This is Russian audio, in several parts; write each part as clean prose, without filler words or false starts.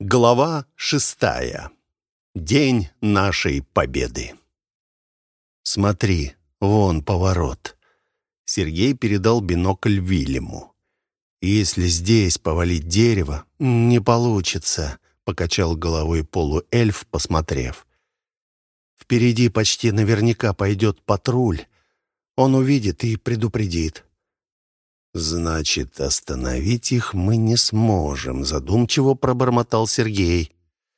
Глава 6. День нашей победы. «Смотри, вон поворот». Сергей передал бинокль Вильяму. «Если здесь повалить дерево, не получится», — покачал головой полуэльф, посмотрев. «Впереди почти наверняка пойдет патруль. Он увидит и предупредит». «Значит, остановить их мы не сможем», — задумчиво пробормотал Сергей.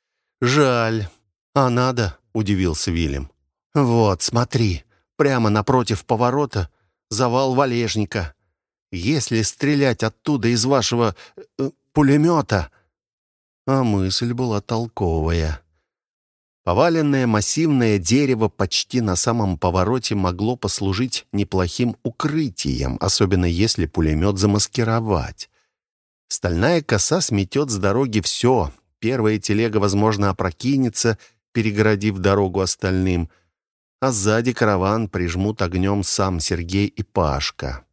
«Жаль. А надо?» — удивился Вильям. «Вот, смотри, прямо напротив поворота завал валежника. Если стрелять оттуда из вашего пулемета...» А мысль была толковая. Поваленное массивное дерево почти на самом повороте могло послужить неплохим укрытием, особенно если пулемет замаскировать. Стальная коса сметет с дороги все. Первая телега, возможно, опрокинется, перегородив дорогу остальным, а сзади караван прижмут огнем сам Сергей и Пашка.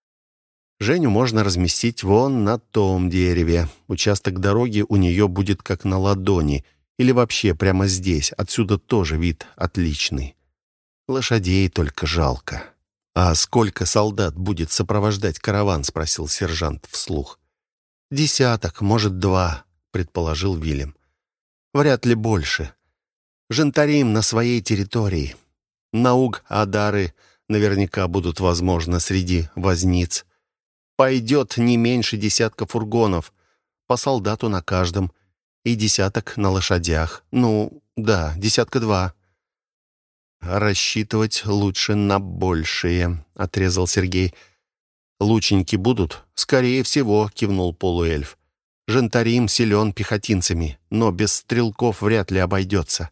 Женю можно разместить вон на том дереве. Участок дороги у нее будет как на ладони. Или вообще прямо здесь. Отсюда тоже вид отличный. Лошадей только жалко. «А сколько солдат будет сопровождать караван?» — спросил сержант вслух. 10, может, 2, предположил Вильям. «Вряд ли больше. Жентарим на своей территории. Науг-Адары наверняка будут, возможно, среди возниц. Пойдет не меньше 10 фургонов, по солдату на каждом, и 10 на лошадях. Ну, да, 2. «Рассчитывать лучше на большее», — отрезал Сергей. «Лучники будут?» «Скорее всего», — кивнул полуэльф. «Жентарим силен пехотинцами, но без стрелков вряд ли обойдется».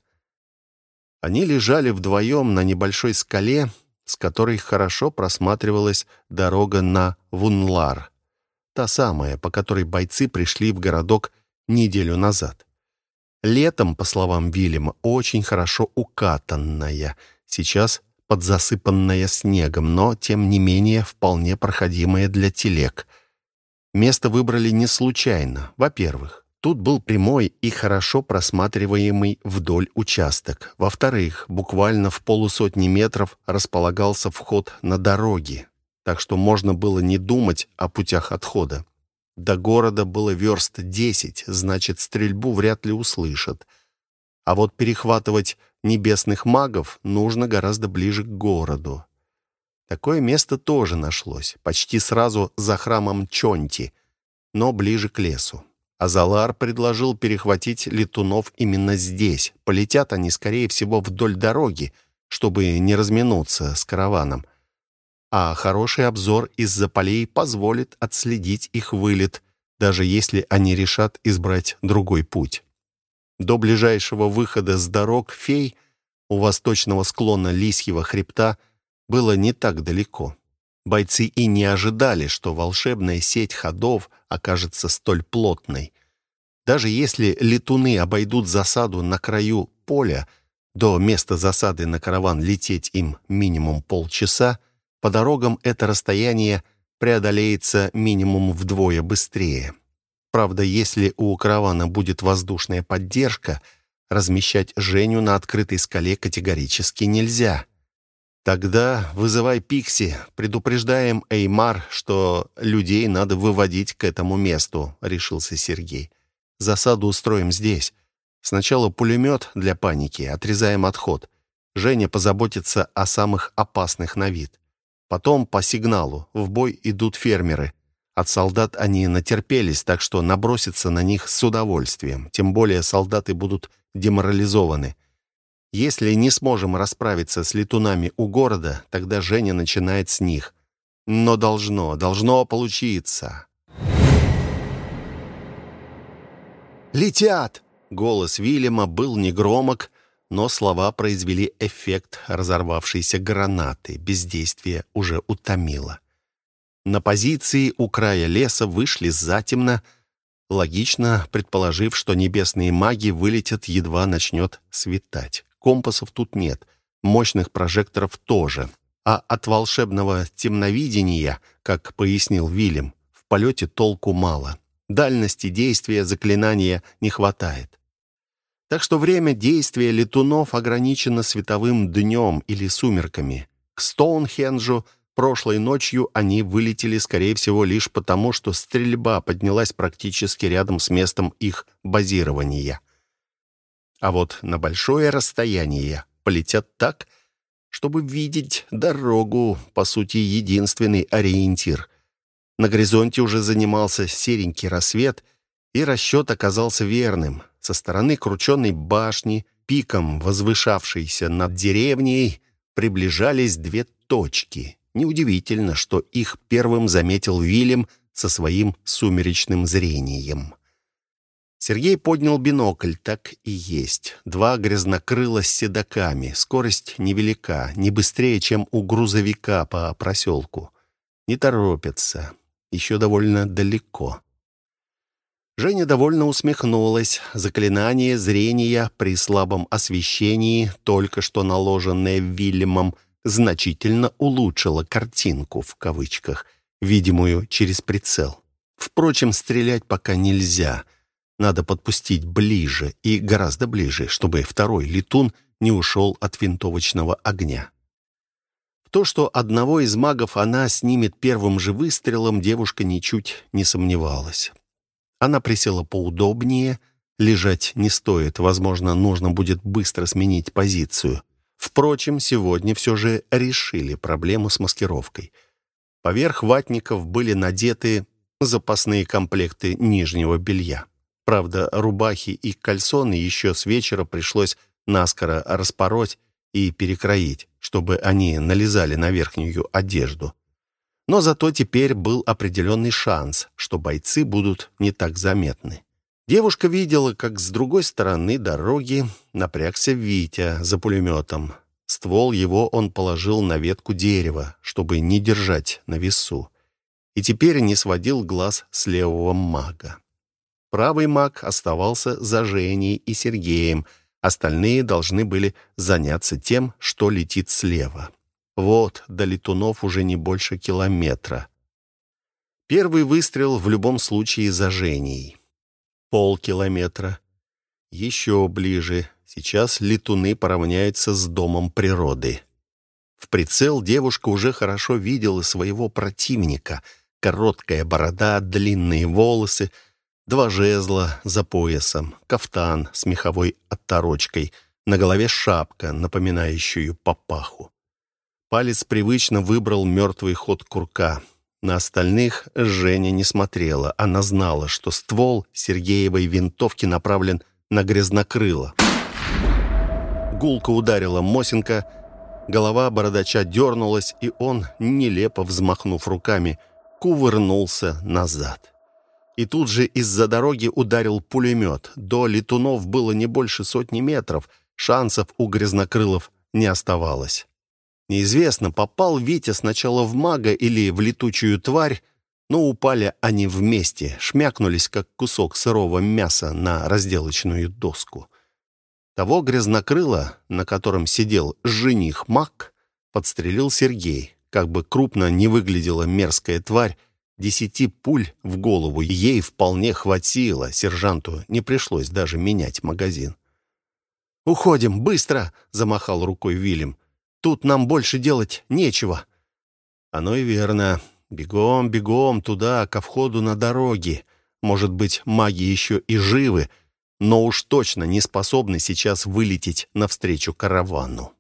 Они лежали вдвоем на небольшой скале, с которой хорошо просматривалась дорога на Вунлар. Та самая, по которой бойцы пришли в городок неделю назад. Летом, по словам Вильяма, очень хорошо укатанная, сейчас подзасыпанная снегом, но, тем не менее, вполне проходимая для телег. Место выбрали не случайно. Во-первых, тут был прямой и хорошо просматриваемый вдоль участок. Во-вторых, буквально в 100 метров располагался вход на дороги, так что можно было не думать о путях отхода. До города было верст 10, значит, стрельбу вряд ли услышат. А вот перехватывать небесных магов нужно гораздо ближе к городу. Такое место тоже нашлось, почти сразу за храмом Чонти, но ближе к лесу. Азалар предложил перехватить летунов именно здесь. Полетят они, скорее всего, вдоль дороги, чтобы не разминуться с караваном. А хороший обзор из-за полей позволит отследить их вылет, даже если они решат избрать другой путь. До ближайшего выхода с дорог фей у восточного склона Лисьего хребта было не так далеко. Бойцы и не ожидали, что волшебная сеть ходов окажется столь плотной. Даже если летуны обойдут засаду на краю поля, до места засады на караван лететь им минимум полчаса, по дорогам это расстояние преодолеется минимум вдвое быстрее. Правда, если у каравана будет воздушная поддержка, размещать Женю на открытой скале категорически нельзя. «Тогда вызывай Пикси, предупреждаем Эймар, что людей надо выводить к этому месту», — решился Сергей. «Засаду устроим здесь. Сначала пулемет для паники, отрезаем отход. Женя позаботится о самых опасных на вид. Потом по сигналу в бой идут фермеры. От солдат они натерпелись, так что наброситься на них с удовольствием. Тем более солдаты будут деморализованы. Если не сможем расправиться с летунами у города, тогда Женя начинает с них. Но должно получиться». «Летят!» Голос Вильяма был негромок, но слова произвели эффект разорвавшейся гранаты. Бездействие уже утомило. На позиции у края леса вышли затемно, логично предположив, что небесные маги вылетят, едва начнет светать. Компасов тут нет, мощных прожекторов тоже. А от волшебного темновидения, как пояснил Вильям, в полете толку мало. Дальности действия заклинания не хватает. Так что время действия летунов ограничено световым днем или сумерками. К Стоунхенджу прошлой ночью они вылетели, скорее всего, лишь потому, что стрельба поднялась практически рядом с местом их базирования. А вот на большое расстояние полетят так, чтобы видеть дорогу, по сути, единственный ориентир. На горизонте уже занимался серенький рассвет, и расчет оказался верным. Со стороны крученной башни, пиком возвышавшейся над деревней, приближались две точки. Неудивительно, что их первым заметил Вильям со своим сумеречным зрением. Сергей поднял бинокль. Так и есть. Два грязнокрыла с седаками. Скорость невелика, не быстрее, чем у грузовика по проселку. Не торопятся. Еще довольно далеко. Женя довольно усмехнулась. Заклинание зрения при слабом освещении, только что наложенное Вильямом, значительно улучшило «картинку», в кавычках, видимую через прицел. Впрочем, стрелять пока нельзя. Надо подпустить ближе и гораздо ближе, чтобы второй летун не ушел от винтовочного огня. В то, что одного из магов она снимет первым же выстрелом, девушка ничуть не сомневалась. Она присела поудобнее. Лежать не стоит. Возможно, нужно будет быстро сменить позицию. Впрочем, сегодня все же решили проблему с маскировкой. Поверх ватников были надеты запасные комплекты нижнего белья. Правда, рубахи и кальсоны еще с вечера пришлось наскоро распороть и перекроить, чтобы они налезали на верхнюю одежду. Но зато теперь был определенный шанс, что бойцы будут не так заметны. Девушка видела, как с другой стороны дороги напрягся Витя за пулеметом. Ствол его он положил на ветку дерева, чтобы не держать на весу. И теперь не сводил глаз с левого мага. Правый маг оставался за Женей и Сергеем. Остальные должны были заняться тем, что летит слева. Вот, до летунов уже не больше километра. Первый выстрел в любом случае за Женей. Полкилометра. Еще ближе. Сейчас летуны поравняются с домом природы. В прицел девушка уже хорошо видела своего противника. Короткая борода, длинные волосы, два жезла за поясом, кафтан с меховой отторочкой, на голове шапка, напоминающую папаху. Палец привычно выбрал мертвый ход курка. На остальных Женя не смотрела. Она знала, что ствол Сергеевой винтовки направлен на грязнокрыло. Гулко ударила Мосинка, голова бородача дернулась, и он, нелепо взмахнув руками, кувырнулся назад. И тут же из-за дороги ударил пулемет. До летунов было не больше 100 метров. Шансов у грязнокрылов не оставалось. Неизвестно, попал Витя сначала в мага или в летучую тварь, но упали они вместе, шмякнулись, как кусок сырого мяса на разделочную доску. Того грязнокрыла, на котором сидел жених-маг, подстрелил Сергей. Как бы крупно не выглядела мерзкая тварь, 10 пуль в голову ей вполне хватило. Сержанту не пришлось даже менять магазин. «Уходим, быстро!» — замахал рукой Вильям. «Тут нам больше делать нечего». Оно и верно. Бегом, бегом туда, ко входу на дороги. Может быть, маги еще и живы, но уж точно не способны сейчас вылететь навстречу каравану.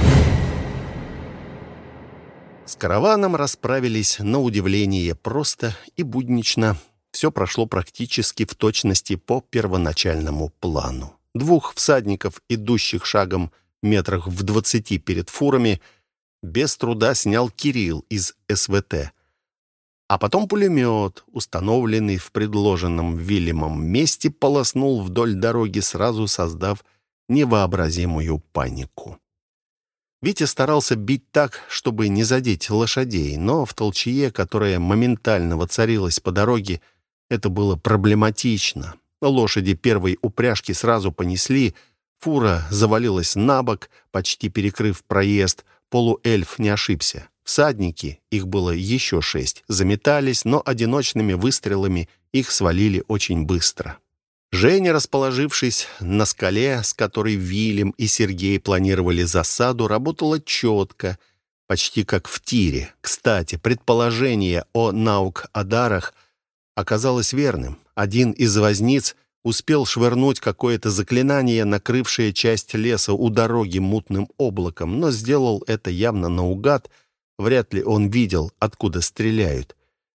С караваном расправились на удивление просто и буднично. Все прошло практически в точности по первоначальному плану. 2 всадников, идущих шагом метрах в 20 перед фурами, без труда снял Кирилл из СВТ. А потом пулемет, установленный в предложенном Вильямом месте, полоснул вдоль дороги, сразу создав невообразимую панику. Витя старался бить так, чтобы не задеть лошадей, но в толчее, которая моментально воцарилась по дороге, это было проблематично. Лошади первой упряжки сразу понесли, фура завалилась на бок, почти перекрыв проезд. Полуэльф не ошибся. Всадники, их было еще 6, заметались, но одиночными выстрелами их свалили очень быстро. Женя, расположившись на скале, с которой Вильям и Сергей планировали засаду, работала четко, почти как в тире. Кстати, предположение о наук-адарах оказалось верным. Один из возниц успел швырнуть какое-то заклинание, накрывшее часть леса у дороги мутным облаком, но сделал это явно наугад. Вряд ли он видел, откуда стреляют.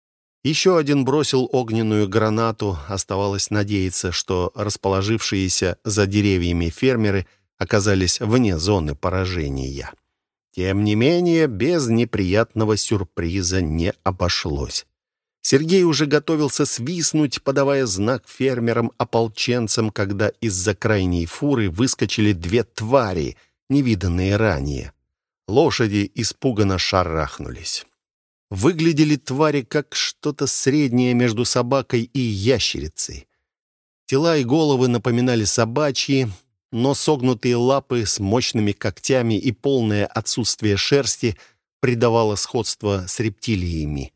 Еще один бросил огненную гранату. Оставалось надеяться, что расположившиеся за деревьями фермеры оказались вне зоны поражения. Тем не менее, без неприятного сюрприза не обошлось. Сергей уже готовился свистнуть, подавая знак фермерам-ополченцам, когда из-за крайней фуры выскочили две твари, невиданные ранее. Лошади испуганно шарахнулись. Выглядели твари как что-то среднее между собакой и ящерицей. Тела и головы напоминали собачьи, но согнутые лапы с мощными когтями и полное отсутствие шерсти придавало сходство с рептилиями.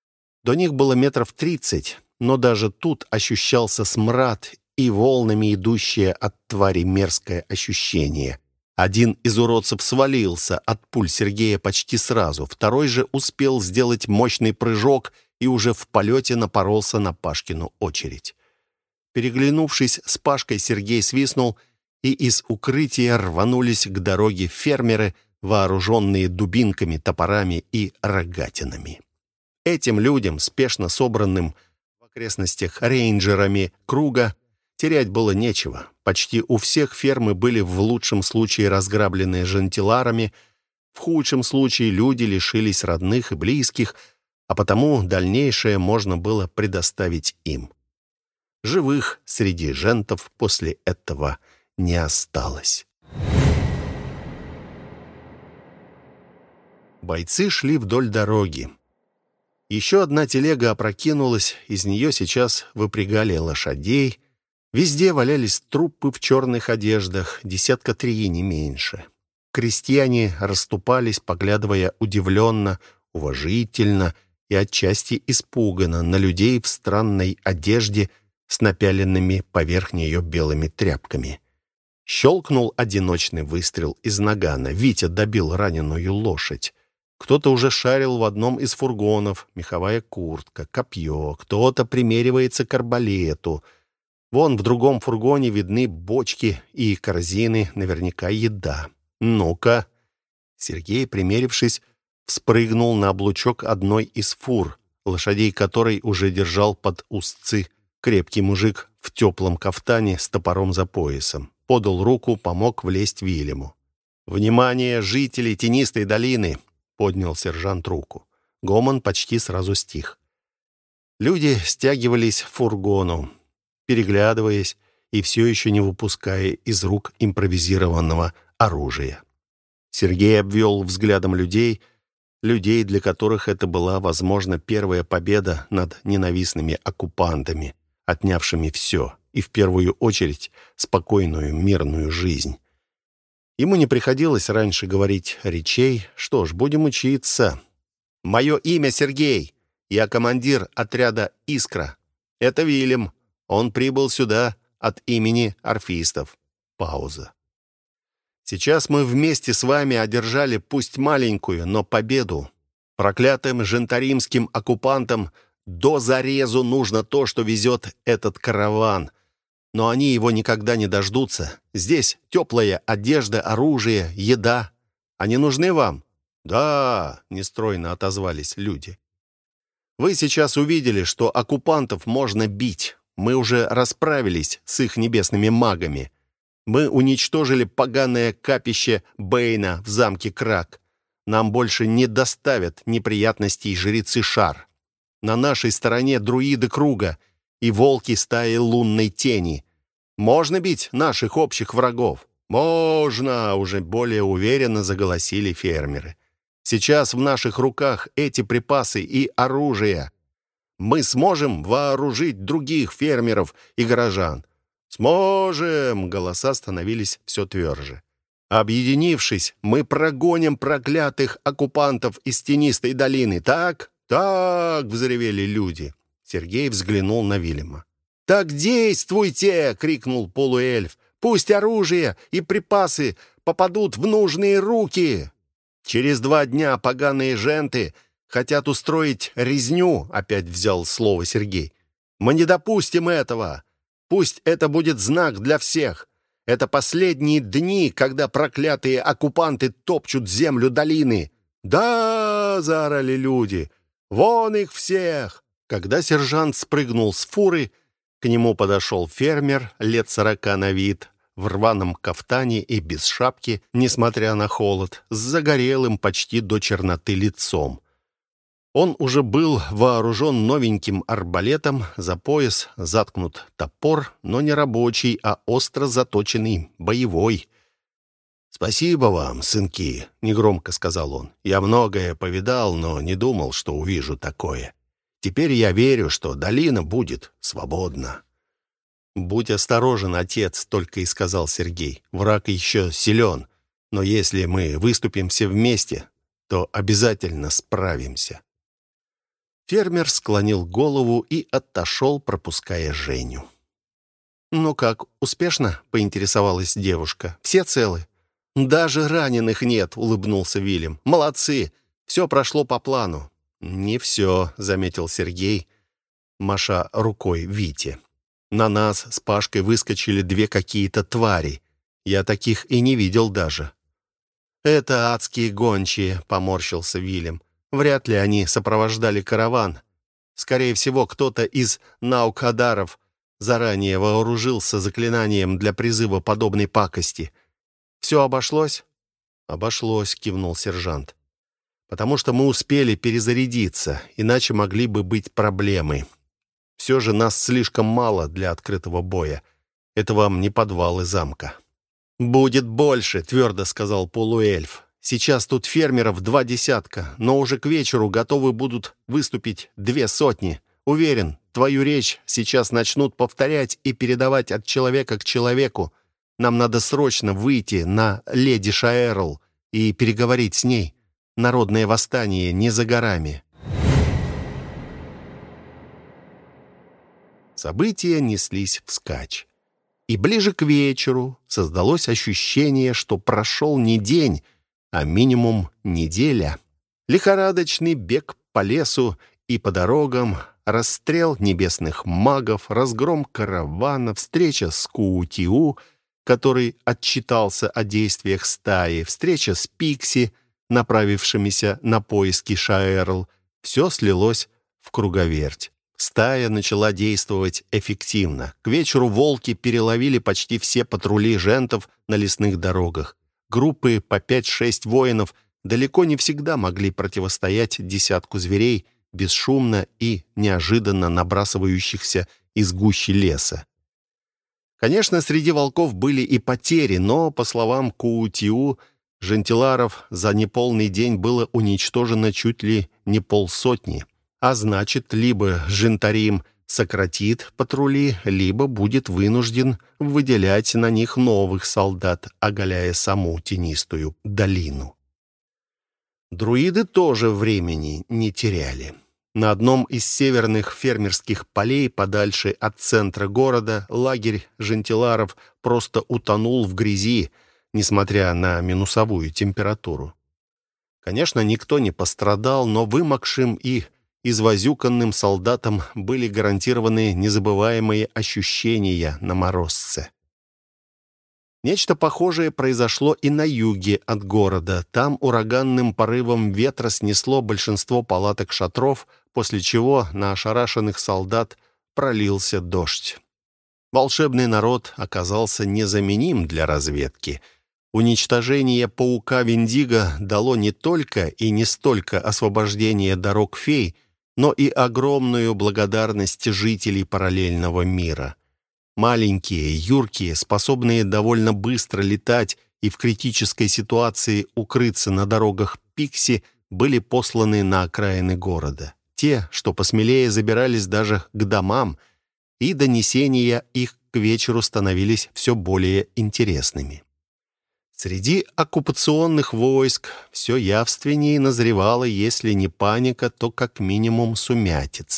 До них было 30 метров, но даже тут ощущался смрад и волнами идущее от твари мерзкое ощущение. Один из уродцев свалился от пуль Сергея почти сразу, второй же успел сделать мощный прыжок и уже в полете напоролся на Пашкину очередь. Переглянувшись с Пашкой, Сергей свистнул, и из укрытия рванулись к дороге фермеры, вооруженные дубинками, топорами и рогатинами. Этим людям, спешно собранным в окрестностях рейнджерами круга, терять было нечего. Почти у всех фермы были в лучшем случае разграблены жентиларами, в худшем случае люди лишились родных и близких, а потому дальнейшее можно было предоставить им. Живых среди жентов после этого не осталось. Бойцы шли вдоль дороги. Еще одна телега опрокинулась, из нее сейчас выпрягали лошадей. Везде валялись трупы в черных одеждах, 3 десятка, не меньше. Крестьяне расступались, поглядывая удивленно, уважительно и отчасти испуганно на людей в странной одежде с напяленными поверх нее белыми тряпками. Щелкнул одиночный выстрел из нагана. Витя добил раненую лошадь. Кто-то уже шарил в одном из фургонов. Меховая куртка, копье. Кто-то примеривается к арбалету. Вон в другом фургоне видны бочки и корзины, наверняка еда. Ну-ка. Сергей, примерившись, вспрыгнул на облучок одной из фур, лошадей которой уже держал под узцы крепкий мужик в теплом кафтане с топором за поясом. Подал руку, помог влезть Вильяму. «Внимание, жители Тенистой долины!» — поднял сержант руку. Гомон почти сразу стих. Люди стягивались в фургону, переглядываясь и все еще не выпуская из рук импровизированного оружия. Сергей обвел взглядом людей, для которых это была, возможно, первая победа над ненавистными оккупантами, отнявшими все, и в первую очередь спокойную мирную жизнь. Ему не приходилось раньше говорить речей. Что ж, будем учиться. «Мое имя Сергей. Я командир отряда «Искра». Это Вильям. Он прибыл сюда от имени орфистов». Пауза. «Сейчас мы вместе с вами одержали пусть маленькую, но победу. Проклятым жентаримским оккупантам до зарезу нужно то, что везет этот караван. Но они его никогда не дождутся. Здесь теплая одежда, оружие, еда. Они нужны вам?» «Да», — нестройно отозвались люди. «Вы сейчас увидели, что оккупантов можно бить. Мы уже расправились с их небесными магами. Мы уничтожили поганое капище Бэйна в замке Крак. Нам больше не доставят неприятностей жрецы Шар. На нашей стороне друиды Круга и волки стаи лунной тени. Можно бить наших общих врагов?» «Можно!» — уже более уверенно заголосили фермеры. «Сейчас в наших руках эти припасы и оружие. Мы сможем вооружить других фермеров и горожан». «Сможем!» — голоса становились все тверже. «Объединившись, мы прогоним проклятых оккупантов из Тенистой долины. Так?» «Так!» — взревели люди. Сергей взглянул на Вильяма. «Так действуйте!» — крикнул полуэльф. «Пусть оружие и припасы попадут в нужные руки! Через 2 дня поганые женты хотят устроить резню», — опять взял слово Сергей. «Мы не допустим этого! Пусть это будет знак для всех! Это последние дни, когда проклятые оккупанты топчут землю долины!» «Да!» — заорали люди. «Вон их всех!» Когда сержант спрыгнул с фуры, к нему подошел фермер, лет 40 на вид, в рваном кафтане и без шапки, несмотря на холод, с загорелым почти до черноты лицом. Он уже был вооружен новеньким арбалетом, за пояс заткнут топор, но не рабочий, а остро заточенный, боевой. «Спасибо вам, сынки», — негромко сказал он. «Я многое повидал, но не думал, что увижу такое. Теперь я верю, что долина будет свободна». «Будь осторожен, отец», — только и сказал Сергей. «Враг еще силен, но если мы выступим все вместе, то обязательно справимся». Фермер склонил голову и отошел, пропуская Женю. «Ну как, успешно?» — поинтересовалась девушка. «Все целы?» «Даже раненых нет», — улыбнулся Вильям. «Молодцы! Все прошло по плану». «Не все», — заметил Сергей, маша рукой Вите. «На нас с Пашкой выскочили 2 какие-то твари. Я таких и не видел даже». «Это адские гончие», — поморщился Вильям. «Вряд ли они сопровождали караван. Скорее всего, кто-то из наукадаров заранее вооружился заклинанием для призыва подобной пакости. Все обошлось?» «Обошлось», — кивнул сержант. «Потому что мы успели перезарядиться, иначе могли бы быть проблемы. Все же нас слишком мало для открытого боя. Это вам не подвалы замка». «Будет больше», — твердо сказал полуэльф. «Сейчас тут фермеров 2 десятка, но уже к вечеру готовы будут выступить 2 сотни. Уверен, твою речь сейчас начнут повторять и передавать от человека к человеку. Нам надо срочно выйти на леди Шаэрл и переговорить с ней. Народное восстание не за горами». События неслись вскачь. И ближе к вечеру создалось ощущение, что прошел не день, а минимум неделя. Лихорадочный бег по лесу и по дорогам, расстрел небесных магов, разгром каравана, встреча с Куутиу, который отчитался о действиях стаи, встреча с Пикси, направившимися на поиски Шаэрл, все слилось в круговерть. Стая начала действовать эффективно. К вечеру волки переловили почти все патрули жентов на лесных дорогах. Группы по 5-6 воинов далеко не всегда могли противостоять десятку зверей, бесшумно и неожиданно набрасывающихся из гущи леса. Конечно, среди волков были и потери, но, по словам Куутиу, жентиларов за неполный день было уничтожено чуть ли не 50, а значит, либо Жентарим сократит патрули, либо будет вынужден выделять на них новых солдат, оголяя саму тенистую долину. Друиды тоже времени не теряли. На одном из северных фермерских полей, подальше от центра города, лагерь жентиларов просто утонул в грязи, несмотря на минусовую температуру. Конечно, никто не пострадал, но вымокшим и извозюканным солдатам были гарантированы незабываемые ощущения на морозце. Нечто похожее произошло и на юге от города. Там ураганным порывом ветра снесло большинство палаток-шатров, после чего на ошарашенных солдат пролился дождь. Волшебный народ оказался незаменим для разведки. Уничтожение паука Виндиго дало не только и не столько освобождение дорог фей, но и огромную благодарность жителей параллельного мира. Маленькие, юркие, способные довольно быстро летать и в критической ситуации укрыться на дорогах Пикси, были посланы на окраины города. Те, что посмелее, забирались даже к домам, и донесения их к вечеру становились все более интересными. Среди оккупационных войск все явственнее назревало, если не паника, то как минимум сумятица.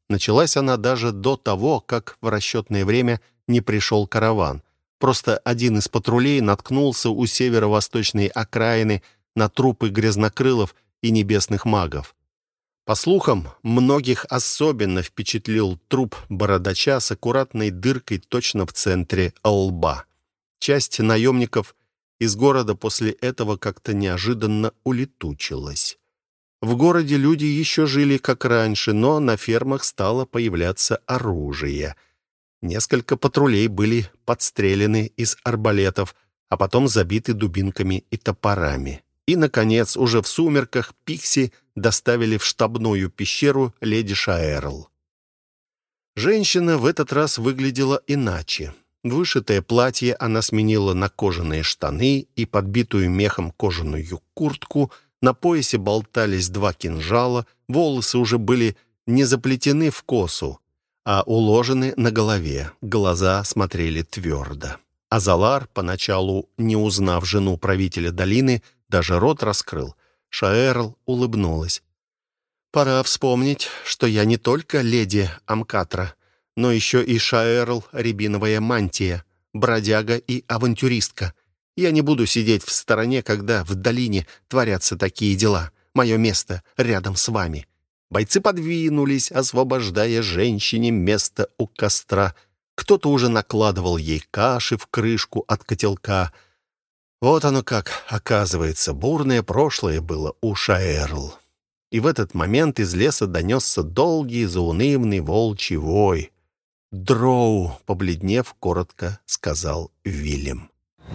Началась она даже до того, как в расчетное время не пришел караван. Просто один из патрулей наткнулся у северо-восточной окраины на трупы грязнокрылов и небесных магов. По слухам, многих особенно впечатлил труп бородача с аккуратной дыркой точно в центре лба. Часть наемников из города после этого как-то неожиданно улетучилась. В городе люди еще жили как раньше, но на фермах стало появляться оружие. Несколько патрулей были подстрелены из арбалетов, а потом забиты дубинками и топорами. И, наконец, уже в сумерках Пикси доставили в штабную пещеру леди Шаэрл. Женщина в этот раз выглядела иначе. Вышитое платье она сменила на кожаные штаны и подбитую мехом кожаную куртку. На поясе болтались 2 кинжала, волосы уже были не заплетены в косу, а уложены на голове. Глаза смотрели твердо. Азалар, поначалу не узнав жену правителя долины, даже рот раскрыл. Шаэрл улыбнулась. «Пора вспомнить, что я не только леди Амкатра, но еще и Шаэрл Рябиновая Мантия, бродяга и авантюристка. Я не буду сидеть в стороне, когда в долине творятся такие дела. Мое место рядом с вами». Бойцы подвинулись, освобождая женщине место у костра. Кто-то уже накладывал ей каши в крышку от котелка. Вот оно как, оказывается, бурное прошлое было у Шаэрл. И в этот момент из леса донесся долгий, заунывный волчий вой. «Дроу», — побледнев, коротко сказал Вильям.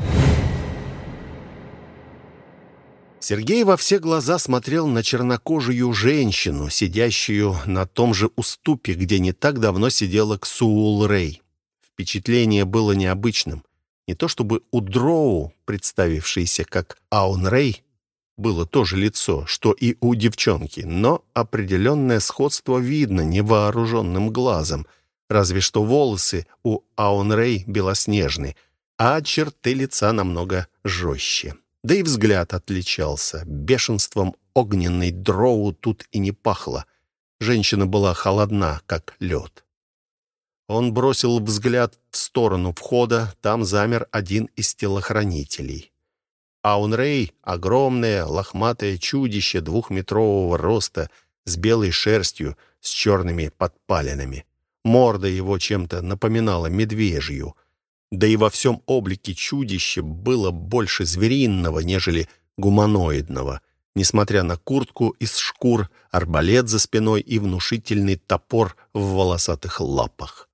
Сергей во все глаза смотрел на чернокожую женщину, сидящую на том же уступе, где не так давно сидела Ксуул-Рэй. Впечатление было необычным. Не то чтобы у Дроу, представившейся как Аун-Рэй, было то же лицо, что и у девчонки, но определенное сходство видно невооруженным глазом, разве что волосы у Аун-Рэй белоснежны, а черты лица намного жестче. Да и взгляд отличался. Бешенством огненной Дроу тут и не пахло. Женщина была холодна, как лед. Он бросил взгляд в сторону входа. Там замер один из телохранителей. Аун-Рэй — огромное, лохматое чудище 2-метрового роста, с белой шерстью, с черными подпалинами. Морда его чем-то напоминала медвежью. Да и во всем облике чудища было больше звериного, нежели гуманоидного, несмотря на куртку из шкур, арбалет за спиной и внушительный топор в волосатых лапах.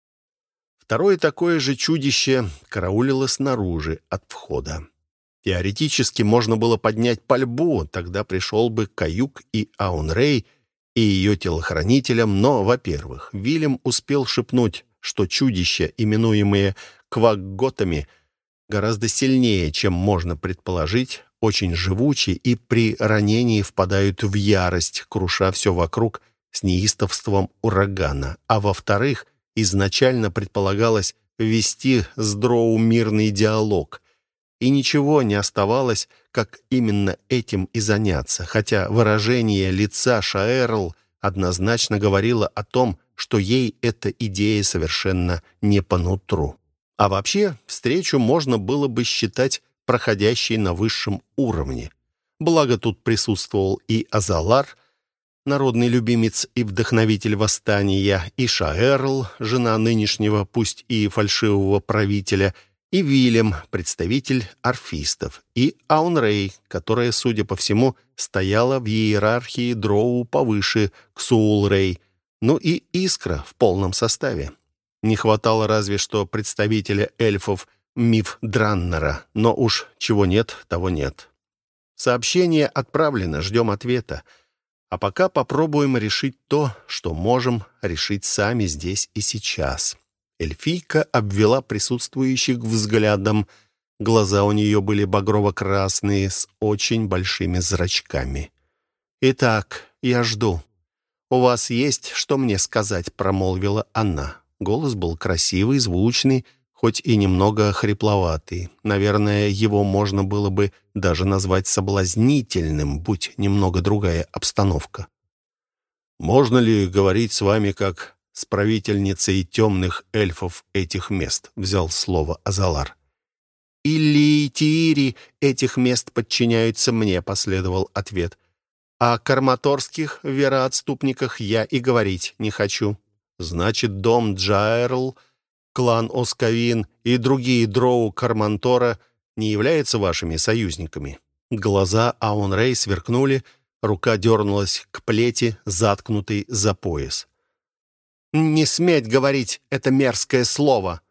Второе такое же чудище караулило снаружи от входа. Теоретически можно было поднять пальбу, тогда пришел бы Каюк и Аун-Рэй, и ее телохранителям, но, во-первых, Вильям успел шепнуть, что чудища, именуемые квагготами, гораздо сильнее, чем можно предположить, очень живучи и при ранении впадают в ярость, круша все вокруг с неистовством урагана. А во-вторых, изначально предполагалось вести с Дроу мирный диалог, и ничего не оставалось, как именно этим и заняться, хотя выражение лица Шаэрл однозначно говорило о том, что ей эта идея совершенно не по нутру. А вообще, встречу можно было бы считать проходящей на высшем уровне. Благо тут присутствовал и Азалар, народный любимец и вдохновитель восстания, и Шаэрл, жена нынешнего, пусть и фальшивого правителя, и Вильям, представитель орфистов, и Аун-Рэй, которая, судя по всему, стояла в иерархии Дроу повыше Ксуул-Рэй, ну и Искра в полном составе. Не хватало разве что представителя эльфов Миф-Драннера, но уж чего нет, того нет. Сообщение отправлено, ждем ответа. А пока попробуем решить то, что можем решить сами здесь и сейчас. Эльфийка обвела присутствующих взглядом. Глаза у нее были багрово-красные, с очень большими зрачками. «Итак, я жду. У вас есть что мне сказать?» — промолвила она. Голос был красивый, звучный, хоть и немного хрипловатый. Наверное, его можно было бы даже назвать соблазнительным, будь немного другая обстановка. «Можно ли говорить с вами как с правительницей темных эльфов этих мест?» — взял слово Азалар. «Илли и Тиири этих мест подчиняются мне», — последовал ответ. «О карматорских вероотступниках я и говорить не хочу». «Значит, дом Джаэрл, клан Осковин и другие дроу Кармантора не являются вашими союзниками?» Глаза Аунрей сверкнули, рука дернулась к плети, заткнутой за пояс. «Не сметь говорить это мерзкое слово!»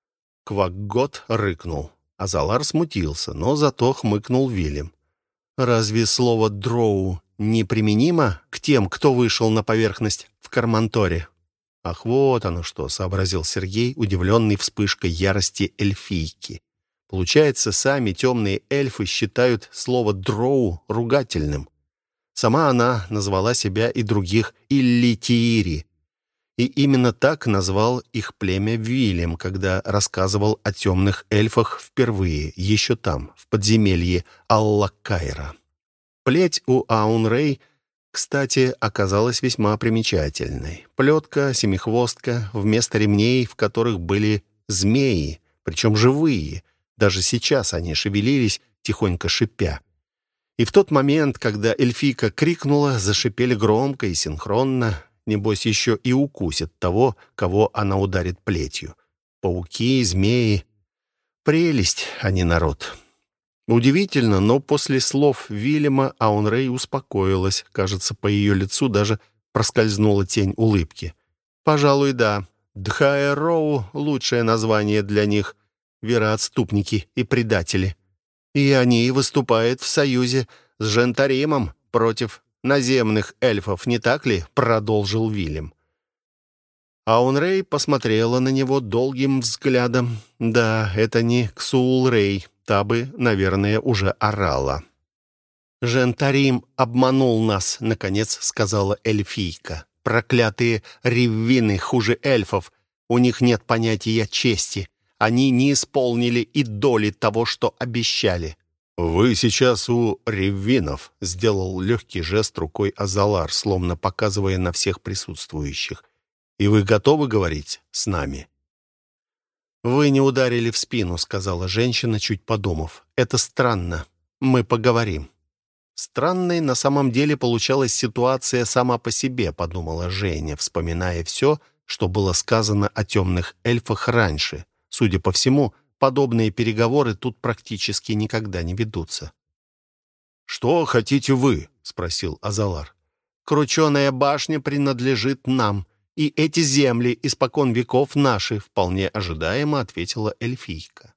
Квакгот рыкнул. Азалар смутился, но зато хмыкнул Вильям. «Разве слово «дроу» неприменимо к тем, кто вышел на поверхность в Карманторе?» «Ах, вот оно что!» — сообразил Сергей, удивленный вспышкой ярости эльфийки. «Получается, сами темные эльфы считают слово «дроу» ругательным. Сама она назвала себя и других Иллитиири. И именно так назвал их племя Вильям, когда рассказывал о темных эльфах впервые, еще там, в подземелье Аллакайра. Плеть у Аунрей, кстати, оказалась весьма примечательной. Плетка, семихвостка, вместо ремней, в которых были змеи, причем живые. Даже сейчас они шевелились, тихонько шипя. И в тот момент, когда эльфийка крикнула, зашипели громко и синхронно. Небось, еще и укусит того, кого она ударит плетью. Пауки, змеи. Прелесть, а не народ. Удивительно, но после слов Вильяма Аунрей успокоилась. Кажется, по ее лицу даже проскользнула тень улыбки. «Пожалуй, да. Дхаэроу — лучшее название для них. Вероотступники и предатели. И они выступают в союзе с Жентаримом против наземных эльфов, не так ли?» — продолжил Вильям. Аунрей посмотрела на него долгим взглядом. Да, это не Ксуул-Рей, та бы, наверное, уже орала. «Жентарим обманул нас», — наконец сказала эльфийка. «Проклятые реввины хуже эльфов. У них нет понятия чести. Они не исполнили и доли того, что обещали». «Вы сейчас у реввинов», — сделал легкий жест рукой Азалар, словно показывая на всех присутствующих. «И вы готовы говорить с нами?» «Вы не ударили в спину», — сказала женщина, чуть подумав. «Это странно. Мы поговорим». Странной на самом деле получалась ситуация сама по себе, подумала Женя, вспоминая все, что было сказано о темных эльфах раньше. Судя по всему, подобные переговоры тут практически никогда не ведутся. «Что хотите вы?» — спросил Азалар. «Крученая башня принадлежит нам, и эти земли испокон веков наши», — вполне ожидаемо ответила эльфийка.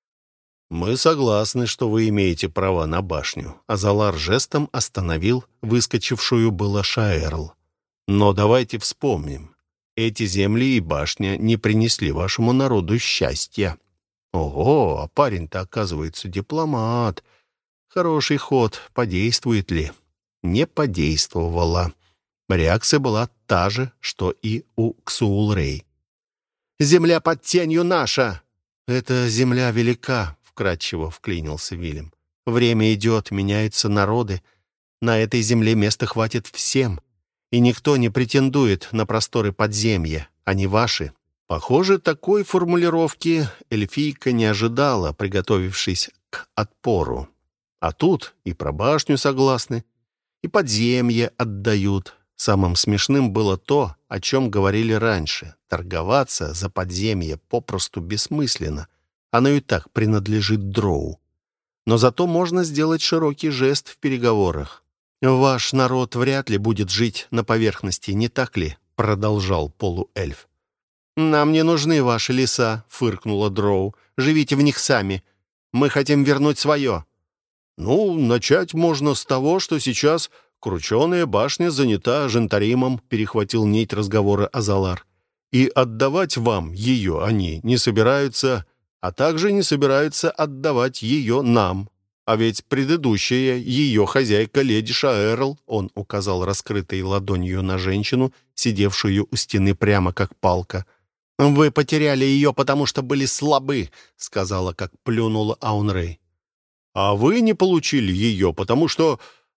«Мы согласны, что вы имеете права на башню», — Азалар жестом остановил выскочившую было Шаэрл. «Но давайте вспомним, эти земли и башня не принесли вашему народу счастья». «Ого, а парень-то, оказывается, дипломат. Хороший ход. Подействует ли?» Не подействовала. Реакция была та же, что и у Ксуул-Рей. «Земля под тенью наша!» «Эта земля велика», — вкратчиво вклинился Вильям. «Время идет, меняются народы. На этой земле места хватит всем, и никто не претендует на просторы подземья. Они ваши». Похоже, такой формулировки эльфийка не ожидала, приготовившись к отпору. А тут и про башню согласны, и подземье отдают. Самым смешным было то, о чем говорили раньше. Торговаться за подземье попросту бессмысленно. Оно и так принадлежит дроу. Но зато можно сделать широкий жест в переговорах. «Ваш народ вряд ли будет жить на поверхности, не так ли?» — продолжал полуэльф. «Нам не нужны ваши леса», — фыркнула дроу. «Живите в них сами. Мы хотим вернуть свое». «Ну, начать можно с того, что сейчас крученая башня занята Жентаримом», — перехватил нить разговора Азалар. «И отдавать вам ее они не собираются, а также не собираются отдавать ее нам. А ведь предыдущая ее хозяйка, леди Шаэрл», — он указал раскрытой ладонью на женщину, сидевшую у стены прямо как палка. «Вы потеряли ее, потому что были слабы», — сказала, как плюнула Аунрей. «А вы не получили ее, потому что...»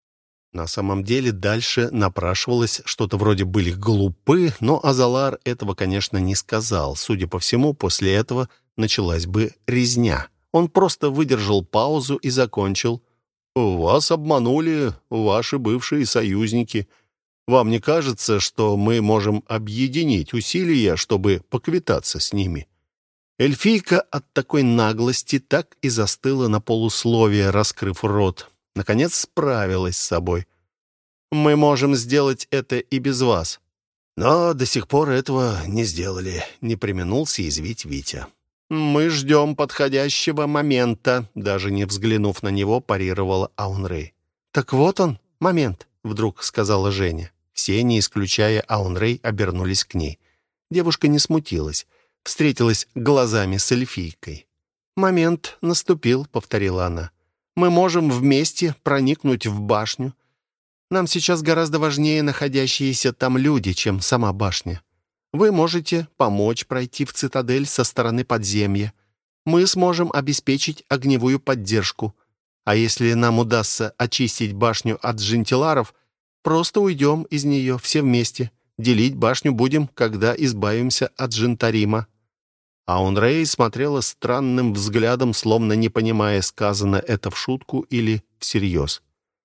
На самом деле дальше напрашивалось что-то вроде «были глупы», но Азалар этого, конечно, не сказал. Судя по всему, после этого началась бы резня. Он просто выдержал паузу и закончил. «Вас обманули ваши бывшие союзники. Вам не кажется, что мы можем объединить усилия, чтобы поквитаться с ними?» Эльфийка от такой наглости так и застыла на полусловие, раскрыв рот. Наконец справилась с собой. «Мы можем сделать это и без вас». «Но до сих пор этого не сделали», — не преминул съязвить Витя. «Мы ждем подходящего момента», — даже не взглянув на него, парировала Аунрей. «Так вот он, момент», — вдруг сказала Женя. Все, не исключая Аунрей, обернулись к ней. Девушка не смутилась, встретилась глазами с эльфийкой. «Момент наступил», — повторила она. «Мы можем вместе проникнуть в башню. Нам сейчас гораздо важнее находящиеся там люди, чем сама башня. Вы можете помочь пройти в цитадель со стороны подземья. Мы сможем обеспечить огневую поддержку. А если нам удастся очистить башню от джентиларов, просто уйдем из нее все вместе. Делить башню будем, когда избавимся от Джентарима». Аунрей смотрела странным взглядом, словно не понимая, сказано это в шутку или всерьез.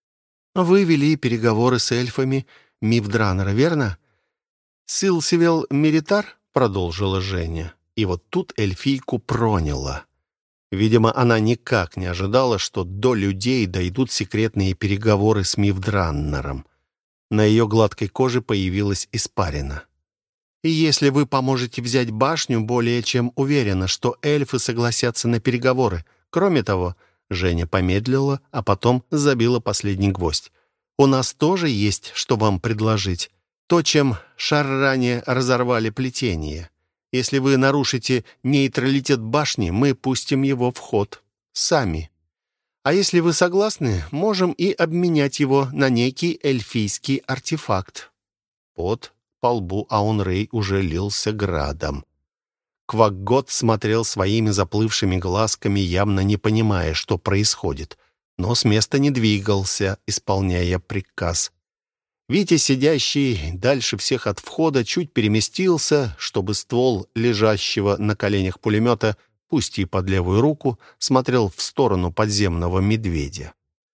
«Вы вели переговоры с эльфами Мивдранера, верно?» «Силсивел Меритар?» — продолжила Женя. И вот тут эльфийку проняло. Видимо, она никак не ожидала, что до людей дойдут секретные переговоры с Мивдраннером. На ее гладкой коже появилась испарина. «И если вы поможете взять башню, более чем уверена, что эльфы согласятся на переговоры. Кроме того...» Женя помедлила, а потом забила последний гвоздь. «У нас тоже есть, что вам предложить. То, чем шарране разорвали плетение. Если вы нарушите нейтралитет башни, мы пустим его в ход. Сами. А если вы согласны, можем и обменять его на некий эльфийский артефакт». Пот по лбу Аунрей уже лился градом. Кваггот смотрел своими заплывшими глазками, явно не понимая, что происходит, но с места не двигался, исполняя приказ. Витя, сидящий дальше всех от входа, чуть переместился, чтобы ствол лежащего на коленях пулемета, пусть и под левую руку, смотрел в сторону подземного медведя.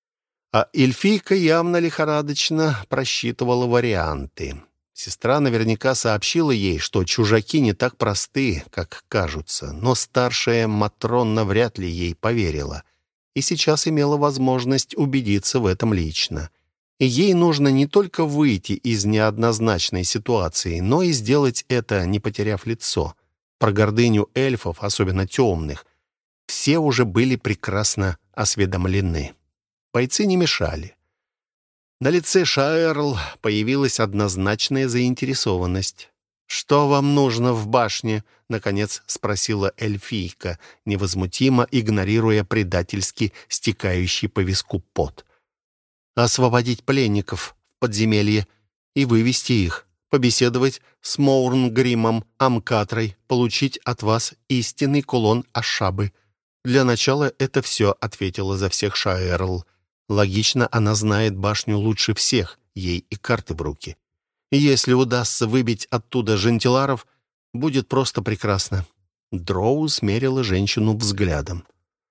А эльфийка явно лихорадочно просчитывала варианты. Сестра наверняка сообщила ей, что чужаки не так просты, как кажутся, но старшая Матронна вряд ли ей поверила и сейчас имела возможность убедиться в этом лично. И ей нужно не только выйти из неоднозначной ситуации, но и сделать это, не потеряв лицо. Про гордыню эльфов, особенно темных, все уже были прекрасно осведомлены. Бойцы не мешали. На лице Шаэрл появилась однозначная заинтересованность. «Что вам нужно в башне?» — наконец спросила эльфийка, невозмутимо игнорируя предательски стекающий по виску пот. «Освободить пленников в подземелье и вывести их, побеседовать с Моурнгримом Амкатрой, получить от вас истинный кулон Ашабы. Для начала это все», — ответила за всех Шаэрл. Логично, она знает башню лучше всех, ей и карты в руки. Если удастся выбить оттуда жентиларов, будет просто прекрасно. Дроу смерила женщину взглядом.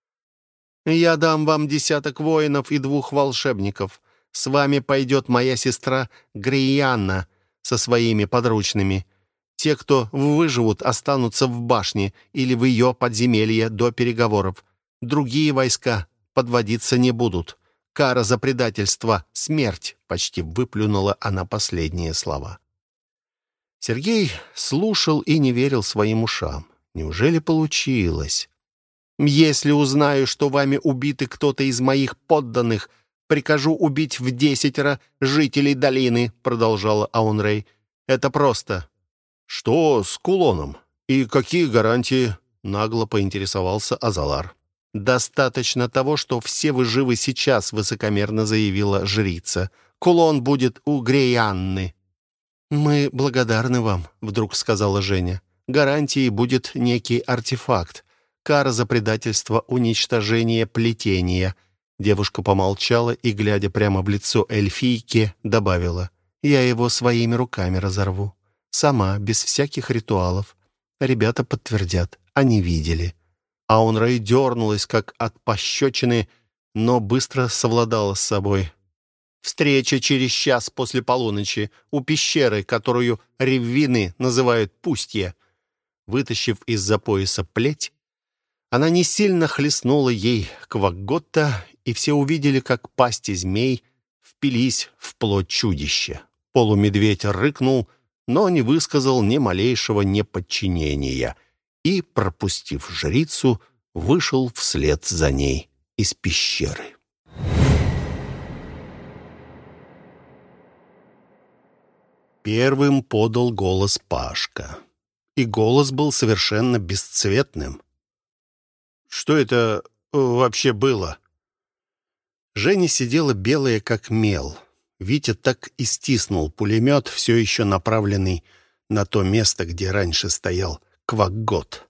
«Я дам вам 10 воинов и 2 волшебников. С вами пойдет моя сестра Грианна со своими подручными. Те, кто выживут, останутся в башне или в ее подземелье до переговоров. Другие войска подводиться не будут. Кара за предательство — смерть», — почти выплюнула она последние слова. Сергей слушал и не верил своим ушам. Неужели получилось? «Если узнаю, что вами убиты кто-то из моих подданных, прикажу убить в 10 жителей долины», — продолжала Аунрей. «Это просто». «Что с кулоном? И какие гарантии?» — нагло поинтересовался Азалар. «Достаточно того, что все вы живы сейчас», — высокомерно заявила жрица. «Кулон будет у Греянны». «Мы благодарны вам», — вдруг сказала Женя. «Гарантией будет некий артефакт. Кара за предательство, уничтожение плетения. Девушка помолчала и, глядя прямо в лицо эльфийки, добавила: «Я его своими руками разорву. Сама, без всяких ритуалов. Ребята подтвердят, они видели». Аунрэй дернулась, как от пощечины, но быстро совладала с собой. «Встреча через час после полуночи у пещеры, которую реввины называют Пустье». Вытащив из-за пояса плеть, она не сильно хлестнула ей Кваггота, и все увидели, как пасти змей впились в плоть чудища. Полумедведь рыкнул, но не высказал ни малейшего неподчинения и, пропустив жрицу, вышел вслед за ней из пещеры. Первым подал голос Пашка. И голос был совершенно бесцветным. «Что это вообще было?» Женя сидела белая, как мел. Витя так и стиснул пулемет, все еще направленный на то место, где раньше стоял Кваггот.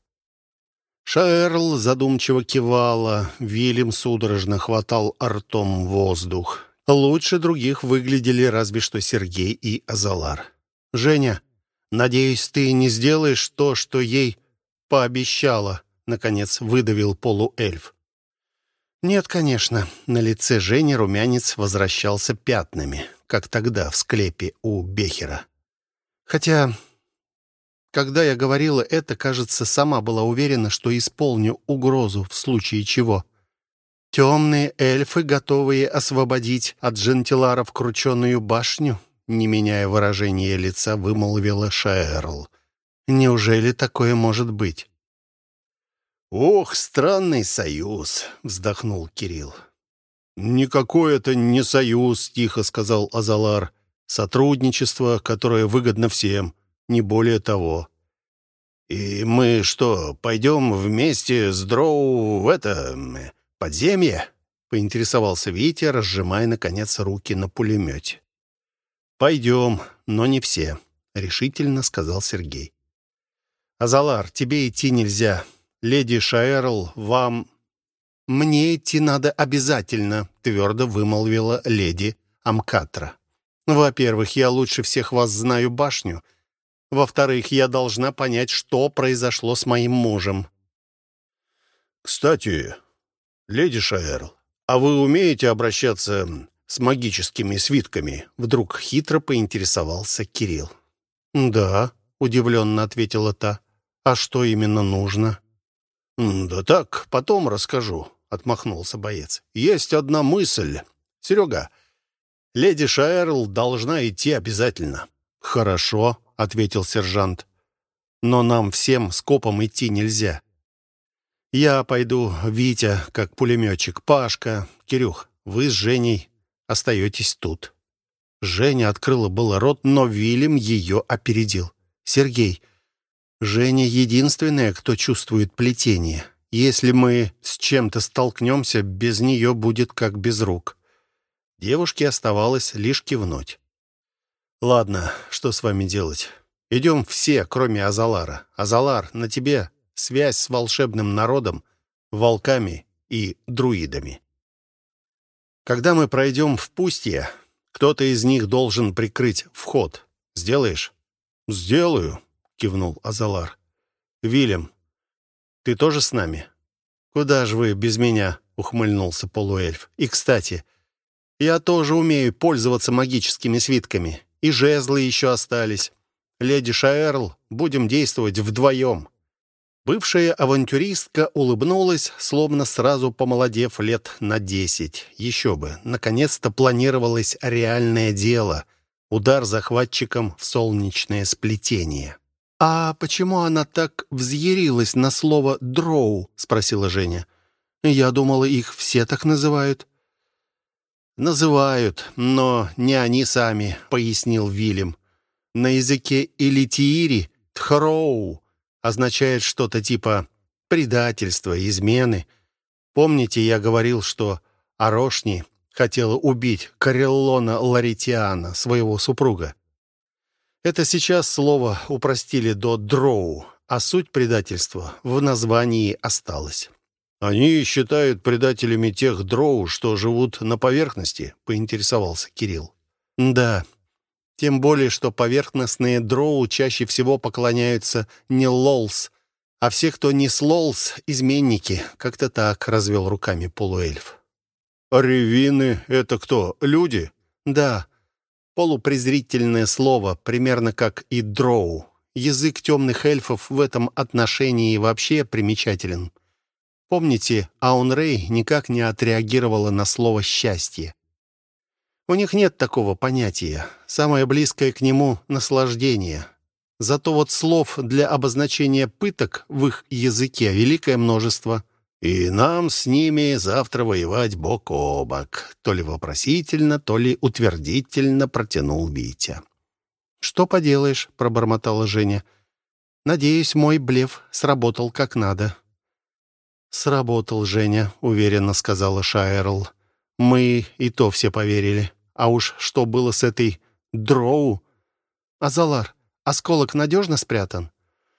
Шаэрл задумчиво кивала, Вильям судорожно хватал ртом воздух. Лучше других выглядели разве что Сергей и Азалар. «Женя, надеюсь, ты не сделаешь то, что ей пообещала», — наконец выдавил полуэльф. «Нет, конечно». На лице Жени румянец возвращался пятнами, как тогда в склепе у Бехера. «Хотя, когда я говорила это, кажется, сама была уверена, что исполню угрозу в случае чего. Темные эльфы, готовые освободить от Джентиларов крученую башню», не меняя выражения лица, вымолвила Шаэрл. «Неужели такое может быть?» «Ох, странный союз», — вздохнул Кирилл. «Никакой это не союз», — тихо сказал Азалар. «Сотрудничество, которое выгодно всем, не более того». «И мы что, пойдем вместе с Дроу в это подземье?» — поинтересовался Витя, разжимая, наконец, руки на пулемете. «Пойдем, но не все», — решительно сказал Сергей. «Азалар, тебе идти нельзя. Леди Шаэрл, вам...» «Мне идти надо обязательно», — твердо вымолвила леди Амкатра. «Во-первых, я лучше всех вас знаю башню. Во-вторых, я должна понять, что произошло с моим мужем». «Кстати, леди Шаэрл, а вы умеете обращаться с магическими свитками?» Вдруг хитро поинтересовался Кирилл. «Да», — удивленно ответила та. «А что именно нужно?» «Да так, потом расскажу», — отмахнулся боец. «Есть одна мысль. Серега, леди Шаэрл должна идти обязательно». «Хорошо», — ответил сержант. «Но нам всем скопом идти нельзя. Я пойду, Витя, как пулеметчик, Пашка, Кирюх, вы с Женей остаетесь тут». Женя открыла было рот, но Вильям ее опередил. «Сергей, Женя единственная, кто чувствует плетение. Если мы с чем-то столкнемся, без нее будет как без рук». Девушке оставалось лишь кивнуть. «Ладно, что с вами делать? Идем все, кроме Азалара. Азалар, на тебе связь с волшебным народом, волками и друидами. Когда мы пройдем в Пустье, кто-то из них должен прикрыть вход. Сделаешь?» «Сделаю», — кивнул Азалар. «Вильям, ты тоже с нами?» «Куда же вы без меня?» — ухмыльнулся полуэльф. «И, кстати, я тоже умею пользоваться магическими свитками. И жезлы еще остались. Леди Шаэрл, будем действовать вдвоем». Бывшая авантюристка улыбнулась, словно сразу помолодев лет на 10. Еще бы, наконец-то планировалось реальное дело. Удар захватчикам в солнечное сплетение. «А почему она так взъярилась на слово «дроу»?» — спросила Женя. «Я думала, их все так называют». «Называют, но не они сами», — пояснил Вильям. «На языке элитиири «тхроу» означает что-то типа предательства, измены. Помните, я говорил, что Арошни хотела убить Кареллона Ларитиана, своего супруга? Это сейчас слово упростили до «дроу», а суть предательства в названии осталась. «Они считают предателями тех дроу, что живут на поверхности?» — поинтересовался Кирилл. «Да, тем более, что поверхностные дроу чаще всего поклоняются не лолс, а все, кто не с лолс, изменники. Как-то так», — развел руками полуэльф. «А ревины — это кто, люди?» «Да, полупрезрительное слово, примерно как и дроу. Язык темных эльфов в этом отношении вообще примечателен. Помните, Аун-Рэй никак не отреагировала на слово «счастье». У них нет такого понятия. Самое близкое к нему — наслаждение. Зато вот слов для обозначения пыток в их языке великое множество. «И нам с ними завтра воевать бок о бок», — то ли вопросительно, то ли утвердительно протянул Витя. «Что поделаешь», — пробормотала Женя. «Надеюсь, мой блеф сработал как надо». «Сработал, Женя», — уверенно сказала Шаэрл. «Мы и то все поверили. А уж что было с этой дроу? Азалар, осколок надежно спрятан?»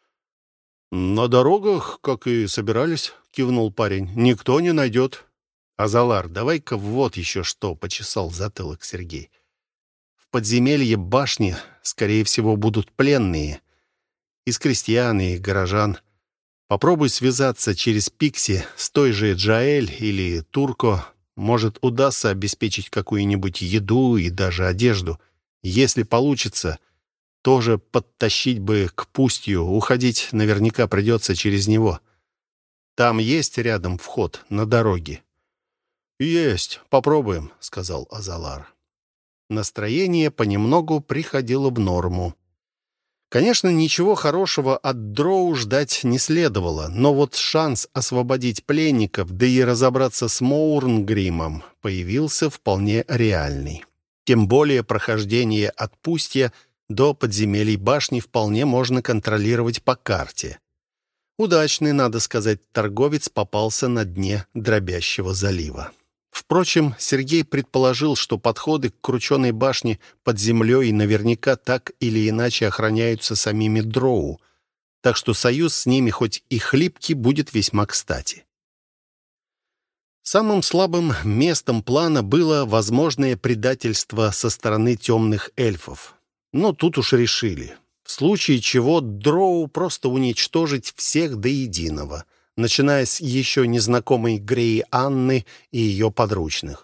«На дорогах, как и собирались», — кивнул парень. «Никто не найдет». «Азалар, давай-ка вот еще что», — почесал затылок Сергей. «В подземелье башни, скорее всего, будут пленные. Из крестьян и горожан. Попробуй связаться через Пикси с той же Джаэль или Турко. Может, удастся обеспечить какую-нибудь еду и даже одежду. Если получится, тоже подтащить бы к Пустью. Уходить наверняка придется через него. Там есть рядом вход на дороге?» «Есть. Попробуем», — сказал Азалар. Настроение понемногу приходило в норму. Конечно, ничего хорошего от дроу ждать не следовало, но вот шанс освободить пленников, да и разобраться с Моурнгримом, появился вполне реальный. Тем более прохождение от Пустья до подземелий башни вполне можно контролировать по карте. Удачный, надо сказать, торговец попался на дне дробящего залива. Впрочем, Сергей предположил, что подходы к крученой башне под землей наверняка так или иначе охраняются самими дроу, так что союз с ними хоть и хлипкий будет весьма кстати. Самым слабым местом плана было возможное предательство со стороны темных эльфов. Но тут уж решили. В случае чего дроу просто уничтожить всех до единого, начиная с еще незнакомой Грей Анны и ее подручных.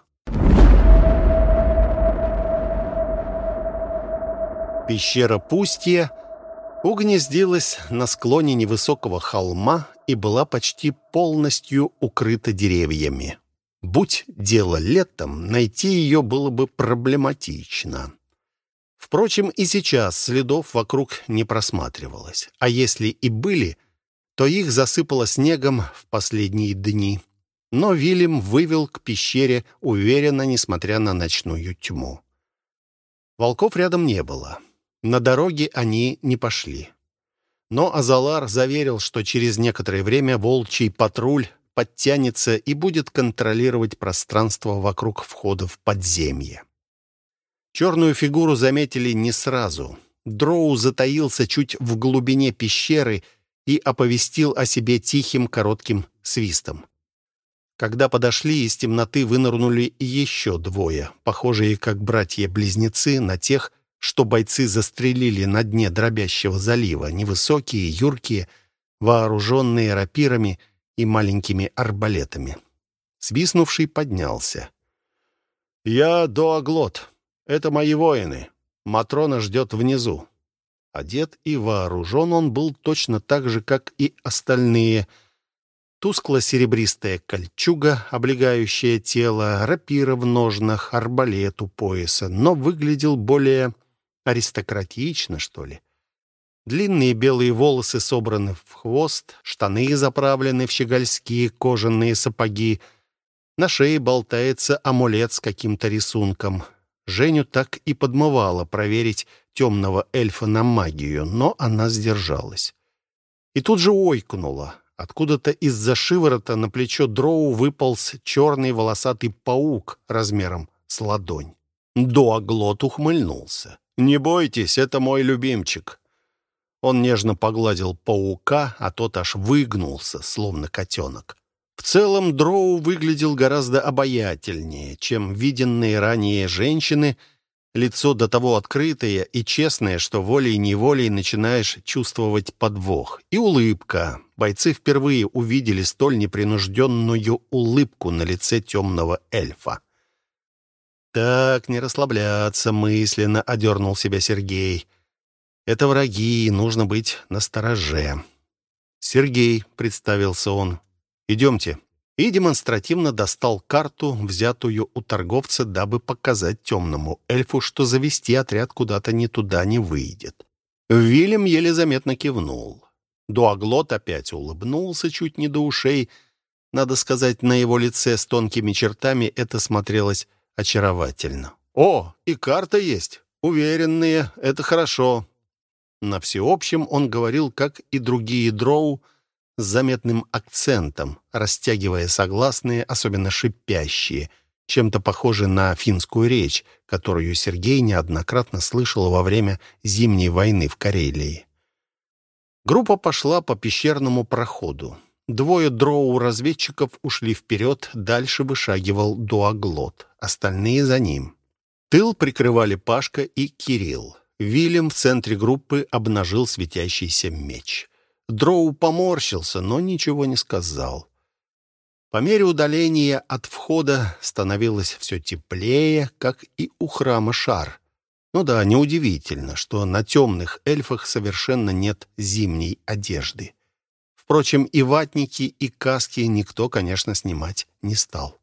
Пещера Пустья угнездилась на склоне невысокого холма и была почти полностью укрыта деревьями. Будь дело летом, найти ее было бы проблематично. Впрочем, и сейчас следов вокруг не просматривалось. А если и были, то их засыпало снегом в последние дни. Но Вильям вывел к пещере уверенно, несмотря на ночную тьму. Волков рядом не было. На дороге они не пошли. Но Азалар заверил, что через некоторое время волчий патруль подтянется и будет контролировать пространство вокруг входа в подземье. Черную фигуру заметили не сразу. Дроу затаился чуть в глубине пещеры и оповестил о себе тихим коротким свистом. Когда подошли, из темноты вынырнули еще двое, похожие как братья-близнецы на тех, что бойцы застрелили на дне дробящего залива, невысокие, юркие, вооруженные рапирами и маленькими арбалетами. Свистнувший поднялся. «Я Доаглот. Это мои воины. Матрона ждет внизу». Одет и вооружен он был точно так же, как и остальные. Тускло-серебристая кольчуга, облегающая тело, рапира в ножнах, арбалет у пояса, но выглядел более аристократично, что ли. Длинные белые волосы собраны в хвост, штаны заправлены в щегольские кожаные сапоги. На шее болтается амулет с каким-то рисунком. Женю так и подмывало проверить темного эльфа на магию, но она сдержалась. И тут же ойкнула. Откуда-то из-за шиворота на плечо дроу выполз черный волосатый паук размером с ладонь. Доаглот ухмыльнулся. «Не бойтесь, это мой любимчик». Он нежно погладил паука, а тот аж выгнулся, словно котенок. В целом Дроу выглядел гораздо обаятельнее, чем виденные ранее женщины, лицо до того открытое и честное, что волей-неволей начинаешь чувствовать подвох. И улыбка. Бойцы впервые увидели столь непринужденную улыбку на лице темного эльфа. «Так, не расслабляться», — мысленно одернул себя Сергей. «Это враги, нужно быть настороже». «Сергей», — представился он, — «идемте». И демонстративно достал карту, взятую у торговца, дабы показать темному эльфу, что завести отряд куда-то не туда не выйдет. Вильям еле заметно кивнул. Дуаглот опять улыбнулся чуть не до ушей. Надо сказать, на его лице с тонкими чертами это смотрелось очаровательно. «О, и карта есть! Уверенные, это хорошо!» На всеобщем он говорил, как и другие дроу, с заметным акцентом, растягивая согласные, особенно шипящие, чем-то похожие на финскую речь, которую Сергей неоднократно слышал во время Зимней войны в Карелии. Группа пошла по пещерному проходу. Двое дроу-разведчиков ушли вперед, дальше вышагивал Дуаглот, остальные за ним. Тыл прикрывали Пашка и Кирилл. Вильям в центре группы обнажил светящийся меч. Дроу поморщился, но ничего не сказал. По мере удаления от входа становилось все теплее, как и у храма Шар. Ну да, неудивительно, что на темных эльфах совершенно нет зимней одежды. Впрочем, и ватники, и каски никто, конечно, снимать не стал.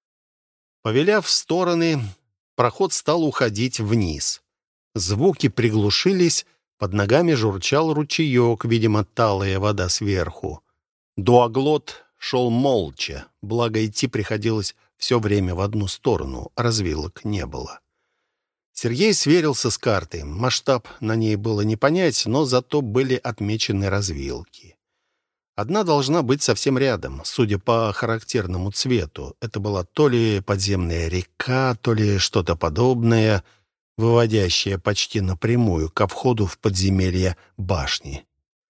Повеляв в стороны, проход стал уходить вниз. Звуки приглушились, под ногами журчал ручеек, видимо, талая вода сверху. Дуаглот шел молча, благо идти приходилось все время в одну сторону, развилок не было. Сергей сверился с картой. Масштаб на ней было не понять, но зато были отмечены развилки. Одна должна быть совсем рядом, судя по характерному цвету. Это была то ли подземная река, то ли что-то подобное, выводящее почти напрямую ко входу в подземелье башни.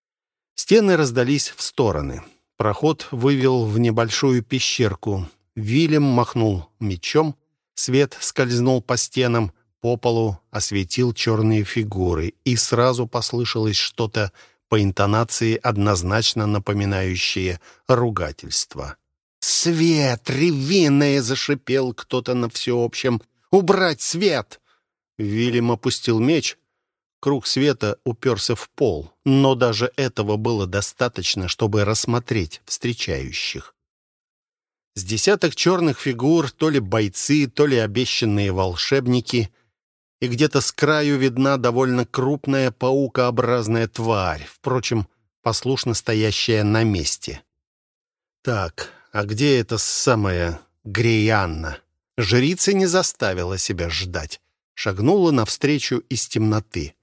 Стены раздались в стороны. Проход вывел в небольшую пещерку. Вильям махнул мечом, свет скользнул по стенам, по полу осветил черные фигуры, и сразу послышалось что-то по интонации, однозначно напоминающее ругательство. «Свет! Ревиное!» — зашипел кто-то на всеобщем. «Убрать свет!» Вильям опустил меч. Круг света уперся в пол, но даже этого было достаточно, чтобы рассмотреть встречающих. С десяток черных фигур, то ли бойцы, то ли обещанные волшебники, и где-то с краю видна довольно крупная паукообразная тварь, впрочем, послушно стоящая на месте. Так, а где эта самая Грианна? Жрица не заставила себя ждать. Шагнула навстречу из темноты.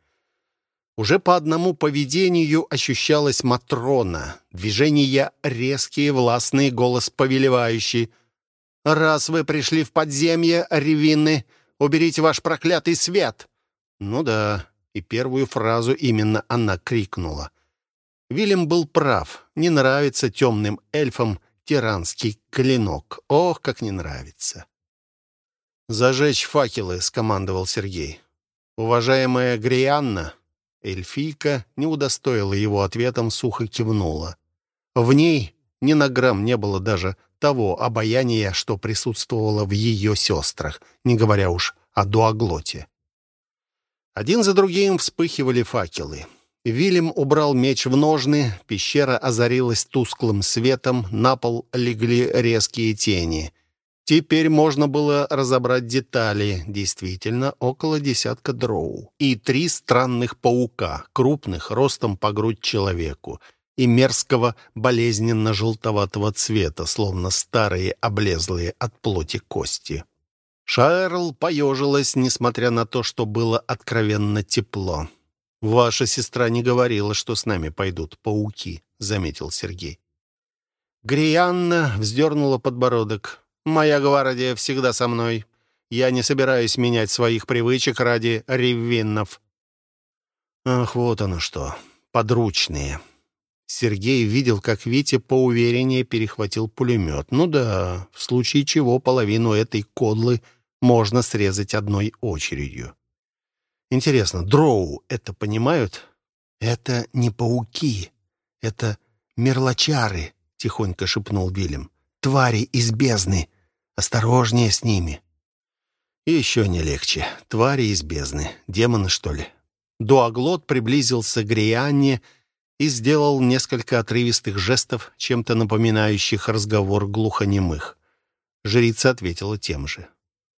Уже по одному поведению ощущалась Матрона. Движения резкие, властный, голос повелевающий. «Раз вы пришли в подземье, ревины, уберите ваш проклятый свет!» Ну да, и первую фразу именно она крикнула. Вильям был прав. Не нравится темным эльфам тиранский клинок. Ох, как не нравится. «Зажечь факелы», — скомандовал Сергей. «Уважаемая Грианна», эльфийка не удостоила его ответом, сухо кивнула. В ней ни на грамм не было даже того обаяния, что присутствовало в ее сестрах, не говоря уж о Дуаглоте. Один за другим вспыхивали факелы. Вильям убрал меч в ножны, пещера озарилась тусклым светом, на пол легли резкие тени. Теперь можно было разобрать детали. Действительно, около десятка дроу. И 3 странных паука, крупных, ростом по грудь человеку, и мерзкого, болезненно-желтоватого цвета, словно старые, облезлые от плоти кости. Шаэрл поежилась, несмотря на то, что было откровенно тепло. «Ваша сестра не говорила, что с нами пойдут пауки», — заметил Сергей. Грианна вздернула подбородок. «Моя гвардия всегда со мной. Я не собираюсь менять своих привычек ради реввиннов». «Ах, вот оно что. Подручные». Сергей видел, как Витя поувереннее перехватил пулемет. Ну да, в случае чего половину этой кодлы можно срезать одной очередью. Интересно, дроу это понимают? «Это не пауки, это мерлочары», — тихонько шепнул Вильям. «Твари из бездны. Осторожнее с ними». И еще не легче. Твари из бездны. Демоны, что ли? Дуаглот приблизился к Грианне и сделал несколько отрывистых жестов, чем-то напоминающих разговор глухонемых. Жрица ответила тем же.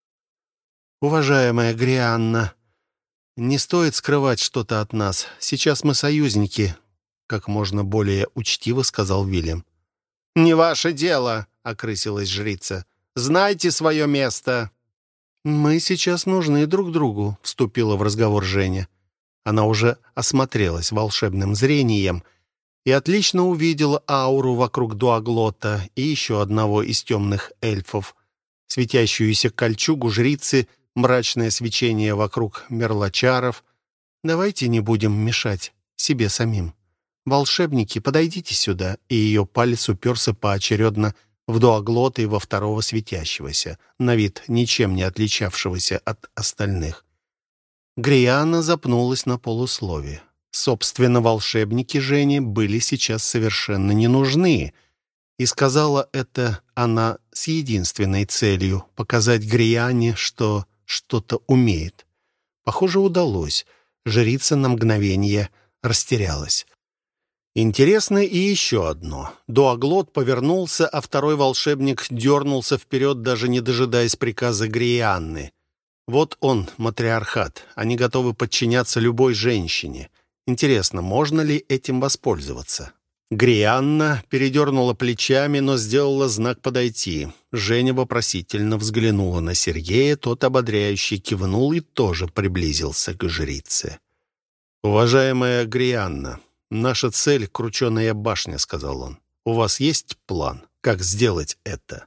«Уважаемая Грианна, не стоит скрывать что-то от нас. Сейчас мы союзники», — как можно более учтиво сказал Вильям. «Не ваше дело», — окрысилась жрица. «Знайте свое место». «Мы сейчас нужны друг другу», — вступила в разговор Женя. Она уже осмотрелась волшебным зрением и отлично увидела ауру вокруг Дуаглота и еще одного из темных эльфов, светящуюся кольчугу жрицы, мрачное свечение вокруг мерлочаров. «Давайте не будем мешать себе самим. Волшебники, подойдите сюда», и ее палец уперся поочередно в Дуаглота и во второго светящегося, на вид ничем не отличавшегося от остальных. Грианна запнулась на полуслове. Собственно, волшебники Жени были сейчас совершенно не нужны, и сказала это она с единственной целью — показать Грианне, что что-то умеет. Похоже, удалось. Жрица на мгновение растерялась. Интересно и еще одно. Дуаглот повернулся, а второй волшебник дернулся вперед, даже не дожидаясь приказа Грианны. Вот он, матриархат. Они готовы подчиняться любой женщине. Интересно, можно ли этим воспользоваться? Грианна передернула плечами, но сделала знак подойти. Женя вопросительно взглянула на Сергея, тот ободряюще кивнул и тоже приблизился к жрице. «Уважаемая Грианна, наша цель — Крученая башня», — сказал он. «У вас есть план, как сделать это?»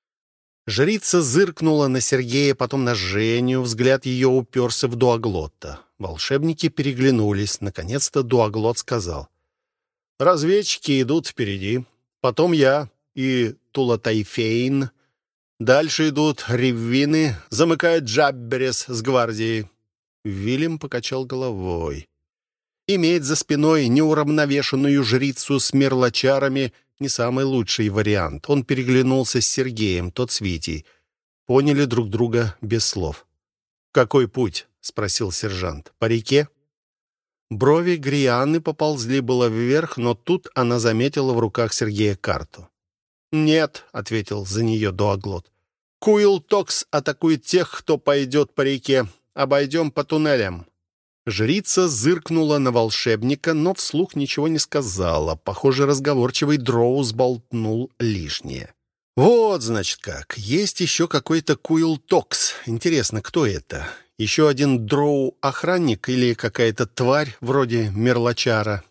Жрица зыркнула на Сергея, потом на Женю, взгляд ее уперся в Дуаглота. Волшебники переглянулись. Наконец-то Дуаглот сказал: «Разведчики идут впереди, потом я и Тулатайфейн. Дальше идут Риввины, замыкает Джабберес с гвардией». Вильям покачал головой. Иметь за спиной неуравновешенную жрицу с мерлочарами — не самый лучший вариант. Он переглянулся с Сергеем, тот с Витей. Поняли друг друга без слов. «Какой путь?» — спросил сержант. «По реке?» Брови Грианны поползли было вверх, но тут она заметила в руках Сергея карту. «Нет», — ответил за нее Дуаглот. «Куилтокс атакует тех, кто пойдет по реке. Обойдем по туннелям». Жрица зыркнула на волшебника, но вслух ничего не сказала. Похоже, разговорчивый дроу сболтнул лишнее. «Вот, значит, как. Есть еще какой-то Куилтокс. Интересно, кто это? Еще один дроу-охранник или какая-то тварь вроде мерлочара?»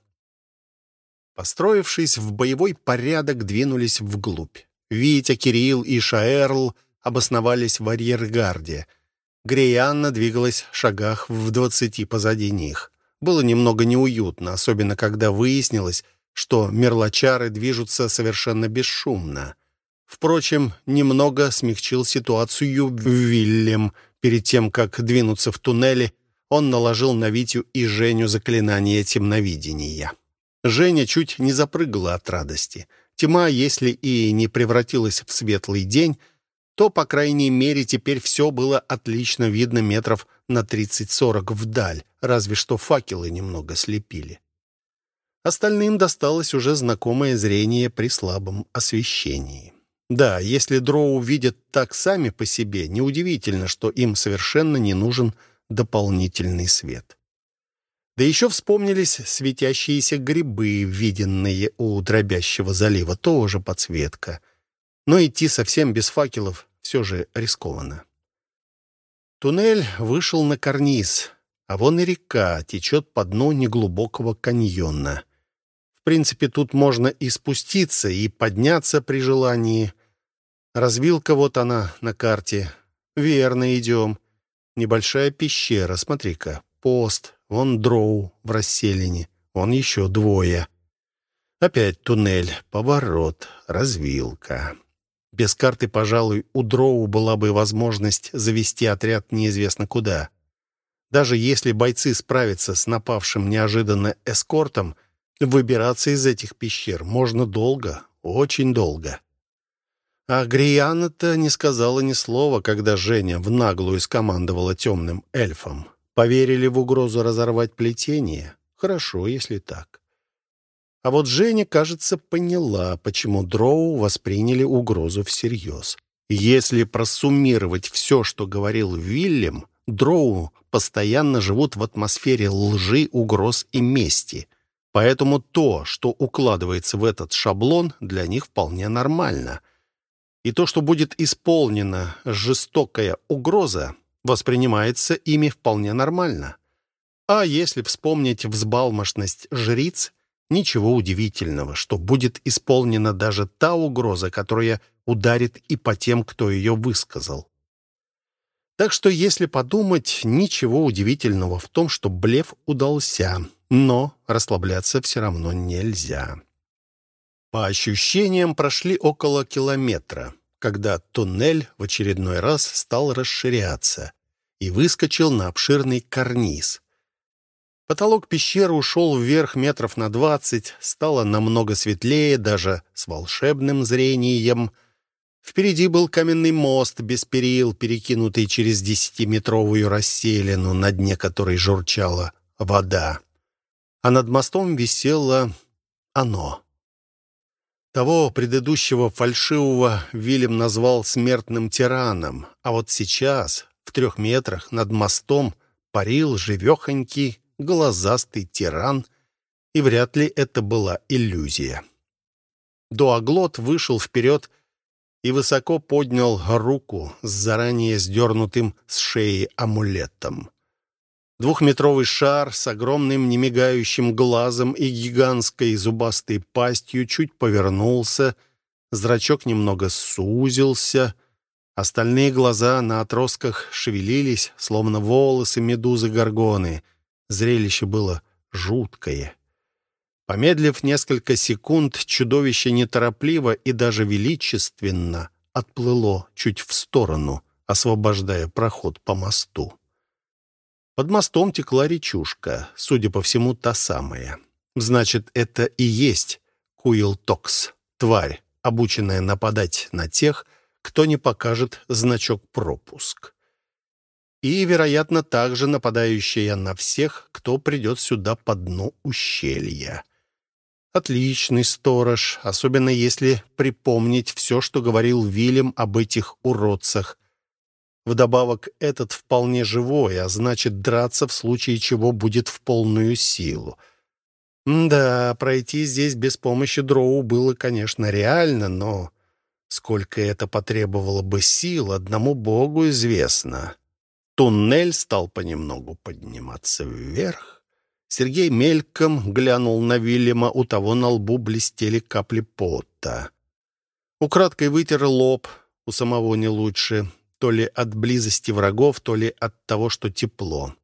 Построившись в боевой порядок, двинулись вглубь. Витя, Кирилл и Шаэрл обосновались в арьергарде. Грианна двигалась в шагах в 20 позади них. Было немного неуютно, особенно когда выяснилось, что мерлочары движутся совершенно бесшумно. Впрочем, немного смягчил ситуацию Вильям. Перед тем, как двинуться в туннели, он наложил на Витю и Женю заклинание темновидения. Женя чуть не запрыгала от радости. Тьма, если и не превратилась в светлый день, то, по крайней мере, теперь все было отлично видно метров на 30-40 вдаль, разве что факелы немного слепили. Остальным досталось уже знакомое зрение при слабом освещении. Да, если дроу видят так сами по себе, неудивительно, что им совершенно не нужен дополнительный свет. Да еще вспомнились светящиеся грибы, виденные у дробящего залива, тоже подсветка. Но идти совсем без факелов все же рискованно. Туннель вышел на карниз, а вон и река течет по дну неглубокого каньона. В принципе, тут можно и спуститься, и подняться при желании. Развилка вот она на карте. Верно, идем. Небольшая пещера, смотри-ка. Пост, вон дроу в расселине, вон еще двое. Опять туннель, поворот, развилка. Без карты, пожалуй, у Дроу была бы возможность завести отряд неизвестно куда. Даже если бойцы справятся с напавшим неожиданно эскортом, выбираться из этих пещер можно долго, очень долго. А Грианна-то не сказала ни слова, когда Женя в наглую скомандовала темным эльфом. Поверили в угрозу разорвать плетение? Хорошо, если так. А вот Женя, кажется, поняла, почему Дроу восприняли угрозу всерьез. Если просуммировать все, что говорил Вильям, Дроу постоянно живут в атмосфере лжи, угроз и мести. Поэтому то, что укладывается в этот шаблон, для них вполне нормально. И то, что будет исполнена жестокая угроза, воспринимается ими вполне нормально. А если вспомнить взбалмошность жриц, ничего удивительного, что будет исполнена даже та угроза, которая ударит и по тем, кто ее высказал. Так что, если подумать, ничего удивительного в том, что блеф удался, но расслабляться все равно нельзя. По ощущениям, прошли около километра, когда туннель в очередной раз стал расширяться и выскочил на обширный карниз. Потолок пещеры ушел вверх метров на 20, стало намного светлее, даже с волшебным зрением. Впереди был каменный мост без перил, перекинутый через 10-метровую расселину, на дне которой журчала вода. А над мостом висело оно. Того предыдущего фальшивого Вильям назвал смертным тираном, а вот сейчас, в 3 метрах над мостом, парил живехонький, глазастый тиран, и вряд ли это была иллюзия. Дуаглот вышел вперед и высоко поднял руку с заранее сдернутым с шеи амулетом. 2-метровый шар с огромным немигающим глазом и гигантской зубастой пастью чуть повернулся, зрачок немного сузился, остальные глаза на отростках шевелились, словно волосы медузы-горгоны. Зрелище было жуткое. Помедлив несколько секунд, чудовище неторопливо и даже величественно отплыло чуть в сторону, освобождая проход по мосту. Под мостом текла речушка, судя по всему, та самая. Значит, это и есть Куилтокс, тварь, обученная нападать на тех, кто не покажет значок «пропуск». И, вероятно, также нападающая на всех, кто придет сюда по дну ущелья. Отличный сторож, особенно если припомнить все, что говорил Вильям об этих уродцах. Вдобавок, этот вполне живой, а значит, драться в случае чего будет в полную силу. Да, пройти здесь без помощи Дроу было, конечно, реально, но сколько это потребовало бы сил, одному Богу известно. Туннель стал понемногу подниматься вверх. Сергей мельком глянул на Вильяма, у того на лбу блестели капли пота. Украдкой вытер лоб, у самого не лучше, то ли от близости врагов, то ли от того, что тепло.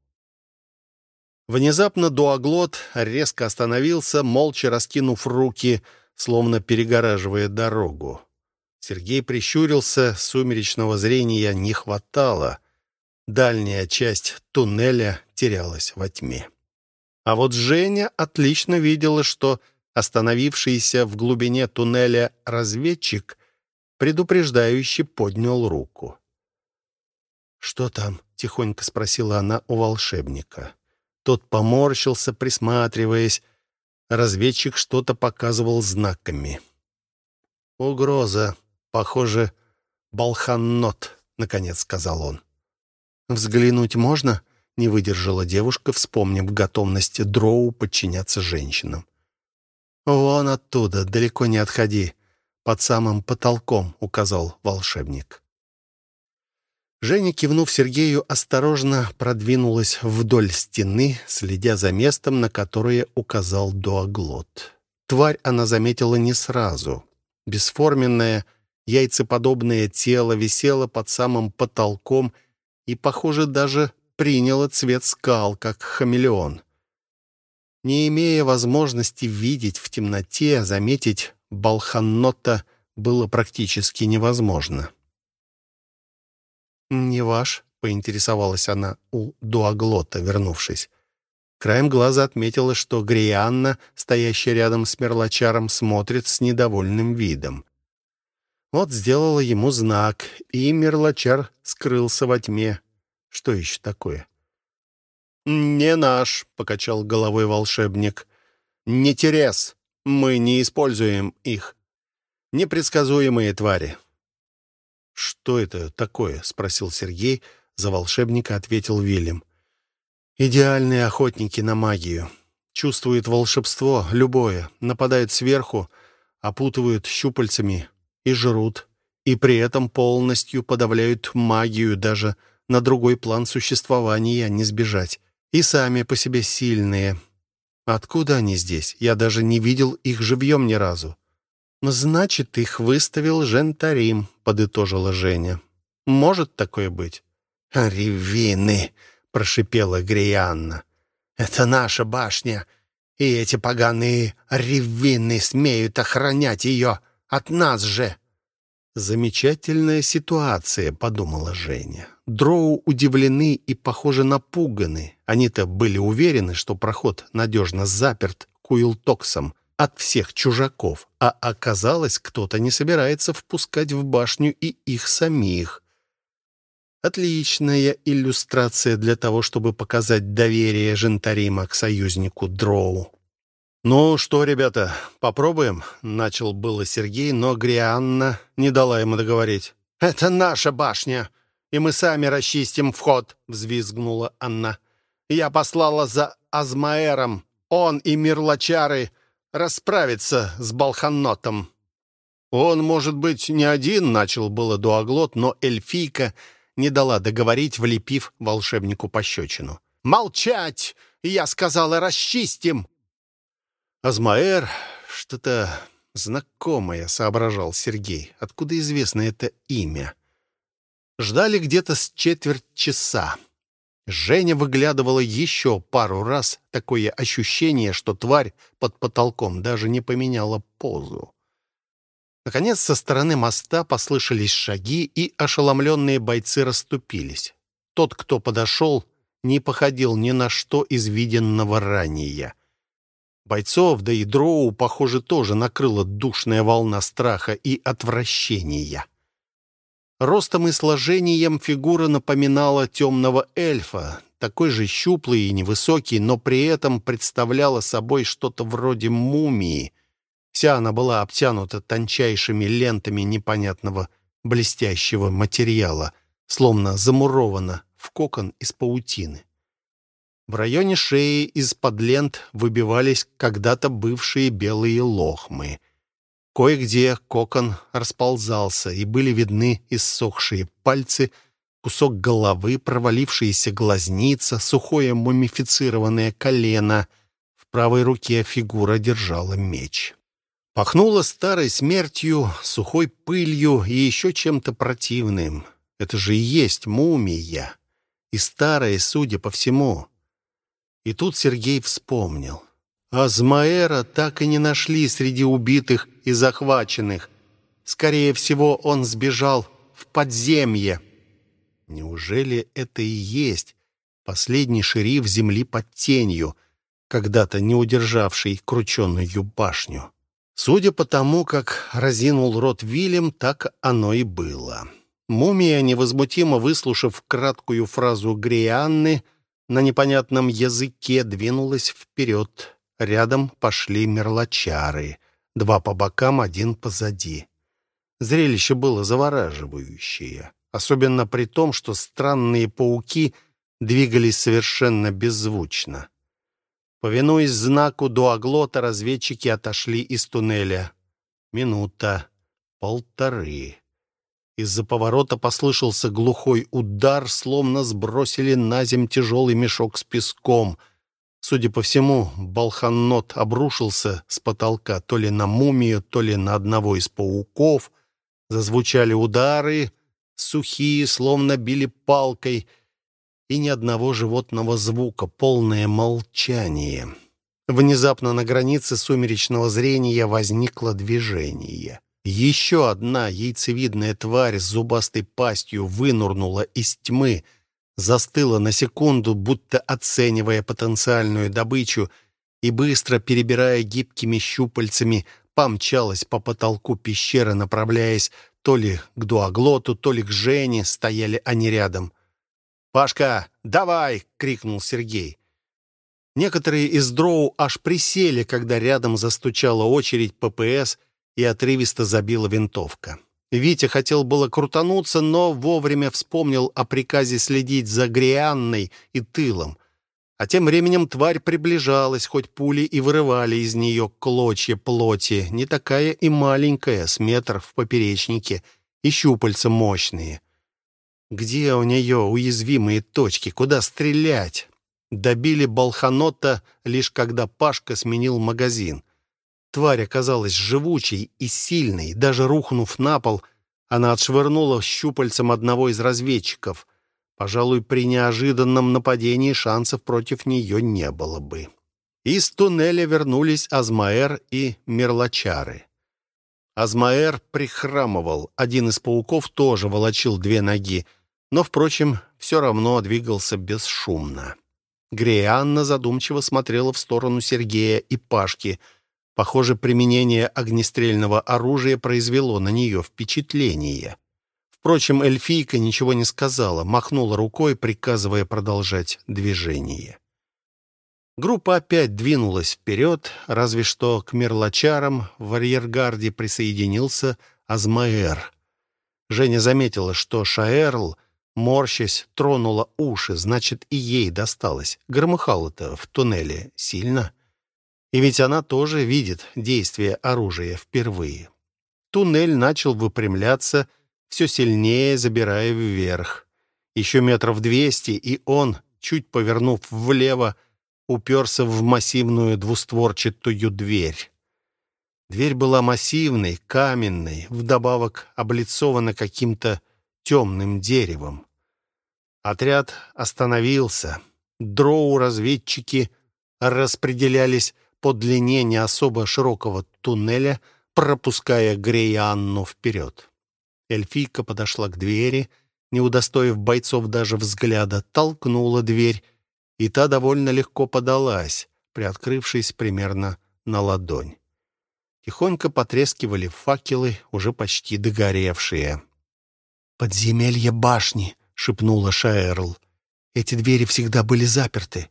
Внезапно Дуаглот резко остановился, молча раскинув руки, словно перегораживая дорогу. Сергей прищурился, сумеречного зрения не хватало. Дальняя часть туннеля терялась во тьме. А вот Женя отлично видела, что остановившийся в глубине туннеля разведчик предупреждающе поднял руку. «Что там?» — тихонько спросила она у волшебника. Тот поморщился, присматриваясь. Разведчик что-то показывал знаками. «Угроза. Похоже, Балханнот», — наконец сказал он. «Взглянуть можно?» — не выдержала девушка, вспомнив готовность Дроу подчиняться женщинам. «Вон оттуда, далеко не отходи. Под самым потолком», — указал волшебник. Женя, кивнув Сергею, осторожно продвинулась вдоль стены, следя за местом, на которое указал Дуаглот. Тварь она заметила не сразу. Бесформенное, яйцеподобное тело висело под самым потолком и, похоже, даже приняло цвет скал, как хамелеон. Не имея возможности видеть в темноте, заметить Балханнота было практически невозможно. «Не ваш?» — поинтересовалась она у Дуаглота, вернувшись. Краем глаза отметила, что Грианна, стоящая рядом с Мерлочаром, смотрит с недовольным видом. Вот сделала ему знак, и Мерлочар скрылся во тьме. Что еще такое? «Не наш», — покачал головой волшебник. «Не терес. Мы не используем их. Непредсказуемые твари». «Что это такое?» — спросил Сергей. За волшебника ответил Вильям. «Идеальные охотники на магию. Чувствуют волшебство, любое, нападают сверху, опутывают щупальцами и жрут, и при этом полностью подавляют магию, даже на другой план существования не сбежать. И сами по себе сильные. Откуда они здесь? Я даже не видел их живьем ни разу». «Значит, их выставил Жентарим», — подытожила Женя. «Может такое быть?» «Ревины!» — прошипела Грианна. «Это наша башня, и эти поганые ревины смеют охранять ее от нас же!» «Замечательная ситуация», — подумала Женя. Дроу удивлены и, похоже, напуганы. Они-то были уверены, что проход надежно заперт Куилтоксом от всех чужаков, а оказалось, кто-то не собирается впускать в башню и их самих. Отличная иллюстрация для того, чтобы показать доверие Жентарима к союзнику Дроу. «Ну что, ребята, попробуем?» — начал было Сергей, но Грианна не дала ему договорить. «Это наша башня, и мы сами расчистим вход», — взвизгнула Анна. «Я послала за Азмаэром. Он и Мирлочары расправятся с Балханнотом». «Он, может быть, не один», — начал было Дуаглот, но эльфийка не дала договорить, влепив волшебнику пощечину. «Молчать! Я сказала, расчистим!» «Азмаэр, что-то знакомое», — соображал Сергей. «Откуда известно это имя?» Ждали где-то с четверть часа. Женя выглядывала еще пару раз. Такое ощущение, что тварь под потолком даже не поменяла позу. Наконец, со стороны моста послышались шаги, и ошеломленные бойцы расступились. Тот, кто подошел, не походил ни на что из виденного ранее. Бойцов, да и Дроу, похоже, тоже накрыла душная волна страха и отвращения. Ростом и сложением фигура напоминала темного эльфа, такой же щуплый и невысокий, но при этом представляла собой что-то вроде мумии. Вся она была обтянута тончайшими лентами непонятного блестящего материала, словно замурована в кокон из паутины. В районе шеи из-под лент выбивались когда-то бывшие белые лохмы. Кое-где кокон расползался, и были видны иссохшие пальцы, кусок головы, провалившиеся глазница, сухое мумифицированное колено. В правой руке фигура держала меч. Пахнуло старой смертью, сухой пылью и еще чем-то противным. Это же и есть мумия. И старая, судя по всему. И тут Сергей вспомнил. Азмаэра так и не нашли среди убитых и захваченных. Скорее всего, он сбежал в подземье. Неужели это и есть последний шериф земли под тенью, когда-то не удержавший крученую башню? Судя по тому, как разинул рот Вильям, так оно и было. Мумия, невозмутимо выслушав краткую фразу Грианны, на непонятном языке двинулась вперед. Рядом пошли мерлочары. 2 по бокам, 1 позади. Зрелище было завораживающее. Особенно при том, что странные пауки двигались совершенно беззвучно. Повинуясь знаку Дуаглота, разведчики отошли из туннеля. Минута, 1,5. Из-за поворота послышался глухой удар, словно сбросили на земь тяжелый мешок с песком. Судя по всему, Балханнот обрушился с потолка то ли на мумию, то ли на одного из пауков. Зазвучали удары, сухие, словно били палкой, и ни одного животного звука, полное молчание. Внезапно на границе сумеречного зрения возникло движение. Еще одна яйцевидная тварь с зубастой пастью вынурнула из тьмы, застыла на секунду, будто оценивая потенциальную добычу, и, быстро перебирая гибкими щупальцами, помчалась по потолку пещеры, направляясь то ли к дуоглоту, то ли к Жене. Стояли они рядом. «Пашка, давай!» — крикнул Сергей. Некоторые из дроу аж присели, когда рядом застучала очередь ППС и отрывисто забила винтовка. Витя хотел было крутануться, но вовремя вспомнил о приказе следить за Грианной и тылом. А тем временем тварь приближалась, хоть пули и вырывали из нее клочья плоти. Не такая и маленькая, с метр в поперечнике, и щупальца мощные. Где у нее уязвимые точки? Куда стрелять? Добили Болханота, лишь когда Пашка сменил магазин. Тварь оказалась живучей и сильной. Даже рухнув на пол, она отшвырнула щупальцем одного из разведчиков. Пожалуй, при неожиданном нападении шансов против нее не было бы. Из туннеля вернулись Азмаэр и Мерлачары. Азмаэр прихрамывал. Один из пауков тоже волочил 2 ноги, но, впрочем, все равно двигался бесшумно. Грианна задумчиво смотрела в сторону Сергея и Пашки. Похоже, применение огнестрельного оружия произвело на нее впечатление. Впрочем, эльфийка ничего не сказала, махнула рукой, приказывая продолжать движение. Группа опять двинулась вперед, разве что к мерлачарам в арьергарде присоединился Азмаэр. Женя заметила, что Шаэрл, морщась, тронула уши, значит, и ей досталось. Громыхало-то в туннеле сильно. И ведь она тоже видит действие оружия впервые. Туннель начал выпрямляться, все сильнее забирая вверх. Еще 200 метров, и он, чуть повернув влево, уперся в массивную двустворчатую дверь. Дверь была массивной, каменной, вдобавок облицована каким-то темным деревом. Отряд остановился. Дроу-разведчики распределялись по длине не особо широкого туннеля, пропуская Грианну вперед. Эльфийка подошла к двери, не удостоив бойцов даже взгляда, толкнула дверь, и та довольно легко подалась, приоткрывшись примерно на ладонь. Тихонько потрескивали факелы, уже почти догоревшие. «Подземелье башни», — шепнула Шаэрл. «Эти двери всегда были заперты».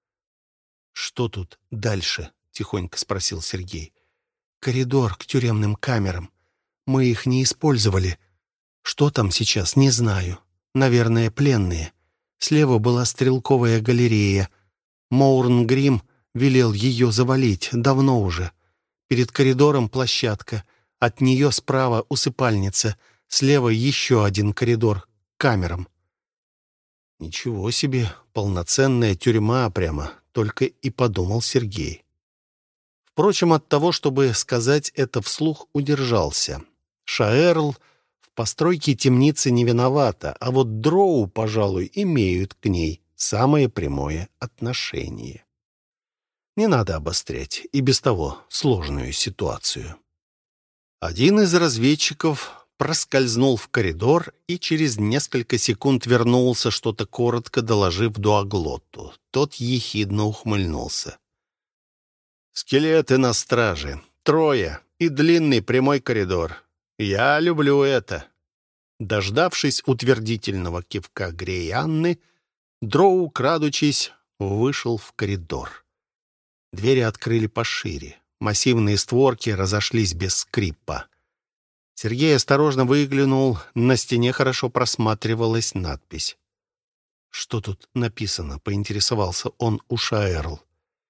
«Что тут дальше?» — тихонько спросил Сергей. «Коридор к тюремным камерам. Мы их не использовали. Что там сейчас, не знаю. Наверное, пленные. Слева была стрелковая галерея. Моурн-Грим велел ее завалить, давно уже. Перед коридором площадка. От нее справа усыпальница. Слева еще один коридор к камерам». «Ничего себе, полноценная тюрьма прямо», — только и подумал Сергей. Впрочем, от того, чтобы сказать это вслух, удержался. Шаэрл в постройке темницы не виновата, а вот дроу, пожалуй, имеют к ней самое прямое отношение. Не надо обострять и без того сложную ситуацию. Один из разведчиков проскользнул в коридор и через несколько секунд вернулся, что-то коротко доложив дуоглоту. Тот ехидно ухмыльнулся. «Скелеты на страже. 3 и длинный прямой коридор. Я люблю это». Дождавшись утвердительного кивка Грианны, дроу, крадучись, вышел в коридор. Двери открыли пошире. Массивные створки разошлись без скрипа. Сергей осторожно выглянул. На стене хорошо просматривалась надпись. «Что тут написано?» — поинтересовался он у Шаэрл.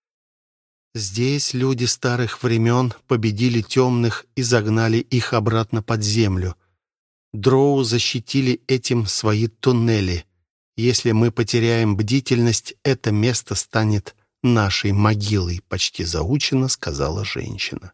«Здесь люди старых времен победили темных и загнали их обратно под землю. Дроу защитили этим свои туннели. Если мы потеряем бдительность, это место станет нашей могилой», — почти заучено сказала женщина.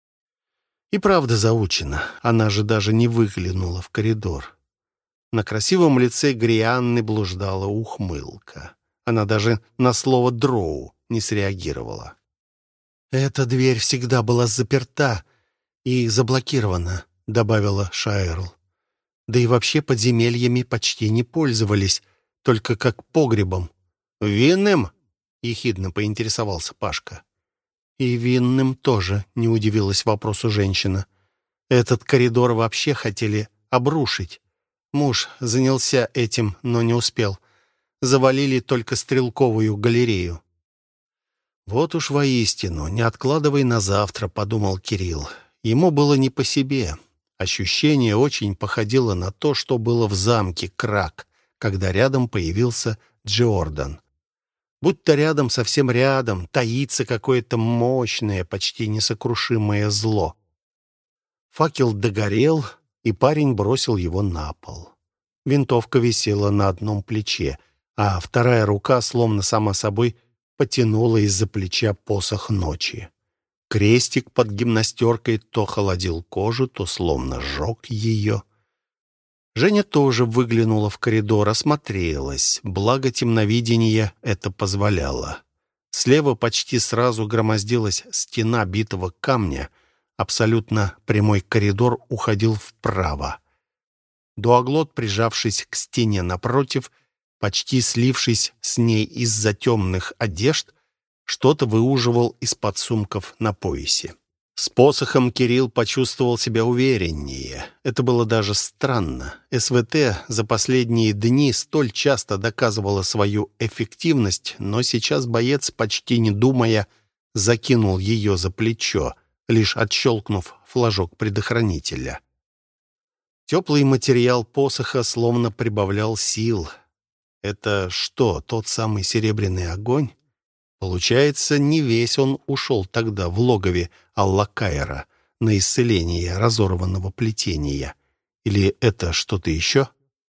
И правда заучено. Она же даже не выглянула в коридор. На красивом лице Грианны блуждала ухмылка. Она даже на слово «дроу» не среагировала. «Эта дверь всегда была заперта и заблокирована», — добавила Шаэрл. «Да и вообще подземельями почти не пользовались, только как погребом». «Винным?» — ехидно поинтересовался Пашка. «И винным тоже», — не удивилась вопросу женщина. «Этот коридор вообще хотели обрушить. Муж занялся этим, но не успел. Завалили только стрелковую галерею». «Вот уж воистину, не откладывай на завтра», — подумал Кирилл. Ему было не по себе. Ощущение очень походило на то, что было в замке Крак, когда рядом появился Джордан. Будто рядом, совсем рядом, таится какое-то мощное, почти несокрушимое зло. Факел догорел, и парень бросил его на пол. Винтовка висела на одном плече, а вторая рука, словно сама собой, потянула из-за плеча посох ночи. Крестик под гимнастеркой то холодил кожу, то словно сжег ее. Женя тоже выглянула в коридор, осмотрелась, благо темновидение это позволяло. Слева почти сразу громоздилась стена битого камня, абсолютно прямой коридор уходил вправо. Дуаглот, прижавшись к стене напротив, почти слившись с ней из-за темных одежд, что-то выуживал из-под сумков на поясе. С посохом Кирилл почувствовал себя увереннее. Это было даже странно. СВТ за последние дни столь часто доказывала свою эффективность, но сейчас боец, почти не думая, закинул ее за плечо, лишь отщелкнув флажок предохранителя. Теплый материал посоха словно прибавлял сил. Это что, тот самый серебряный огонь? Получается, не весь он ушел тогда в логове Аллакаира на исцеление разорванного плетения. Или это что-то еще?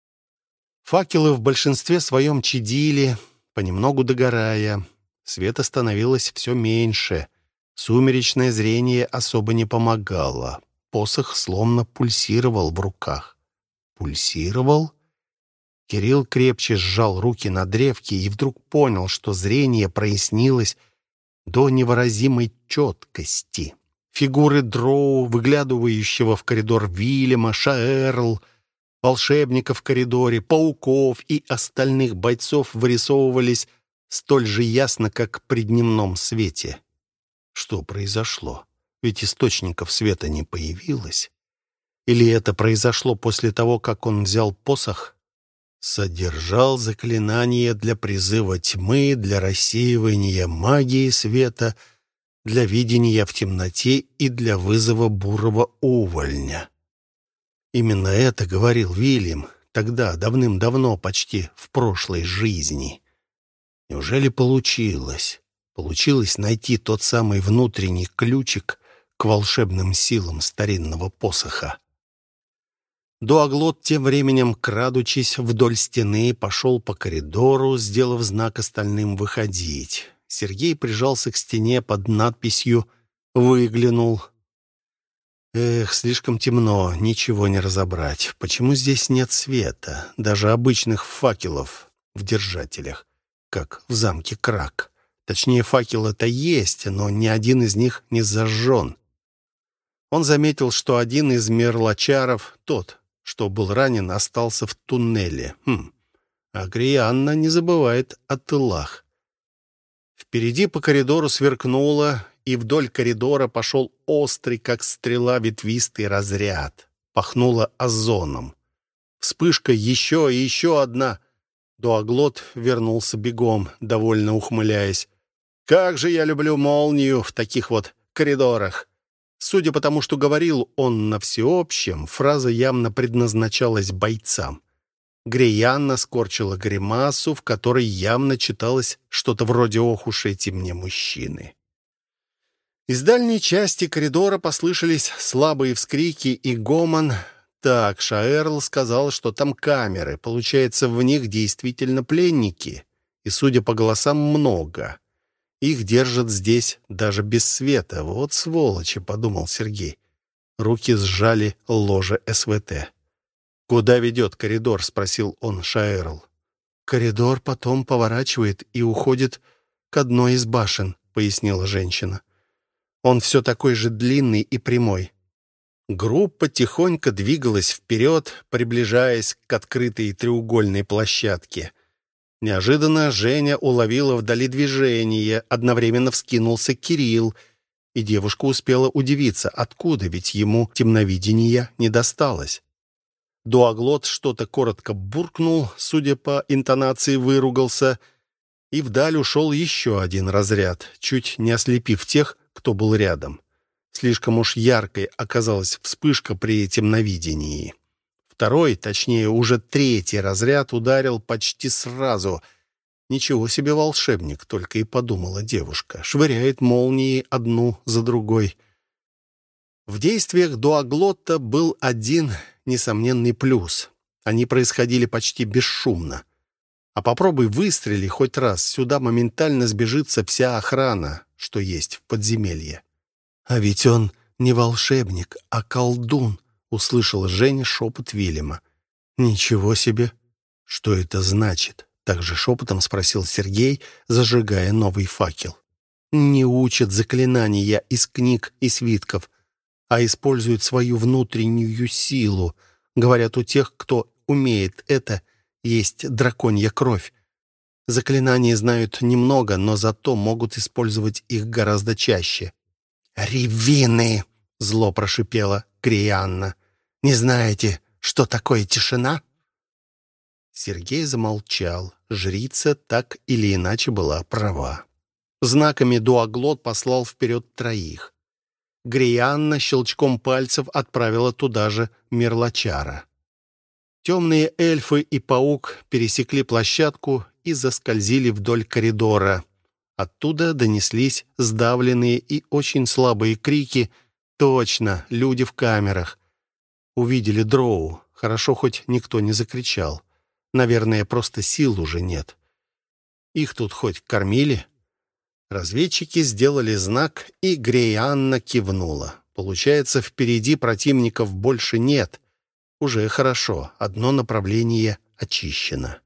Факелы в большинстве своем чадили, понемногу догорая. Света становилось все меньше. Сумеречное зрение особо не помогало. Посох словно пульсировал в руках. Пульсировал? Кирилл крепче сжал руки на древке и вдруг понял, что зрение прояснилось до невыразимой четкости. Фигуры дроу, выглядывающего в коридор Вильяма, Шаэрл, волшебника в коридоре, пауков и остальных бойцов вырисовывались столь же ясно, как при дневном свете. Что произошло? Ведь источников света не появилось. Или это произошло после того, как он взял посох? Содержал заклинание для призыва тьмы, для рассеивания магии света, для видения в темноте и для вызова бурого увольня. Именно это говорил Вильям тогда, давным-давно, почти в прошлой жизни. Неужели получилось? Получилось найти тот самый внутренний ключик к волшебным силам старинного посоха. Дуаглот тем временем, крадучись вдоль стены, пошел по коридору, сделав знак остальным выходить. Сергей прижался к стене под надписью, выглянул. Эх, слишком темно, ничего не разобрать. Почему здесь нет света, даже обычных факелов в держателях, как в замке Крак? Точнее, факел-то есть, но ни один из них не зажжен. Он заметил, что один из мерлочаров, тот, что был ранен, остался в туннеле. А Грианна не забывает о тылах. Впереди по коридору сверкнуло, и вдоль коридора пошел острый, как стрела, ветвистый разряд. Пахнуло озоном. Вспышка, еще и еще одна. Дуаглот вернулся бегом, довольно ухмыляясь. «Как же я люблю молнию в таких вот коридорах!» Судя по тому, что говорил он на всеобщем, фраза явно предназначалась бойцам. Грианна скорчила гримасу, в которой явно читалось что-то вроде «Ох уж эти мне мужчины». Из дальней части коридора послышались слабые вскрики и гомон. Так, Шаэрл сказал, что там камеры. Получается, в них действительно пленники. И, судя по голосам, много. Их держат здесь даже без света. Вот сволочи, подумал Сергей. Руки сжали ложе СВТ. «Куда ведет коридор?» — спросил он Шаэрл. «Коридор потом поворачивает и уходит к одной из башен», — пояснила женщина. Он все такой же длинный и прямой. Группа тихонько двигалась вперед, приближаясь к открытой треугольной площадке. Неожиданно Женя уловила вдали движение, одновременно вскинулся Кирилл, и девушка успела удивиться, откуда, ведь ему темновидения не досталось. Дуаглот что-то коротко буркнул, судя по интонации выругался, и вдаль ушел еще один разряд, чуть не ослепив тех, кто был рядом. Слишком уж яркой оказалась вспышка при темновидении. Второй, точнее, уже третий разряд ударил почти сразу. Ничего себе волшебник, только и подумала девушка. Швыряет молнии одну за другой. В действиях Дуаглота был один несомненный плюс. Они происходили почти бесшумно. А попробуй выстрели хоть раз, сюда моментально сбежится вся охрана, что есть в подземелье. «А ведь он не волшебник, а колдун», — услышала Женя шепот Вильяма. «Ничего себе! Что это значит?» — также шепотом спросил Сергей, зажигая новый факел. «Не учат заклинания из книг и свитков, а используют свою внутреннюю силу. Говорят, у тех, кто умеет это, есть драконья кровь. Заклинания знают немного, но зато могут использовать их гораздо чаще». «Ревины!» — зло прошипела Крианна. «Не знаете, что такое тишина?» Сергей замолчал. Жрица так или иначе была права. Знаками Дуаглот послал вперед троих. Грианна щелчком пальцев отправила туда же Мерлочара. Темные эльфы и паук пересекли площадку и заскользили вдоль коридора. Оттуда донеслись сдавленные и очень слабые крики. Точно, люди в камерах. Увидели дроу. Хорошо, хоть никто не закричал. Наверное, просто сил уже нет. Их тут хоть кормили? Разведчики сделали знак, и Грианна кивнула. Получается, впереди противников больше нет. Уже хорошо, одно направление очищено.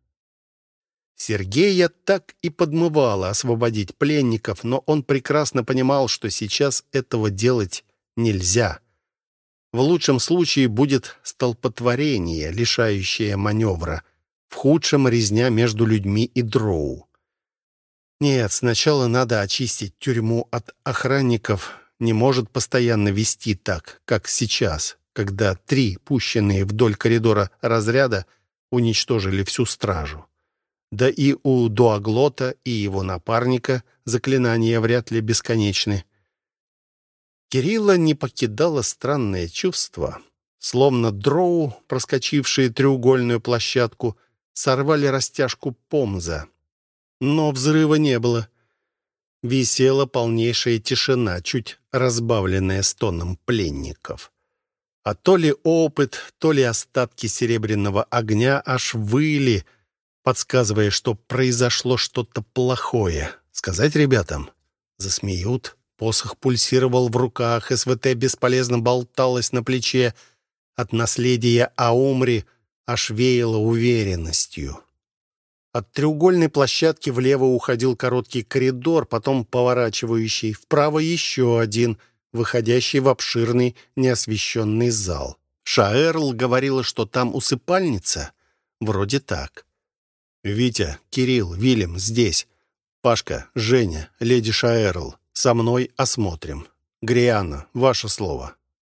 Сергея так и подмывало освободить пленников, но он прекрасно понимал, что сейчас этого делать нельзя. В лучшем случае будет столпотворение, лишающее маневра. В худшем — резня между людьми и дроу. Нет, сначала надо очистить тюрьму от охранников. Не может постоянно вести так, как сейчас, когда 3 пущенные вдоль коридора разряда уничтожили всю стражу. Да и у Дуаглота и его напарника заклинания вряд ли бесконечны. Кирилла не покидало странное чувство, словно дроу, проскочившие треугольную площадку, сорвали растяжку помза. Но взрыва не было. Висела полнейшая тишина, чуть разбавленная стоном пленников. А то ли опыт, то ли остатки серебряного огня аж выли, подсказывая, что произошло что-то плохое. Сказать ребятам? Засмеют. Посох пульсировал в руках, СВТ бесполезно болталась на плече. От наследия Аумри аж веяло уверенностью. От треугольной площадки влево уходил короткий коридор, потом поворачивающий, вправо еще один, выходящий в обширный неосвещенный зал. Шаэрл говорила, что там усыпальница. Вроде так. «Витя, Кирилл, Вильям здесь. Пашка, Женя, леди Шаэрл. Со мной осмотрим. Грианна, ваше слово».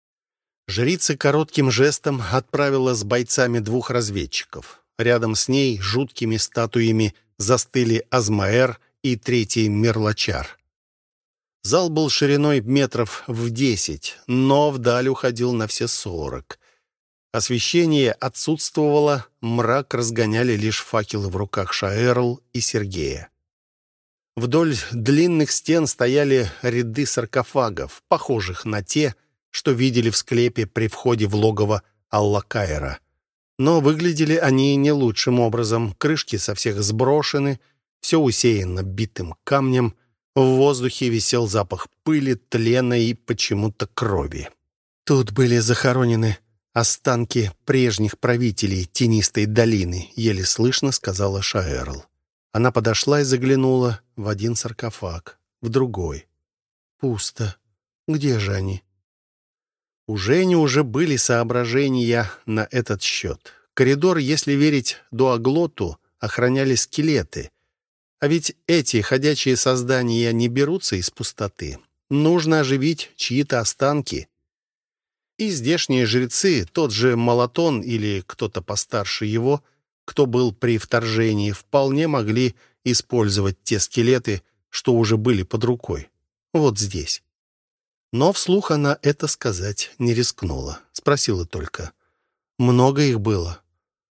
Жрица коротким жестом отправила с бойцами 2 разведчиков. Рядом с ней жуткими статуями застыли Азмаэр и 3-й Мерлочар. Зал был шириной метров в 10, но вдаль уходил на все 40. Освещение отсутствовало, мрак разгоняли лишь факелы в руках Шаэрл и Сергея. Вдоль длинных стен стояли ряды саркофагов, похожих на те, что видели в склепе при входе в логово Аллакаира. Но выглядели они не лучшим образом. Крышки со всех сброшены, все усеяно битым камнем. В воздухе висел запах пыли, тлена и почему-то крови. Тут были захоронены останки прежних правителей тенистой долины, еле слышно сказала Шаэрл. Она подошла и заглянула в один саркофаг, в другой. Пусто. Где же они? У Жени уже были соображения на этот счет. Коридор, если верить Дуаглоту, охраняли скелеты. А ведь эти ходячие создания не берутся из пустоты. Нужно оживить чьи-то останки. И здешние жрецы, тот же Молотон или кто-то постарше его, кто был при вторжении, вполне могли использовать те скелеты, что уже были под рукой. Вот здесь. Но вслух она это сказать не рискнула. Спросила только. «Много их было?»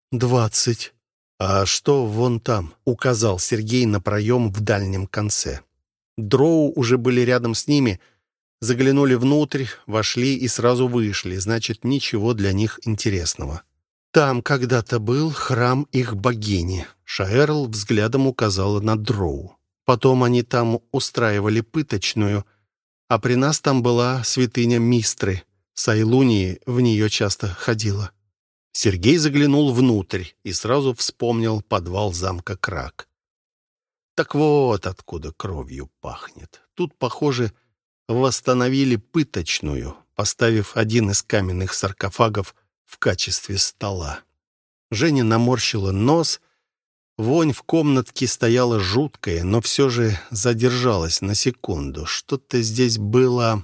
20. «А что вон там?» — указал Сергей на проем в дальнем конце. Дроу уже были рядом с ними, заглянули внутрь, вошли и сразу вышли, значит, ничего для них интересного. «Там когда-то был храм их богини», — Шаэрл взглядом указала на Дроу. «Потом они там устраивали пыточную, а при нас там была святыня Мистры. Сайлуни в нее часто ходила». Сергей заглянул внутрь и сразу вспомнил подвал замка Крак. Так вот откуда кровью пахнет. Тут, похоже, восстановили пыточную, поставив один из каменных саркофагов в качестве стола. Женя наморщила нос. Вонь в комнатке стояла жуткая, но все же задержалась на секунду. Что-то здесь было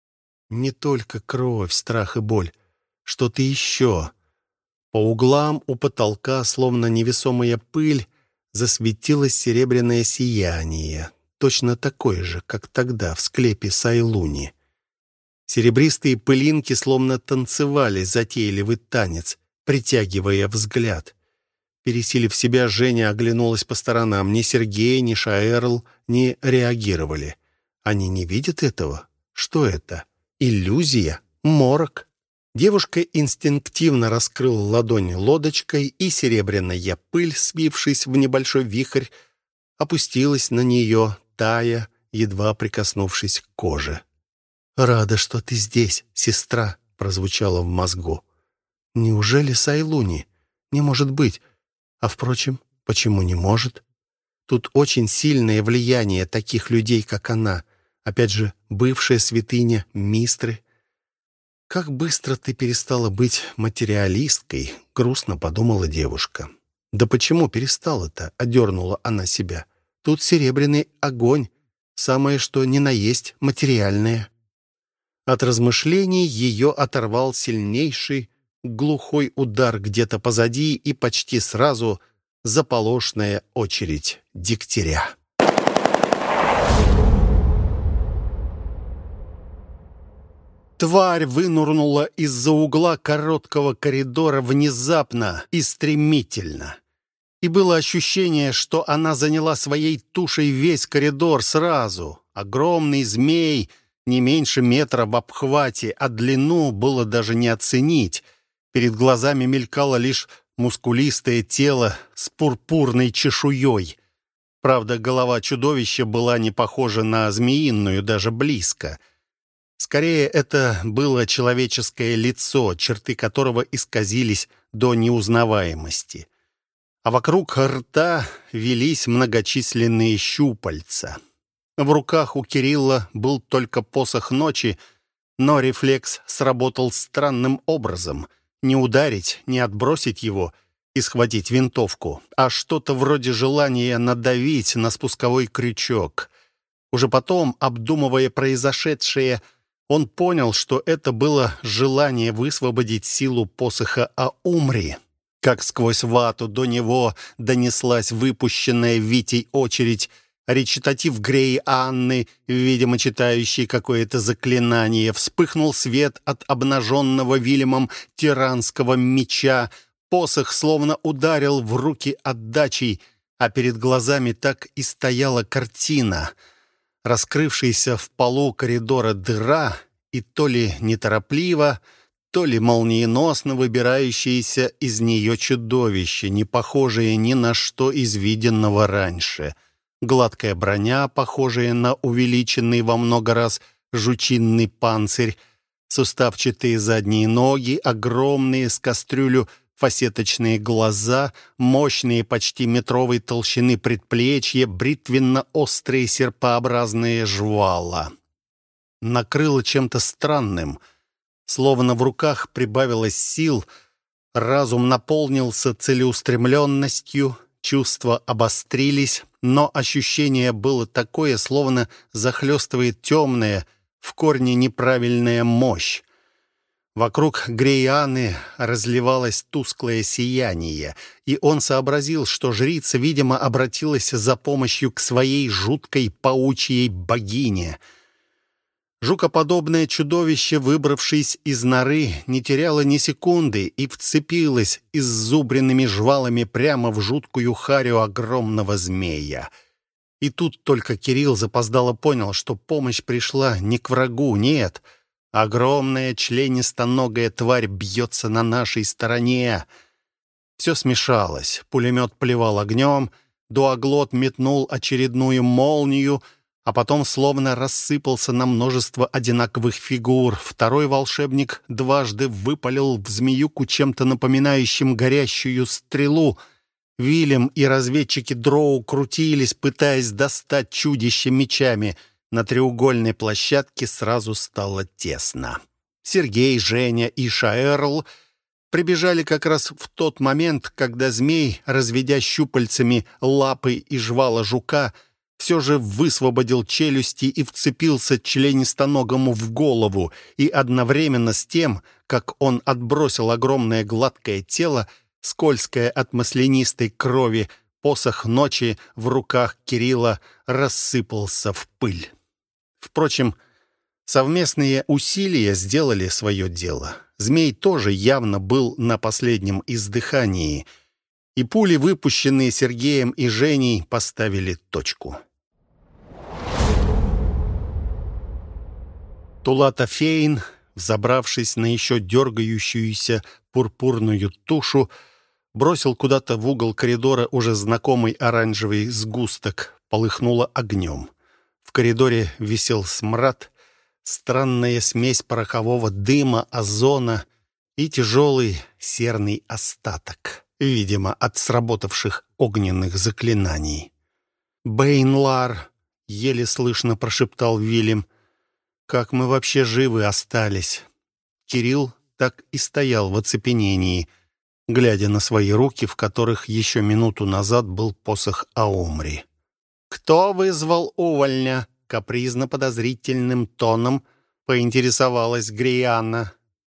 не только кровь, страх и боль. Что-то еще. По углам у потолка, словно невесомая пыль, засветилось серебряное сияние, точно такое же, как тогда в склепе Сайлуни. Серебристые пылинки словно танцевали затейливый танец, притягивая взгляд. Пересилив себя, Женя оглянулась по сторонам. Ни Сергей, ни Шаэрл не реагировали. Они не видят этого? Что это? Иллюзия? Морок? Девушка инстинктивно раскрыла ладонь лодочкой, и серебряная пыль, свившись в небольшой вихрь, опустилась на нее, тая, едва прикоснувшись к коже. «Рада, что ты здесь, сестра», — прозвучало в мозгу. «Неужели Сайлуни? Не может быть. А, впрочем, почему не может? Тут очень сильное влияние таких людей, как она. Опять же, бывшая святыня Мистры. «Как быстро ты перестала быть материалисткой», — грустно подумала девушка. «Да почему перестала-то?» — одернула она себя. «Тут серебряный огонь, самое что ни на есть материальное». От размышлений ее оторвал сильнейший глухой удар где-то позади и почти сразу заполошная очередь дегтяря. Тварь вынурнула из-за угла короткого коридора внезапно и стремительно. И было ощущение, что она заняла своей тушей весь коридор сразу. Огромный змей, не меньше метра в обхвате, а длину было даже не оценить. Перед глазами мелькало лишь мускулистое тело с пурпурной чешуей. Правда, голова чудовища была не похожа на змеиную даже близко. Скорее, это было человеческое лицо, черты которого исказились до неузнаваемости. А вокруг рта велись многочисленные щупальца. В руках у Кирилла был только посох ночи, но рефлекс сработал странным образом. Не ударить, не отбросить его и схватить винтовку, а что-то вроде желания надавить на спусковой крючок. Уже потом, обдумывая произошедшее, он понял, что это было желание высвободить силу посоха Аумри. Как сквозь вату до него донеслась выпущенная Витей очередь, речитатив Грей Анны, видимо, читающий какое-то заклинание, вспыхнул свет от обнаженного Вильямом тиранского меча, посох словно ударил в руки отдачей, а перед глазами так и стояла картина — раскрывшаяся в полу коридора дыра, и то ли неторопливо, то ли молниеносно выбирающееся из нее чудовище, не похожее ни на что из виденного раньше. Гладкая броня, похожая на увеличенный во много раз жучинный панцирь, суставчатые задние ноги, огромные с кастрюлю фасеточные глаза, мощные почти метровой толщины предплечья, бритвенно-острые серпообразные жвала. накрыло чем-то странным. Словно в руках прибавилось сил, разум наполнился целеустремленностью, чувства обострились, но ощущение было такое, словно захлестывает темная, в корне неправильная мощь. Вокруг Греианы разливалось тусклое сияние, и он сообразил, что жрица, видимо, обратилась за помощью к своей жуткой паучьей богине. Жукоподобное чудовище, выбравшись из норы, не теряло ни секунды и вцепилось иззубренными жвалами прямо в жуткую харю огромного змея. И тут только Кирилл запоздало понял, что помощь пришла не к врагу, нет. Огромная членистоногая тварь бьется на нашей стороне. Все смешалось. Пулемет плевал огнем, дуоглот метнул очередную молнию, а потом словно рассыпался на множество одинаковых фигур. Второй волшебник дважды выпалил в змеюку чем-то напоминающим горящую стрелу. Вильям и разведчики Дроу крутились, пытаясь достать чудище мечами. На треугольной площадке сразу стало тесно. Сергей, Женя и Шаэрл прибежали как раз в тот момент, когда змей, разведя щупальцами лапы и жвала жука, все же высвободил челюсти и вцепился членистоногому в голову, и одновременно с тем, как он отбросил огромное гладкое тело, скользкое от маслянистой крови, посох ночи в руках Кирилла рассыпался в пыль. Впрочем, совместные усилия сделали свое дело. Змей тоже явно был на последнем издыхании, и пули, выпущенные Сергеем и Женей, поставили точку. Тулата Фейн, взобравшись на еще дергающуюся пурпурную тушу, бросил куда-то в угол коридора уже знакомый оранжевый сгусток, полыхнуло огнем. В коридоре висел смрад, странная смесь порохового дыма, озона и тяжелый серный остаток, видимо, от сработавших огненных заклинаний. «Бэйнлар!» — еле слышно прошептал Вильям. «Как мы вообще живы остались?» Кирилл так и стоял в оцепенении, глядя на свои руки, в которых еще минуту назад был посох Аумри. «Кто вызвал увольня?» — капризно-подозрительным тоном поинтересовалась Греиана.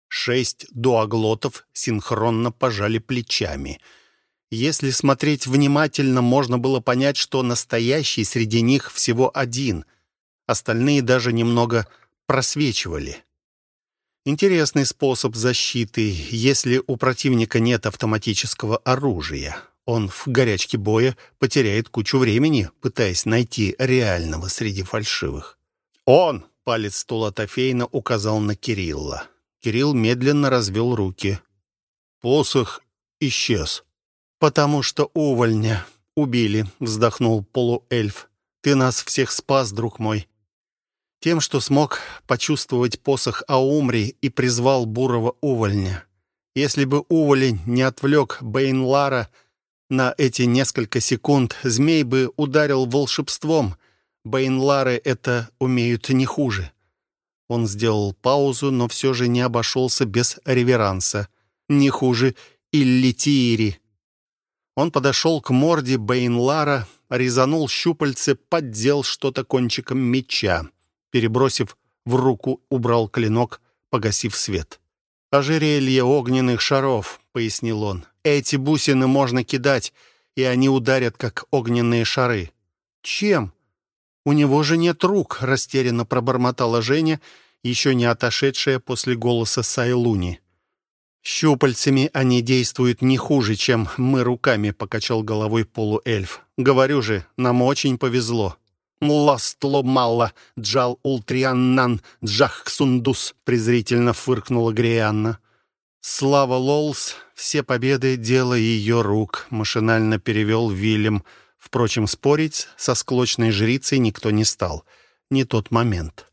6 дуоглотов синхронно пожали плечами. Если смотреть внимательно, можно было понять, что настоящий среди них всего один. Остальные даже немного просвечивали. Интересный способ защиты, если у противника нет автоматического оружия. Он в горячке боя потеряет кучу времени, пытаясь найти реального среди фальшивых. «Он!» — палец Тулата Фейна указал на Кирилла. Кирилл медленно развел руки. Посох исчез. «Потому что увольня убили», — вздохнул полуэльф. «Ты нас всех спас, друг мой. Тем, что смог почувствовать посох Аумри и призвал бурого увольня. Если бы уволень не отвлек Бэйнлара на эти несколько секунд, змей бы ударил волшебством. Бэйнлары это умеют не хуже». Он сделал паузу, но все же не обошелся без реверанса. «Не хуже Иллитиири». Он подошел к морде Бэйнлара, резанул щупальце, поддел что-то кончиком меча. Перебросив в руку, убрал клинок, погасив свет. «Ожерелье огненных шаров», — пояснил он. «Эти бусины можно кидать, и они ударят, как огненные шары». «Чем? У него же нет рук», — растерянно пробормотала Женя, еще не отошедшая после голоса Сайлуни. «Щупальцами они действуют не хуже, чем мы руками», — покачал головой полуэльф. «Говорю же, нам очень повезло». «Ластло мало, джал ультрианнан, джахксундус», — презрительно фыркнула Греианна. «Слава Лолс, все победы — дело ее рук», — машинально перевел Вильям. Впрочем, спорить со склочной жрицей никто не стал. Не тот момент.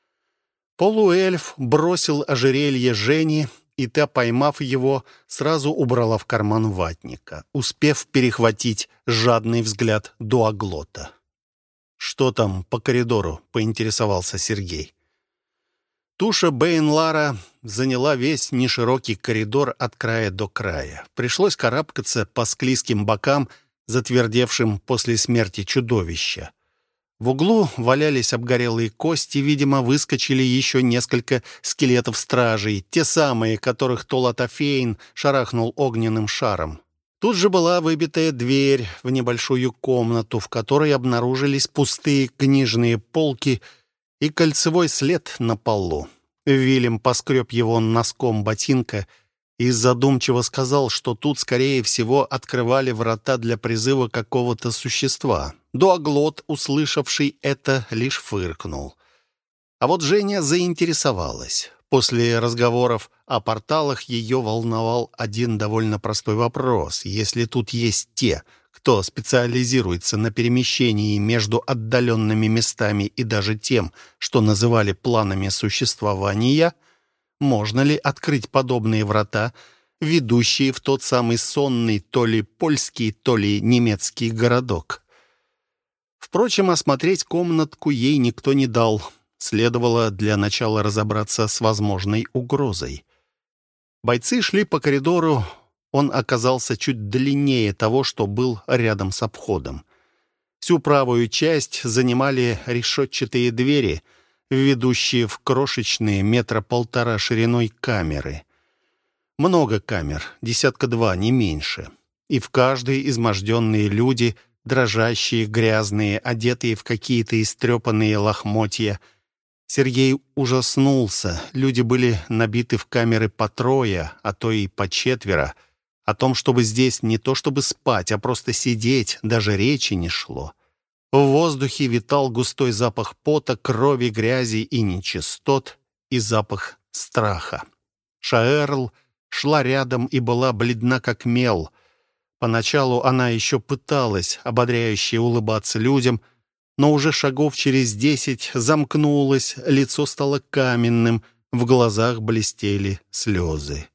Полуэльф бросил ожерелье Жени, и та, поймав его, сразу убрала в карман ватника, успев перехватить жадный взгляд дуоглота. «Что там по коридору?» — поинтересовался Сергей. Туша Бейнлара заняла весь неширокий коридор от края до края. Пришлось карабкаться по склизким бокам, затвердевшим после смерти чудовища. В углу валялись обгорелые кости, видимо, выскочили еще несколько скелетов стражей, те самые, которых Толатофейн шарахнул огненным шаром. Тут же была выбитая дверь в небольшую комнату, в которой обнаружились пустые книжные полки и кольцевой след на полу. Вильям поскреб его носком ботинка и задумчиво сказал, что тут, скорее всего, открывали врата для призыва какого-то существа. Дуаглот, услышавший это, лишь фыркнул. А вот Женя заинтересовалась. После разговоров о порталах ее волновал один довольно простой вопрос. Если тут есть те, кто специализируется на перемещении между отдаленными местами и даже тем, что называли планами существования, можно ли открыть подобные врата, ведущие в тот самый сонный то ли польский, то ли немецкий городок? Впрочем, осмотреть комнатку ей никто не дал. Следовало для начала разобраться с возможной угрозой. Бойцы шли по коридору. Он оказался чуть длиннее того, что был рядом с обходом. Всю правую часть занимали решетчатые двери, ведущие в крошечные 1,5 метра шириной камеры. Много камер, 1-2, не меньше. И в каждой изможденные люди, дрожащие, грязные, одетые в какие-то истрепанные лохмотья. Сергей ужаснулся. Люди были набиты в камеры по 3, а то и по 4. О том, чтобы здесь не то чтобы спать, а просто сидеть, даже речи не шло. В воздухе витал густой запах пота, крови, грязи и нечистот, и запах страха. Шаэрл шла рядом и была бледна как мел. Поначалу она еще пыталась ободряюще улыбаться людям, но уже шагов через 10 замкнулась, лицо стало каменным, в глазах блестели слезы.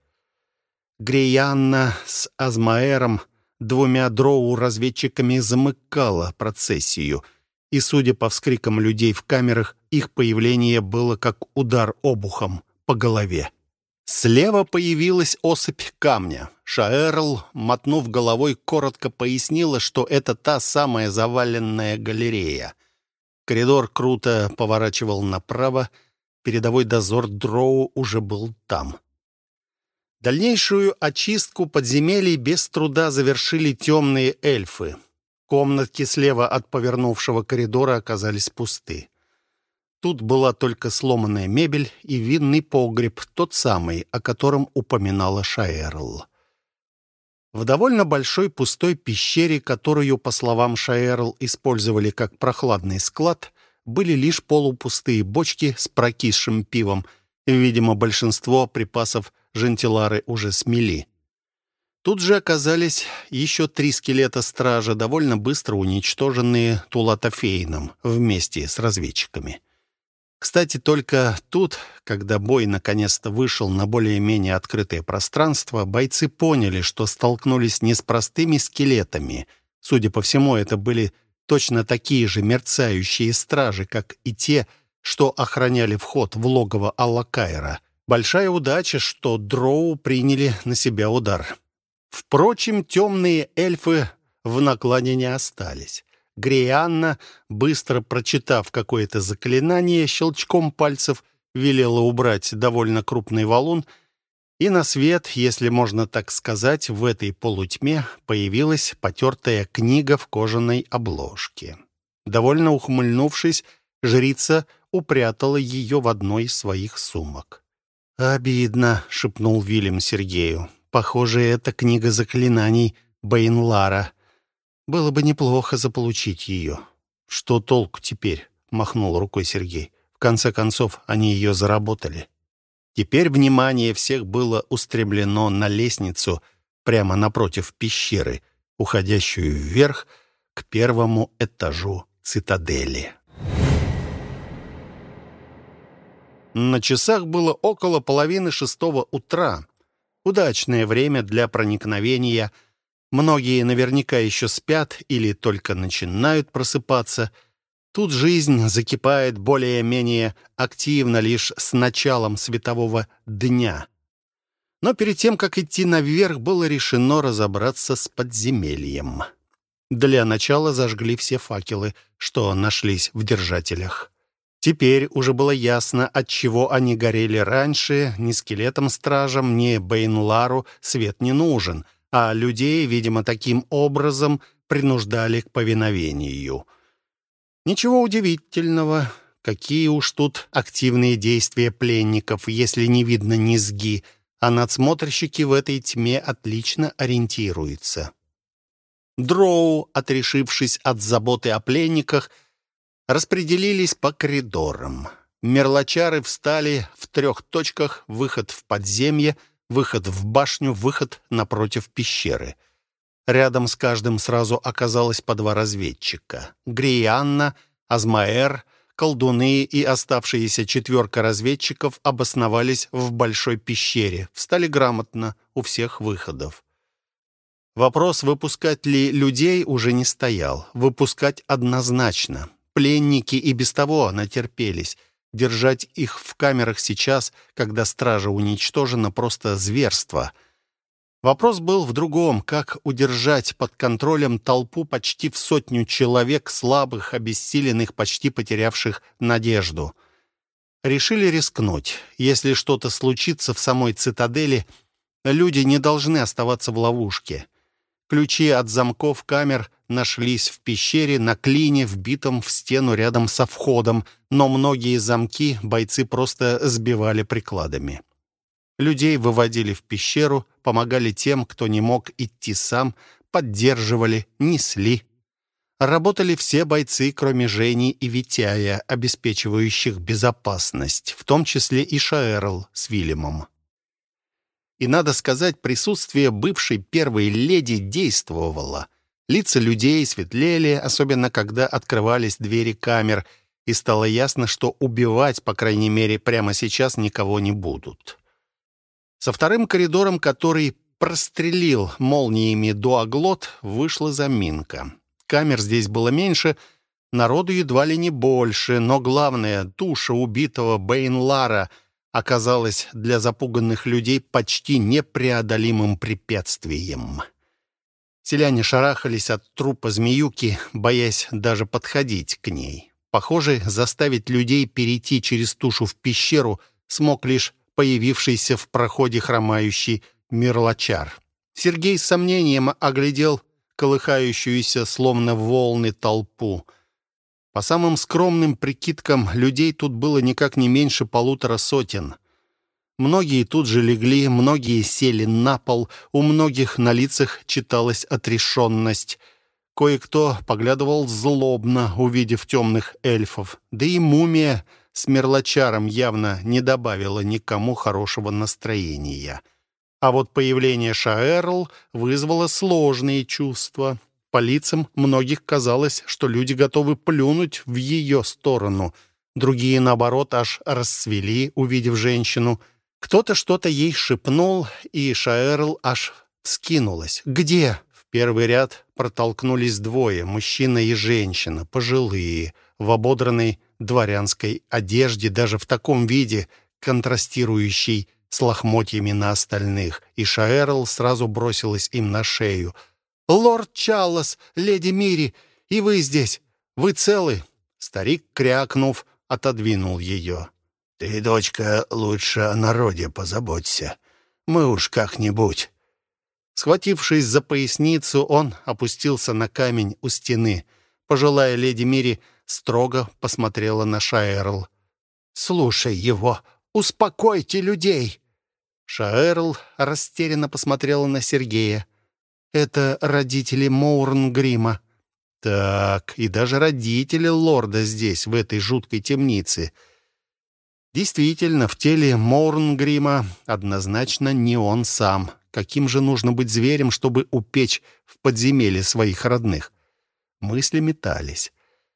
Греянна с Азмаэром, 2 дроу-разведчиками, замыкала процессию, и, судя по вскрикам людей в камерах, их появление было как удар обухом по голове. Слева появилась осыпь камня. Шаэрл, мотнув головой, коротко пояснила, что это та самая заваленная галерея. Коридор круто поворачивал направо. Передовой дозор дроу уже был там. Дальнейшую очистку подземелий без труда завершили темные эльфы. Комнатки слева от повернувшего коридора оказались пусты. Тут была только сломанная мебель и винный погреб, тот самый, о котором упоминала Шаэрл. В довольно большой пустой пещере, которую, по словам Шаэрл, использовали как прохладный склад, были лишь полупустые бочки с прокисшим пивом. Видимо, большинство припасов жентилары уже смели. Тут же оказались еще 3 скелета стража, довольно быстро уничтоженные Тулатофейном вместе с разведчиками. Кстати, только тут, когда бой наконец-то вышел на более-менее открытое пространство, бойцы поняли, что столкнулись не с простыми скелетами. Судя по всему, это были точно такие же мерцающие стражи, как и те, что охраняли вход в логово Аллакайра. Большая удача, что дроу приняли на себя удар. Впрочем, темные эльфы в накладе не остались. Греянна, быстро прочитав какое-то заклинание, щелчком пальцев велела убрать довольно крупный валун, и на свет, если можно так сказать, в этой полутьме появилась потертая книга в кожаной обложке. Довольно ухмыльнувшись, жрица упрятала ее в одной из своих сумок. «Обидно», — шепнул Вильям Сергею. «Похоже, это книга заклинаний Бейнлара. Было бы неплохо заполучить ее». «Что толку теперь?» — махнул рукой Сергей. «В конце концов, они ее заработали». Теперь внимание всех было устремлено на лестницу прямо напротив пещеры, уходящую вверх к 1-му этажу цитадели. На часах было около 5:30 утра. Удачное время для проникновения. Многие наверняка еще спят или только начинают просыпаться. Тут жизнь закипает более-менее активно лишь с началом светового дня. Но перед тем, как идти наверх, было решено разобраться с подземельем. Для начала зажгли все факелы, что нашлись в держателях. Теперь уже было ясно, от чего они горели раньше. Ни скелетам-стражам, ни Бэйнлару свет не нужен, а людей, видимо, таким образом принуждали к повиновению. Ничего удивительного, какие уж тут активные действия пленников, если не видно низги, а надсмотрщики в этой тьме отлично ориентируются. Дроу, отрешившись от заботы о пленниках, распределились по коридорам. Мерлочары встали в 3 точках: выход в подземье, выход в башню, выход напротив пещеры. Рядом с каждым сразу оказалось по 2 разведчика. Грианна, Азмаэр, колдуны и оставшиеся 4 разведчиков обосновались в большой пещере, встали грамотно у всех выходов. Вопрос, выпускать ли людей, уже не стоял. Выпускать однозначно. Пленники и без того натерпелись. Держать их в камерах сейчас, когда стража уничтожена, просто зверство. Вопрос был в другом: как удержать под контролем толпу почти в 100 человек, слабых, обессиленных, почти потерявших надежду. Решили рискнуть. Если что-то случится в самой цитадели, люди не должны оставаться в ловушке. Ключи от замков камер нашлись в пещере на клине, вбитом в стену рядом со входом, но многие замки бойцы просто сбивали прикладами. Людей выводили в пещеру, помогали тем, кто не мог идти сам, поддерживали, несли. Работали все бойцы, кроме Жени и Витяя, обеспечивающих безопасность, в том числе и Шаэрл с Вильямом. И, надо сказать, присутствие бывшей первой леди действовало. Лица людей светлели, особенно когда открывались двери камер, и стало ясно, что убивать, по крайней мере, прямо сейчас никого не будут. Со вторым коридором, который прострелил молниями дуоглот, вышла заминка. Камер здесь было меньше, народу едва ли не больше, но главное, туша убитого Бэйнлара оказалась для запуганных людей почти непреодолимым препятствием. Селяне шарахались от трупа змеюки, боясь даже подходить к ней. Похоже, заставить людей перейти через тушу в пещеру смог лишь появившийся в проходе хромающий мерлочар. Сергей с сомнением оглядел колыхающуюся, словно волны, толпу. По самым скромным прикидкам, людей тут было никак не меньше 150. Многие тут же легли, многие сели на пол, у многих на лицах читалась отрешенность. Кое-кто поглядывал злобно, увидев темных эльфов. Да и мумия с мерлочаром явно не добавила никому хорошего настроения. А вот появление Шаэрл вызвало сложные чувства. По лицам многих казалось, что люди готовы плюнуть в ее сторону. Другие, наоборот, аж расцвели, увидев женщину. Кто-то что-то ей шепнул, и Шаэрл аж вскинулась. «Где?» В первый ряд протолкнулись 2, мужчина и женщина, пожилые, в ободранной дворянской одежде, даже в таком виде, контрастирующей с лохмотьями на остальных, и Шаэрл сразу бросилась им на шею. «Лорд Чаллас, леди Мири, и вы здесь? Вы целы?» Старик, крякнув, отодвинул ее. «Ты, дочка, лучше о народе позаботься. Мы уж как-нибудь». Схватившись за поясницу, он опустился на камень у стены. Пожилая леди Мири строго посмотрела на Шаэрл. «Слушай его! Успокойте людей!» Шаэрл растерянно посмотрела на Сергея. «Это родители Моурнгрима». Так, и даже родители лорда здесь, в этой жуткой темнице. Действительно, в теле Моурнгрима однозначно не он сам. Каким же нужно быть зверем, чтобы упечь в подземелье своих родных? Мысли метались.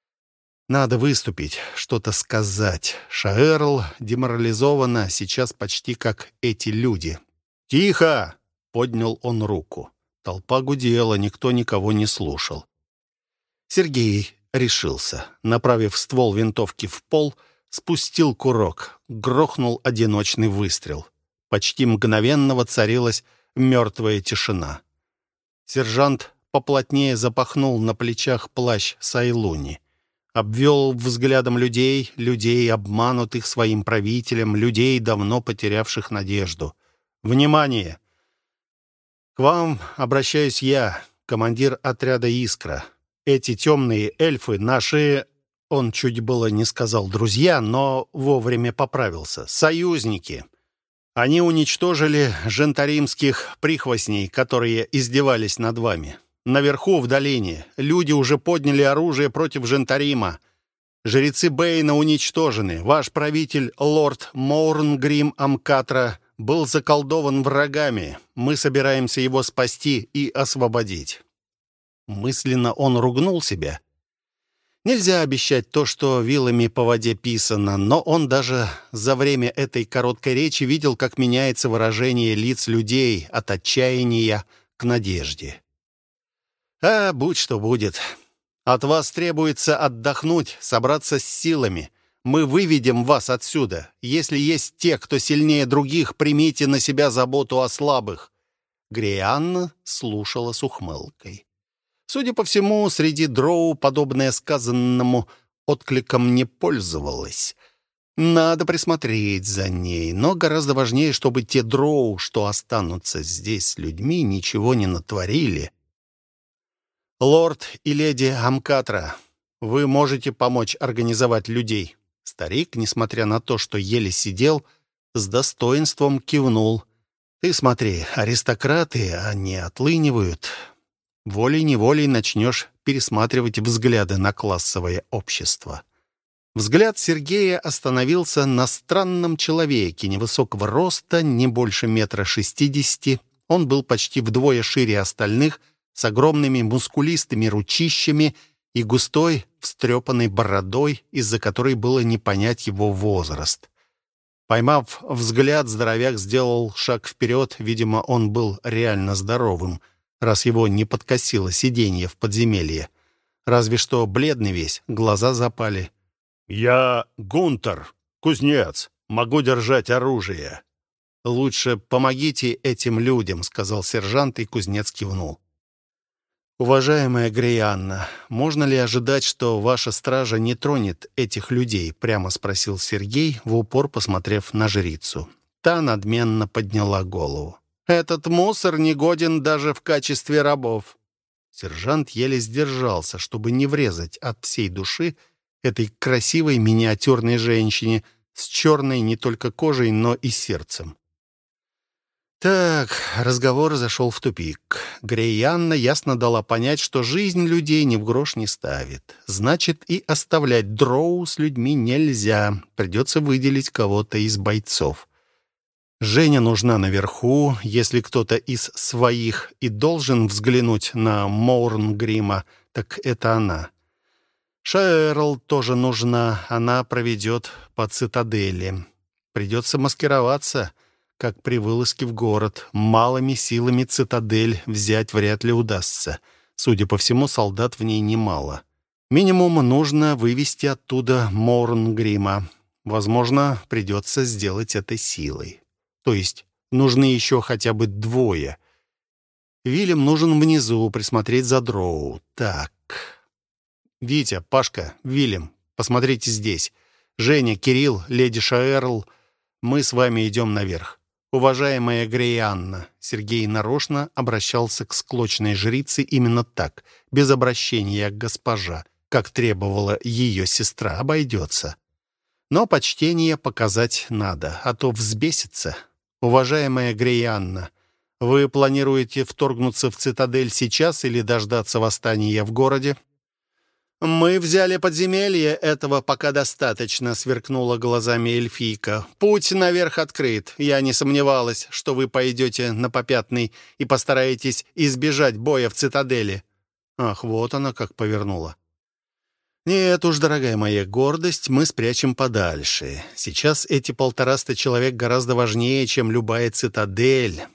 Надо выступить, что-то сказать. Шаэрл деморализована сейчас почти как эти люди. «Тихо!» — поднял он руку. Толпа гудела, никто никого не слушал. Сергей Решился. Направив ствол винтовки в пол, спустил курок. Грохнул одиночный выстрел. Почти мгновенно воцарилась мертвая тишина. Сержант поплотнее запахнул на плечах плащ Сайлуни. Обвел взглядом людей, обманутых своим правителем, людей, давно потерявших надежду. «Внимание! К вам обращаюсь я, командир отряда «Искра». Эти темные эльфы — наши...» Он чуть было не сказал «друзья», но вовремя поправился. «Союзники. Они уничтожили жентаримских прихвостней, которые издевались над вами. Наверху, в долине, люди уже подняли оружие против Жентарима. Жрецы Бэйна уничтожены. Ваш правитель, лорд Моурнгрим Амкатра, был заколдован врагами. Мы собираемся его спасти и освободить». Мысленно он ругнул себя. Нельзя обещать то, что вилами по воде писано, но он даже за время этой короткой речи видел, как меняется выражение лиц людей от отчаяния к надежде. «А, будь что будет. От вас требуется отдохнуть, собраться с силами. Мы выведем вас отсюда. Если есть те, кто сильнее других, примите на себя заботу о слабых». Греянна слушала с ухмылкой. Судя по всему, среди дроу подобное сказанному откликом не пользовалось. Надо присмотреть за ней, но гораздо важнее, чтобы те дроу, что останутся здесь с людьми, ничего не натворили. «Лорд и леди Амкатра, вы можете помочь организовать людей?» Старик, несмотря на то, что еле сидел, с достоинством кивнул. «Ты смотри, аристократы, они отлынивают. Волей-неволей начнешь пересматривать взгляды на классовое общество». Взгляд Сергея остановился на странном человеке невысокого роста, не больше 1,60 м. Он был почти вдвое шире остальных, с огромными мускулистыми ручищами и густой встрепанной бородой, из-за которой было не понять его возраст. Поймав взгляд, здоровяк сделал шаг вперед. Видимо, он был реально здоровым, раз его не подкосило сиденье в подземелье. Разве что бледный весь, глаза запали. «Я Гунтер, кузнец, могу держать оружие». «Лучше помогите этим людям», — сказал сержант, и кузнец кивнул. «Уважаемая Греянна, можно ли ожидать, что ваша стража не тронет этих людей?» — прямо спросил Сергей, в упор посмотрев на жрицу. Та надменно подняла голову. «Этот мусор не годен даже в качестве рабов». Сержант еле сдержался, чтобы не врезать от всей души этой красивой миниатюрной женщине с черной не только кожей, но и сердцем. Так, разговор зашел в тупик. Греянна ясно дала понять, что жизнь людей ни в грош не ставит. Значит, и оставлять дроу с людьми нельзя. Придется выделить кого-то из бойцов. Женя нужна наверху. Если кто-то из своих и должен взглянуть на Моурнгрима, так это она. Шаэрл тоже нужна. Она проведет по цитадели. Придется маскироваться, как при вылазке в город. Малыми силами цитадель взять вряд ли удастся. Судя по всему, солдат в ней немало. Минимум нужно вывести оттуда Моурнгрима. Возможно, придется сделать это силой. То есть нужны еще хотя бы двое. Вильям нужен внизу присмотреть за дроу. Так. Витя, Пашка, Вильям, посмотрите здесь. Женя, Кирилл, леди Шаэрл, мы с вами идем наверх. Уважаемая Греянна, Сергей нарочно обращался к склочной жрице именно так, без обращения к госпожа, как требовала ее сестра, обойдется. Но почтение показать надо, а то взбесится. Уважаемая Греянна, вы планируете вторгнуться в цитадель сейчас или дождаться восстания в городе? «Мы взяли подземелье, этого пока достаточно», — сверкнула глазами эльфийка. «Путь наверх открыт. Я не сомневалась, что вы пойдете на попятный и постараетесь избежать боя в цитадели». Ах, вот она как повернула. «Нет уж, дорогая моя, гордость мы спрячем подальше. Сейчас эти 150 человек гораздо важнее, чем любая цитадель.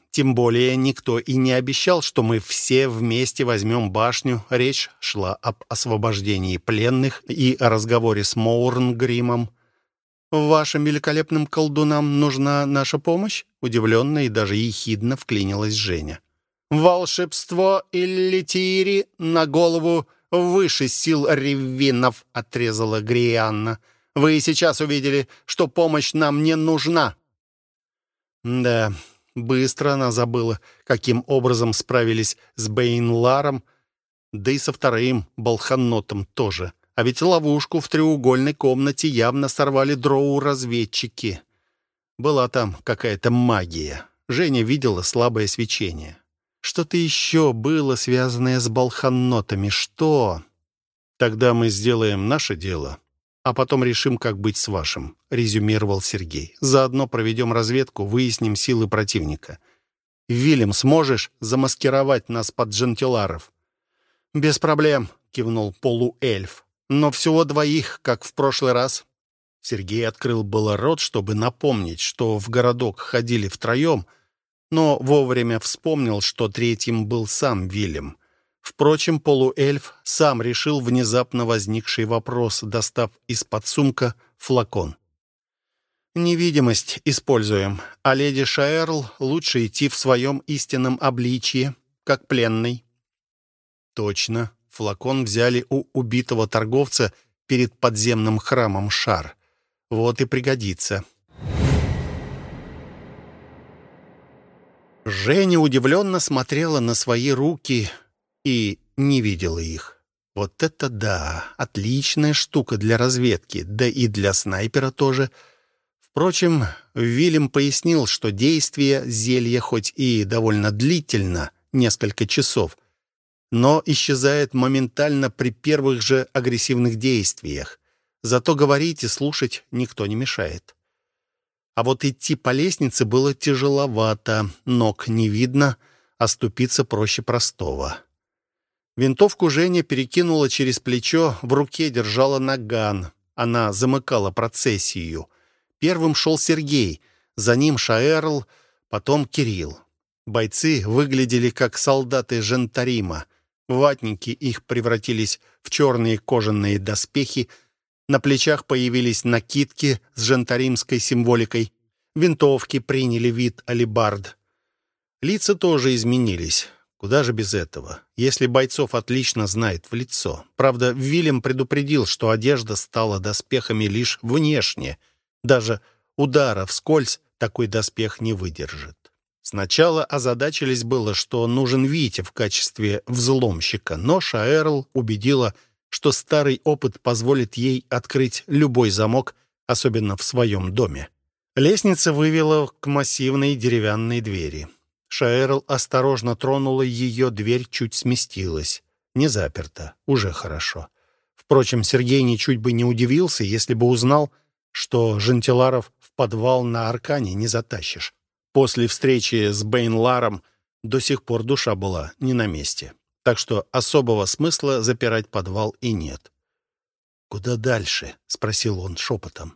Тем более никто и не обещал, что мы все вместе возьмем башню. Речь шла об освобождении пленных и о разговоре с Моурнгримом. «Вашим великолепным колдунам нужна наша помощь?» Удивленно и даже ехидно вклинилась Женя. «Волшебство Иллитири на голову выше сил реввинов», — отрезала Грианна. «Вы и сейчас увидели, что помощь нам не нужна». Да, быстро она забыла, каким образом справились с Бейнларом, да и со вторым Болханнотом тоже. А ведь ловушку в треугольной комнате явно сорвали дроу-разведчики. Была там какая-то магия. Женя видела слабое свечение. Что-то еще было связанное с Болханнотами. Что? Тогда мы сделаем наше дело, а потом решим, как быть с вашим, резюмировал Сергей. Заодно проведем разведку, выясним силы противника. Вильям, сможешь замаскировать нас под джентиларов? Без проблем, кивнул полуэльф. Но всего двоих, как в прошлый раз. Сергей открыл было рот, чтобы напомнить, что в городок ходили втроем, но вовремя вспомнил, что третьим был сам Вильям. Впрочем, полуэльф сам решил внезапно возникший вопрос, достав из-под сумка флакон. «Невидимость используем, а леди Шаэрл лучше идти в своем истинном обличье, как пленный». «Точно». Флакон взяли у убитого торговца перед подземным храмом Шар. Вот и пригодится. Женя удивленно смотрела на свои руки и не видела их. Вот это да! Отличная штука для разведки, да и для снайпера тоже. Впрочем, Вильям пояснил, что действие зелья хоть и довольно длительно, несколько часов, но исчезает моментально при первых же агрессивных действиях. Зато говорить и слушать никто не мешает. А вот идти по лестнице было тяжеловато, ног не видно, а ступиться проще простого. Винтовку Женя перекинула через плечо, в руке держала наган. Она замыкала процессию. Первым шел Сергей, за ним Шаэрл, потом Кирилл. Бойцы выглядели как солдаты Жентарима. Ватники их превратились в черные кожаные доспехи, на плечах появились накидки с жентаримской символикой, винтовки приняли вид алебард. Лица тоже изменились. Куда же без этого, если бойцов отлично знает в лицо. Правда, Вильям предупредил, что одежда стала доспехами лишь внешне. Даже удара вскользь такой доспех не выдержит. Сначала озадачились было, что нужен Витя в качестве взломщика, но Шаэрл убедила, что старый опыт позволит ей открыть любой замок, особенно в своем доме. Лестница вывела к массивной деревянной двери. Шаэрл осторожно тронула ее, дверь чуть сместилась. Не заперта, уже хорошо. Впрочем, Сергей ничуть бы не удивился, если бы узнал, что жентиларов в подвал на Аркане не затащишь. После встречи с Бейнларом до сих пор душа была не на месте. Так что особого смысла запирать подвал и нет. «Куда дальше?» — спросил он шепотом.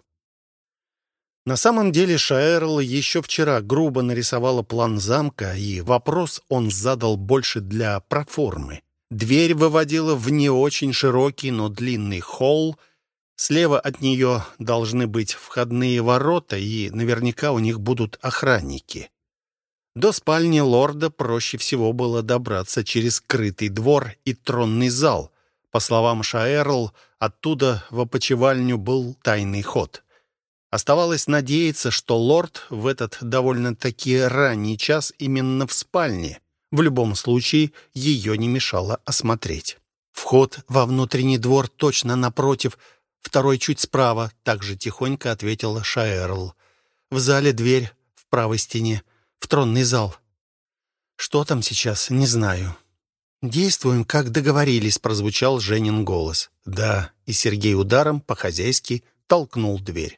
На самом деле Шаэрл еще вчера грубо нарисовала план замка, и вопрос он задал больше для проформы. Дверь выводила в не очень широкий, но длинный холл. Слева от нее должны быть входные ворота, и наверняка у них будут охранники. До спальни лорда проще всего было добраться через крытый двор и тронный зал. По словам Шаэрл, оттуда в опочивальню был тайный ход. Оставалось надеяться, что лорд в этот довольно-таки ранний час именно в спальне. В любом случае, ее не мешало осмотреть. «Вход во внутренний двор точно напротив, второй чуть справа», — также тихонько ответила Шаэрл. «В зале дверь в правой стене, в тронный зал. Что там сейчас, не знаю». «Действуем, как договорились», — прозвучал Женин голос. «Да», и Сергей ударом по-хозяйски толкнул дверь.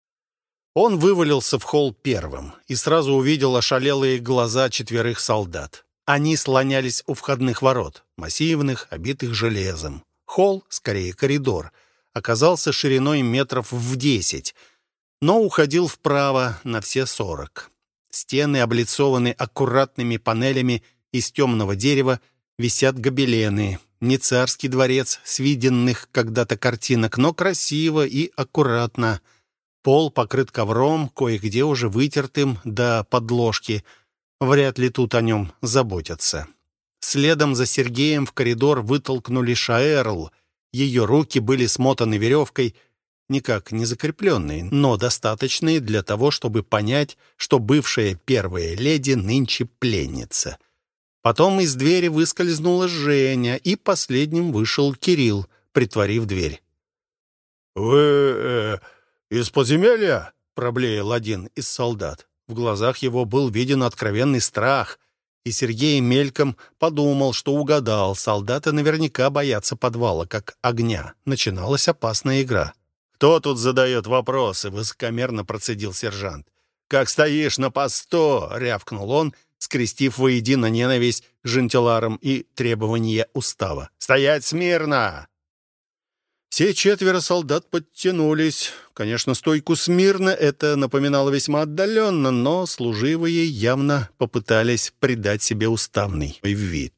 Он вывалился в холл первым и сразу увидел ошалелые глаза 4 солдат. Они слонялись у входных ворот, массивных, обитых железом. Холл, скорее коридор, оказался шириной метров в 10, но уходил вправо на все 40. Стены облицованы аккуратными панелями из темного дерева, висят гобелены. Не царский дворец с виденных когда-то картинок, но красиво и аккуратно. Пол покрыт ковром, кое-где уже вытертым до подложки. Вряд ли тут о нем заботятся. Следом за Сергеем в коридор вытолкнули Шаэрл. Ее руки были смотаны веревкой, никак не закрепленные, но достаточные для того, чтобы понять, что бывшая первая леди нынче пленница. Потом из двери выскользнула Женя, и последним вышел Кирилл, притворив дверь. «Вы из подземелья?» — проблеял один из солдат. В глазах его был виден откровенный страх, и Сергей мельком подумал, что угадал. Солдаты наверняка боятся подвала, как огня. Начиналась опасная игра. «Кто тут задает вопросы?» — высокомерно процедил сержант. «Как стоишь на посту!» — рявкнул он, скрестив воедино ненависть к жентиларам и требования устава. «Стоять смирно!» Все четверо солдат подтянулись. Конечно, стойку смирно это напоминало весьма отдаленно, но служивые явно попытались придать себе уставный вид.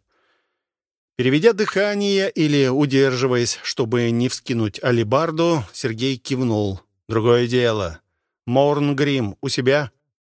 Переведя дыхание или удерживаясь, чтобы не вскинуть алебарду, Сергей кивнул. «Другое дело. Морнгрим у себя?»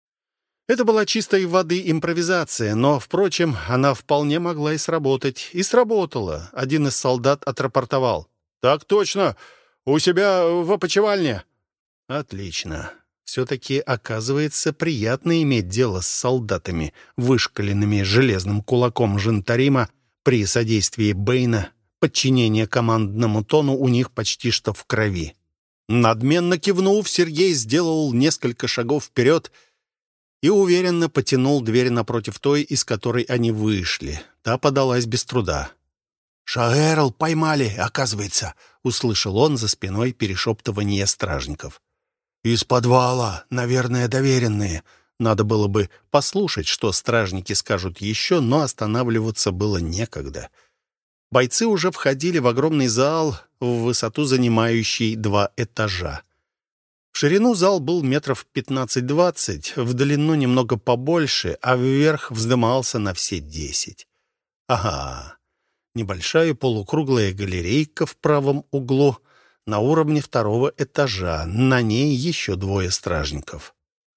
Это была чистой воды импровизация, но, впрочем, она вполне могла и сработать. И сработала. Один из солдат отрапортовал. «Так точно! У себя в опочивальне!» «Отлично. Все-таки, оказывается, приятно иметь дело с солдатами, вышкаленными железным кулаком Жентарима при содействии Бэйна. Подчинение командному тону у них почти что в крови». Надменно кивнув, Сергей сделал несколько шагов вперед и уверенно потянул дверь напротив той, из которой они вышли. Та подалась без труда. «Шаэрл поймали, оказывается», — услышал он за спиной перешептывание стражников. «Из подвала, наверное, доверенные». Надо было бы послушать, что стражники скажут еще, но останавливаться было некогда. Бойцы уже входили в огромный зал, в высоту занимающий 2 этажа. В ширину зал был метров 15-20, в длину немного побольше, а вверх вздымался на все 10. Ага, небольшая полукруглая галерейка в правом углу на уровне 2-го этажа, на ней еще 2 стражников.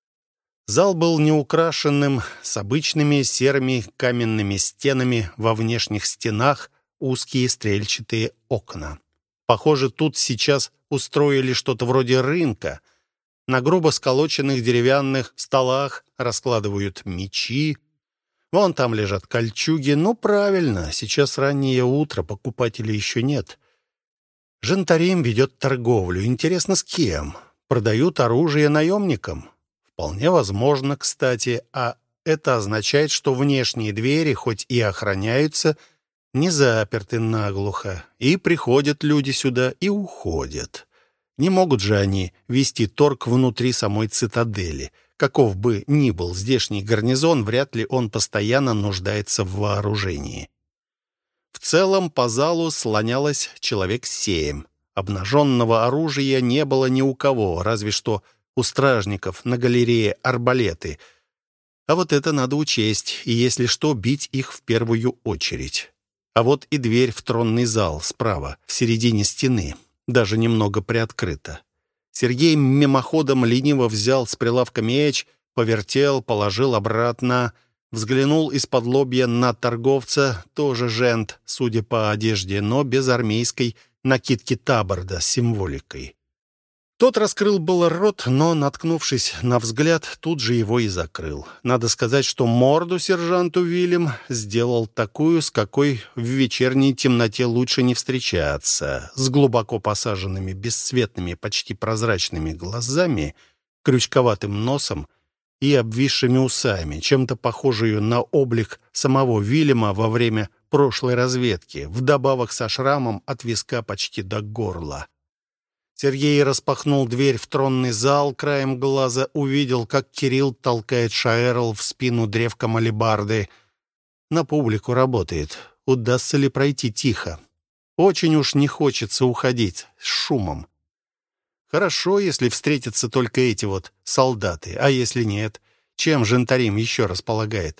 Зал был неукрашенным, с обычными серыми каменными стенами, во внешних стенах узкие стрельчатые окна. Похоже, тут сейчас устроили что-то вроде рынка. На грубо сколоченных деревянных столах раскладывают мечи. Вон там лежат кольчуги. Ну, правильно, сейчас раннее утро, покупателей еще нет. Жентарим ведет торговлю. Интересно, с кем? Продают оружие наемникам? Вполне возможно, кстати. А это означает, что внешние двери, хоть и охраняются, не заперты наглухо. И приходят люди сюда, и уходят. Не могут же они вести торг внутри самой цитадели. Каков бы ни был здешний гарнизон, вряд ли он постоянно нуждается в вооружении. В целом по залу слонялось человек 7. Обнаженного оружия не было ни у кого, разве что у стражников на галерее арбалеты. А вот это надо учесть, и если что, бить их в первую очередь. А вот и дверь в тронный зал справа, в середине стены, даже немного приоткрыта. Сергей мимоходом лениво взял с прилавка меч, повертел, положил обратно, взглянул из-под лобья на торговца, тоже жент, судя по одежде, но без армейской накидки таборда с символикой. Тот раскрыл было рот, но, наткнувшись на взгляд, тут же его и закрыл. Надо сказать, что морду сержанту Вильям сделал такую, с какой в вечерней темноте лучше не встречаться, с глубоко посаженными, бесцветными, почти прозрачными глазами, крючковатым носом и обвисшими усами, чем-то похожую на облик самого Вильяма во время прошлой разведки, вдобавок со шрамом от виска почти до горла. Сергей распахнул дверь в тронный зал, краем глаза увидел, как Кирилл толкает Шаэрл в спину древком алебарды. На публику работает. Удастся ли пройти тихо? Очень уж не хочется уходить с шумом. Хорошо, если встретятся только эти вот солдаты, а если нет? Чем Жентарим еще располагает?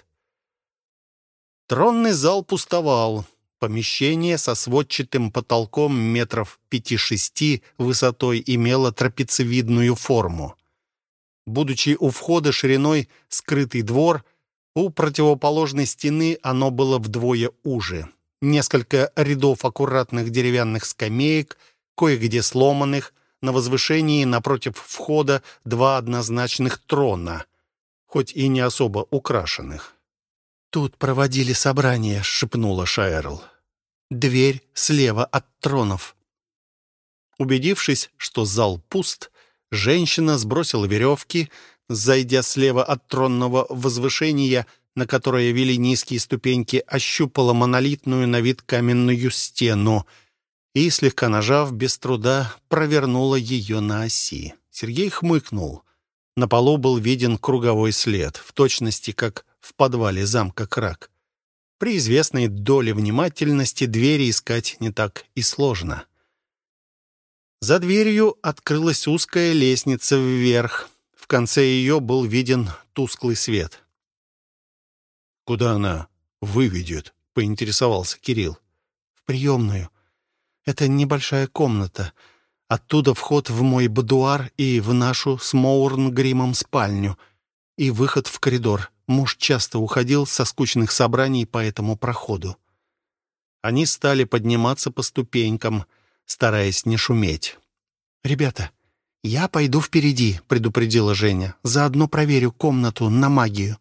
Тронный зал пустовал. Помещение со сводчатым потолком метров 5-6 высотой имело трапециевидную форму. Будучи у входа шириной скрытый двор, у противоположной стены оно было вдвое уже. Несколько рядов аккуратных деревянных скамеек, кое-где сломанных, на возвышении напротив входа 2 однозначных трона, хоть и не особо украшенных. «Тут проводили собрание», — шепнула Шаэрл. «Дверь слева от тронов». Убедившись, что зал пуст, женщина сбросила веревки, зайдя слева от тронного возвышения, на которое вели низкие ступеньки, ощупала монолитную на вид каменную стену и, слегка нажав, без труда провернула ее на оси. Сергей хмыкнул. На полу был виден круговой след, в точности как в подвале замка Крак. При известной доле внимательности двери искать не так и сложно. За дверью открылась узкая лестница вверх. В конце ее был виден тусклый свет. «Куда она выведет?» — поинтересовался Кирилл. «В приемную. Это небольшая комната. Оттуда вход в мой будуар и в нашу с Моурнгримом спальню. И выход в коридор. Муж часто уходил со скучных собраний по этому проходу». Они стали подниматься по ступенькам, стараясь не шуметь. «Ребята, я пойду впереди», — предупредила Женя. «Заодно проверю комнату на магию».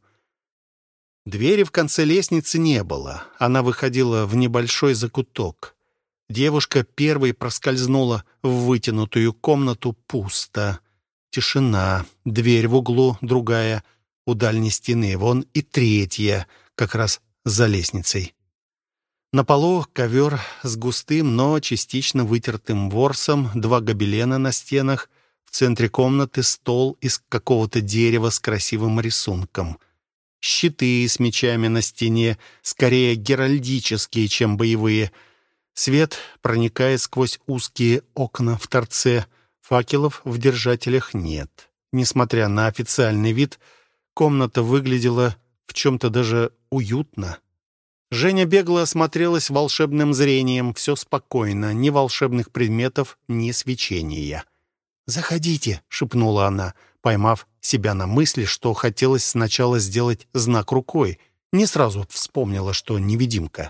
Двери в конце лестницы не было. Она выходила в небольшой закуток. Девушка первой проскользнула в вытянутую комнату. Пусто. Тишина. Дверь в углу, другая у дальней стены. Вон и третья, как раз за лестницей. На полу ковер с густым, но частично вытертым ворсом, 2 гобелена на стенах. В центре комнаты стол из какого-то дерева с красивым рисунком. Щиты с мечами на стене, скорее геральдические, чем боевые. Свет проникает сквозь узкие окна в торце. Факелов в держателях нет. Несмотря на официальный вид, комната выглядела в чем-то даже уютно. Женя бегло осмотрелась волшебным зрением. Все спокойно, ни волшебных предметов, ни свечения. «Заходите», — шепнула она, поймав себя на мысли, что хотелось сначала сделать знак рукой. Не сразу вспомнила, что невидимка.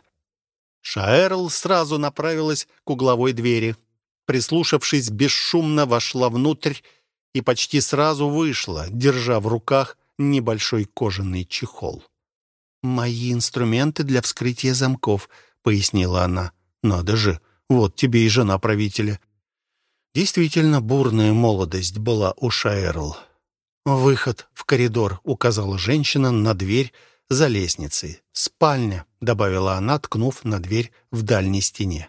Шаэрл сразу направилась к угловой двери. Прислушавшись, бесшумно вошла внутрь и почти сразу вышла, держа в руках небольшой кожаный чехол. «Мои инструменты для вскрытия замков», — пояснила она. «Надо же, вот тебе и жена правителя». Действительно, бурная молодость была у Шаэрл. «Выход в коридор», — указала женщина на дверь за лестницей. «Спальня», — добавила она, ткнув на дверь в дальней стене.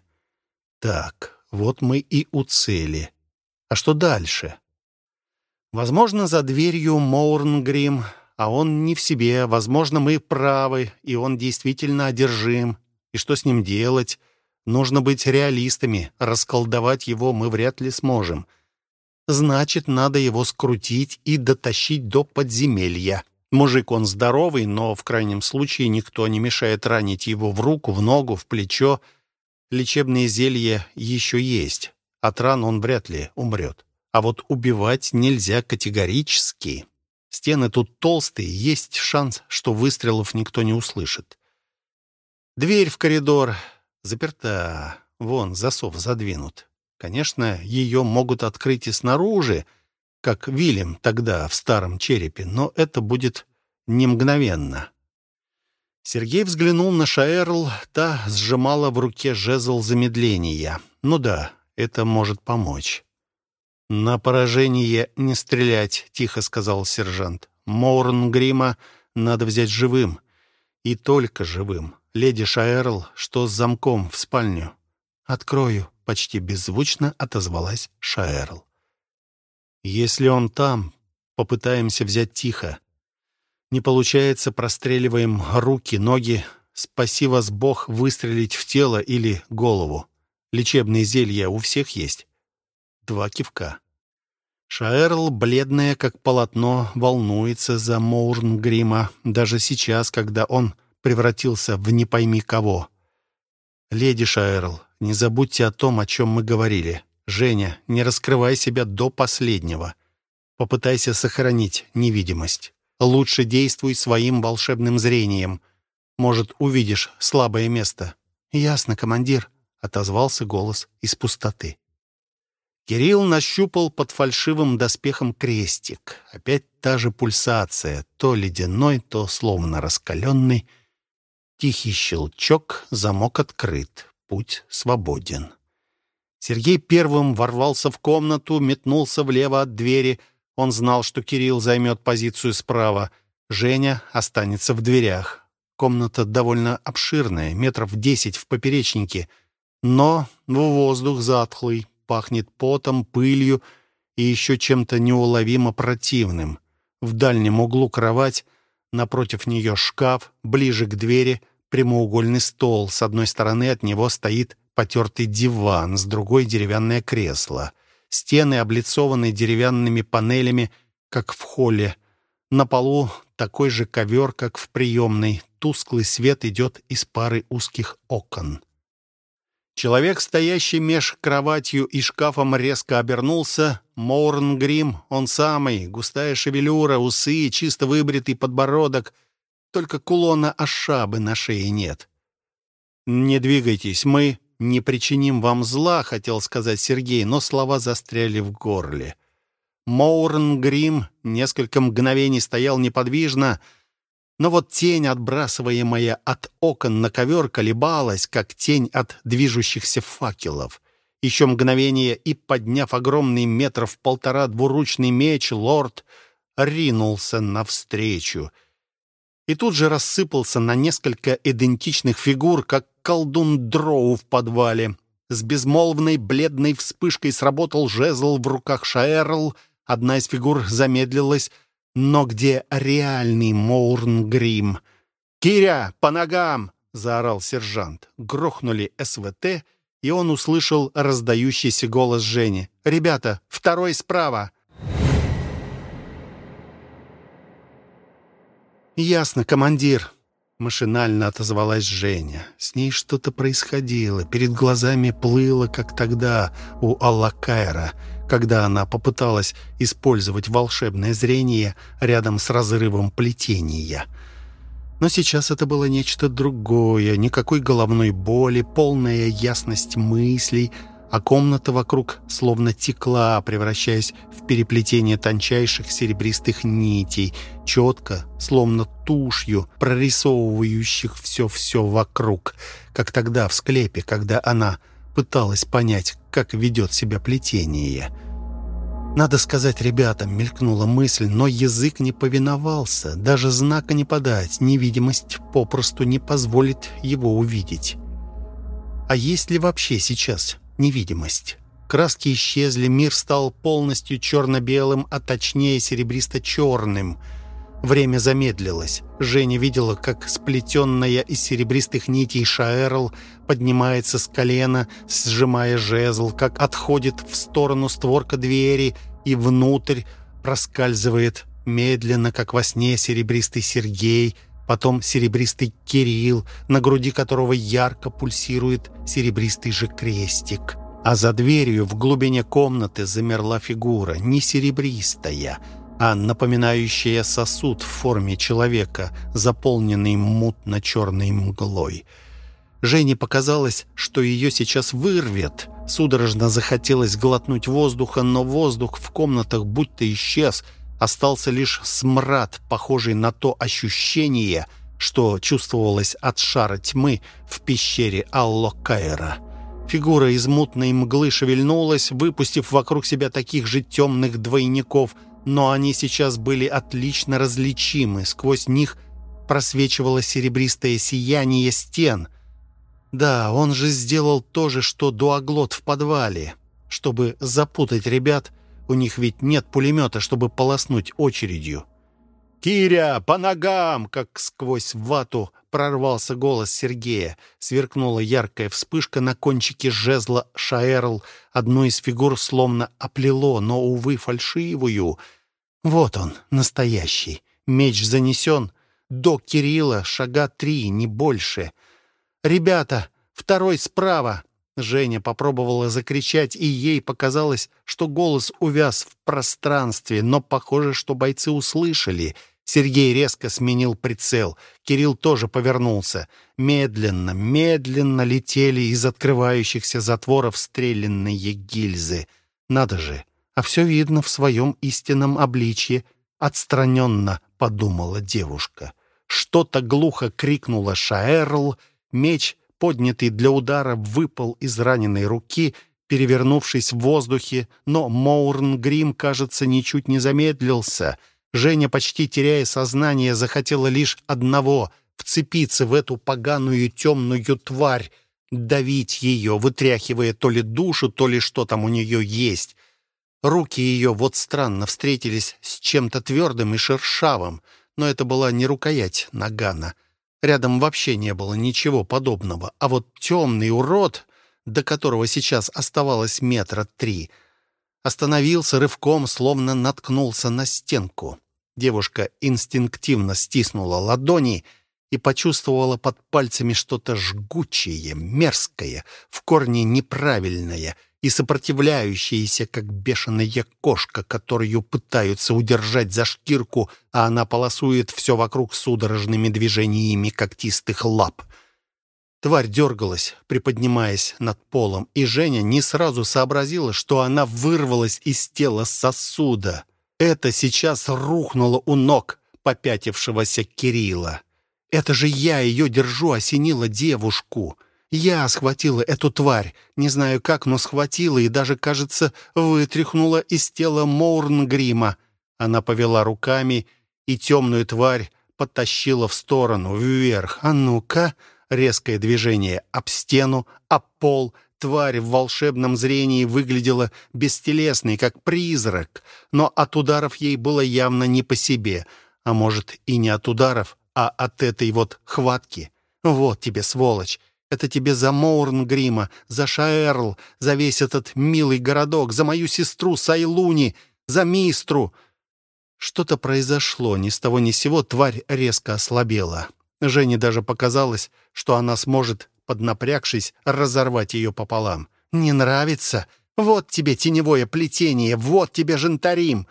«Так, вот мы и у цели. А что дальше?» «Возможно, за дверью Моурнгрим, а он не в себе. Возможно, мы правы, и он действительно одержим. И что с ним делать? Нужно быть реалистами. Расколдовать его мы вряд ли сможем. Значит, надо его скрутить и дотащить до подземелья. Мужик он здоровый, но в крайнем случае никто не мешает ранить его в руку, в ногу, в плечо. Лечебные зелья еще есть. От ран он вряд ли умрет. А вот убивать нельзя категорически. Стены тут толстые, есть шанс, что выстрелов никто не услышит. Дверь в коридор заперта. Вон, засов задвинут. Конечно, ее могут открыть и снаружи, как Вильям тогда в старом черепе, но это будет не мгновенно. Сергей взглянул на Шаэрл, та сжимала в руке жезл замедления. Ну да, это может помочь. «На поражение не стрелять», — тихо сказал сержант. «Моурнгрима надо взять живым. И только живым. Леди Шаэрл, что с замком в спальню?» «Открою», — почти беззвучно отозвалась Шаэрл. «Если он там, попытаемся взять тихо. Не получается, простреливаем руки, ноги. Спаси вас Бог выстрелить в тело или голову. Лечебные зелья у всех есть?» 2 кивка. Шаэрл, бледная как полотно, волнуется за Моурнгрима, даже сейчас, когда он превратился в не пойми кого. «Леди Шаэрл, не забудьте о том, о чем мы говорили. Женя, не раскрывай себя до последнего. Попытайся сохранить невидимость. Лучше действуй своим волшебным зрением. Может, увидишь слабое место». «Ясно, командир», — отозвался голос из пустоты. Кирилл нащупал под фальшивым доспехом крестик. Опять та же пульсация, то ледяной, то словно раскаленный. Тихий щелчок, замок открыт, путь свободен. Сергей первым ворвался в комнату, метнулся влево от двери. Он знал, что Кирилл займет позицию справа. Женя останется в дверях. Комната довольно обширная, 10 метров в поперечнике, но воздух затхлый. Пахнет потом, пылью и еще чем-то неуловимо противным. В дальнем углу кровать, напротив нее шкаф, ближе к двери прямоугольный стол. С одной стороны от него стоит потертый диван, с другой — деревянное кресло. Стены облицованы деревянными панелями, как в холле. На полу такой же ковер, как в приемной. Тусклый свет идет из пары узких окон. Человек, стоящий меж кроватью и шкафом, резко обернулся. Моурнгрим, он самый, густая шевелюра, усы, чисто выбритый подбородок. Только кулона Ашабы на шее нет. «Не двигайтесь, мы не причиним вам зла», — хотел сказать Сергей, но слова застряли в горле. Моурнгрим несколько мгновений стоял неподвижно, но вот тень, отбрасываемая от окон на ковер, колебалась, как тень от движущихся факелов. Еще мгновение, и, подняв огромный 1,5 метра двуручный меч, лорд ринулся навстречу. И тут же рассыпался на несколько идентичных фигур, как колдун Дроу в подвале. С безмолвной бледной вспышкой сработал жезл в руках Шаэрл. Одна из фигур замедлилась. Но где реальный Моурнгрим? «Киря, по ногам!» — заорал сержант. Грохнули СВТ, и он услышал раздающийся голос Жени. «Ребята, второй справа!» «Ясно, командир!» — машинально отозвалась Женя. С ней что-то происходило. Перед глазами плыло, как тогда у Аллакайра, когда она попыталась использовать волшебное зрение рядом с разрывом плетения. Но сейчас это было нечто другое. Никакой головной боли, полная ясность мыслей, а комната вокруг словно текла, превращаясь в переплетение тончайших серебристых нитей, четко, словно тушью, прорисовывающих все вокруг, как тогда в склепе, когда она пыталась понять, как ведет себя плетение. «Надо сказать ребятам», — мелькнула мысль, но язык не повиновался, даже знака не подать, невидимость попросту не позволит его увидеть. А есть ли вообще сейчас невидимость? Краски исчезли, мир стал полностью черно-белым, а точнее серебристо-черным. Время замедлилось. Женя видела, как сплетенная из серебристых нитей Шаэрл поднимается с колена, сжимая жезл, как отходит в сторону створка двери, и внутрь проскальзывает медленно, как во сне, серебристый Сергей, потом серебристый Кирилл, на груди которого ярко пульсирует серебристый же крестик. А за дверью в глубине комнаты замерла фигура, не серебристая, а напоминающая сосуд в форме человека, заполненный мутно-черной мглой. Жене показалось, что ее сейчас вырвет. Судорожно захотелось глотнуть воздуха, но воздух в комнатах будто исчез. Остался лишь смрад, похожий на то ощущение, что чувствовалось от шара тьмы в пещере Аллокайра. Фигура из мутной мглы шевельнулась, выпустив вокруг себя таких же темных двойников, но они сейчас были отлично различимы. Сквозь них просвечивало серебристое сияние стен. Да, он же сделал то же, что дуоглот в подвале. Чтобы запутать ребят, у них ведь нет пулемета, чтобы полоснуть очередью. «Киря, по ногам!» — как сквозь вату прорвался голос Сергея. Сверкнула яркая вспышка на кончике жезла Шаэрл. Одну из фигур словно оплело, но, увы, фальшивую. Вот он, настоящий. Меч занесен. До Кирилла шага 3, не больше. «Ребята, второй справа!» Женя попробовала закричать, и ей показалось, что голос увяз в пространстве, но похоже, что бойцы услышали. Сергей резко сменил прицел. Кирилл тоже повернулся. Медленно, медленно летели из открывающихся затворов стрелянные гильзы. Надо же, а все видно в своем истинном обличье. Отстраненно подумала девушка. Что-то глухо крикнула Шаэрл. Меч, поднятый для удара, выпал из раненой руки, перевернувшись в воздухе, но Моурнгрим, кажется, ничуть не замедлился. Женя, почти теряя сознание, захотела лишь одного — вцепиться в эту поганую темную тварь, давить ее, вытряхивая то ли душу, то ли что там у нее есть. Руки ее вот странно встретились с чем-то твердым и шершавым, но это была не рукоять нагана. Рядом вообще не было ничего подобного, а вот темный урод, до которого сейчас оставалось 3 метра, остановился рывком, словно наткнулся на стенку. Девушка инстинктивно стиснула ладони и почувствовала под пальцами что-то жгучее, мерзкое, в корне неправильное и сопротивляющееся, как бешеная кошка, которую пытаются удержать за шкирку, а она полосует все вокруг судорожными движениями когтистых лап. Тварь дергалась, приподнимаясь над полом, и Женя не сразу сообразила, что она вырвалась из тела сосуда. Это сейчас рухнуло у ног попятившегося Кирилла. «Это же я ее держу», — осенила девушку. «Я схватила эту тварь. Не знаю как, но схватила и даже, кажется, вытряхнула из тела Моурнгрима». Она повела руками, и темную тварь подтащила в сторону, вверх. «А ну-ка!» Резкое движение об стену, об пол. Тварь в волшебном зрении выглядела бестелесной, как призрак, но от ударов ей было явно не по себе. А может, и не от ударов, а от этой вот хватки. «Вот тебе, сволочь! Это тебе за Моурнгрима, за Шаэрл, за весь этот милый городок, за мою сестру Сайлуни, за Мистру!» Что-то произошло, ни с того ни с сего тварь резко ослабела. Жене даже показалось, что она сможет, поднапрягшись, разорвать ее пополам. «Не нравится? Вот тебе теневое плетение, вот тебе Жентарим!»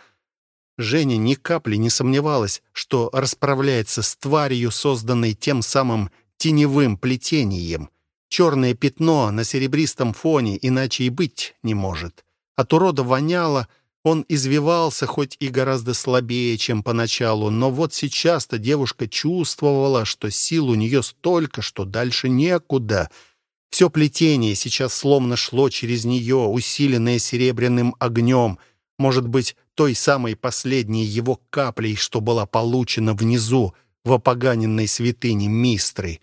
Женя ни капли не сомневалась, что расправляется с тварью, созданной тем самым теневым плетением. Черное пятно на серебристом фоне иначе и быть не может. От урода воняло, он извивался, хоть и гораздо слабее, чем поначалу, но вот сейчас-то девушка чувствовала, что сил у нее столько, что дальше некуда. Все плетение сейчас словно шло через нее, усиленное серебряным огнем, может быть, той самой последней его каплей, что была получена внизу, в опоганенной святыне Мистры.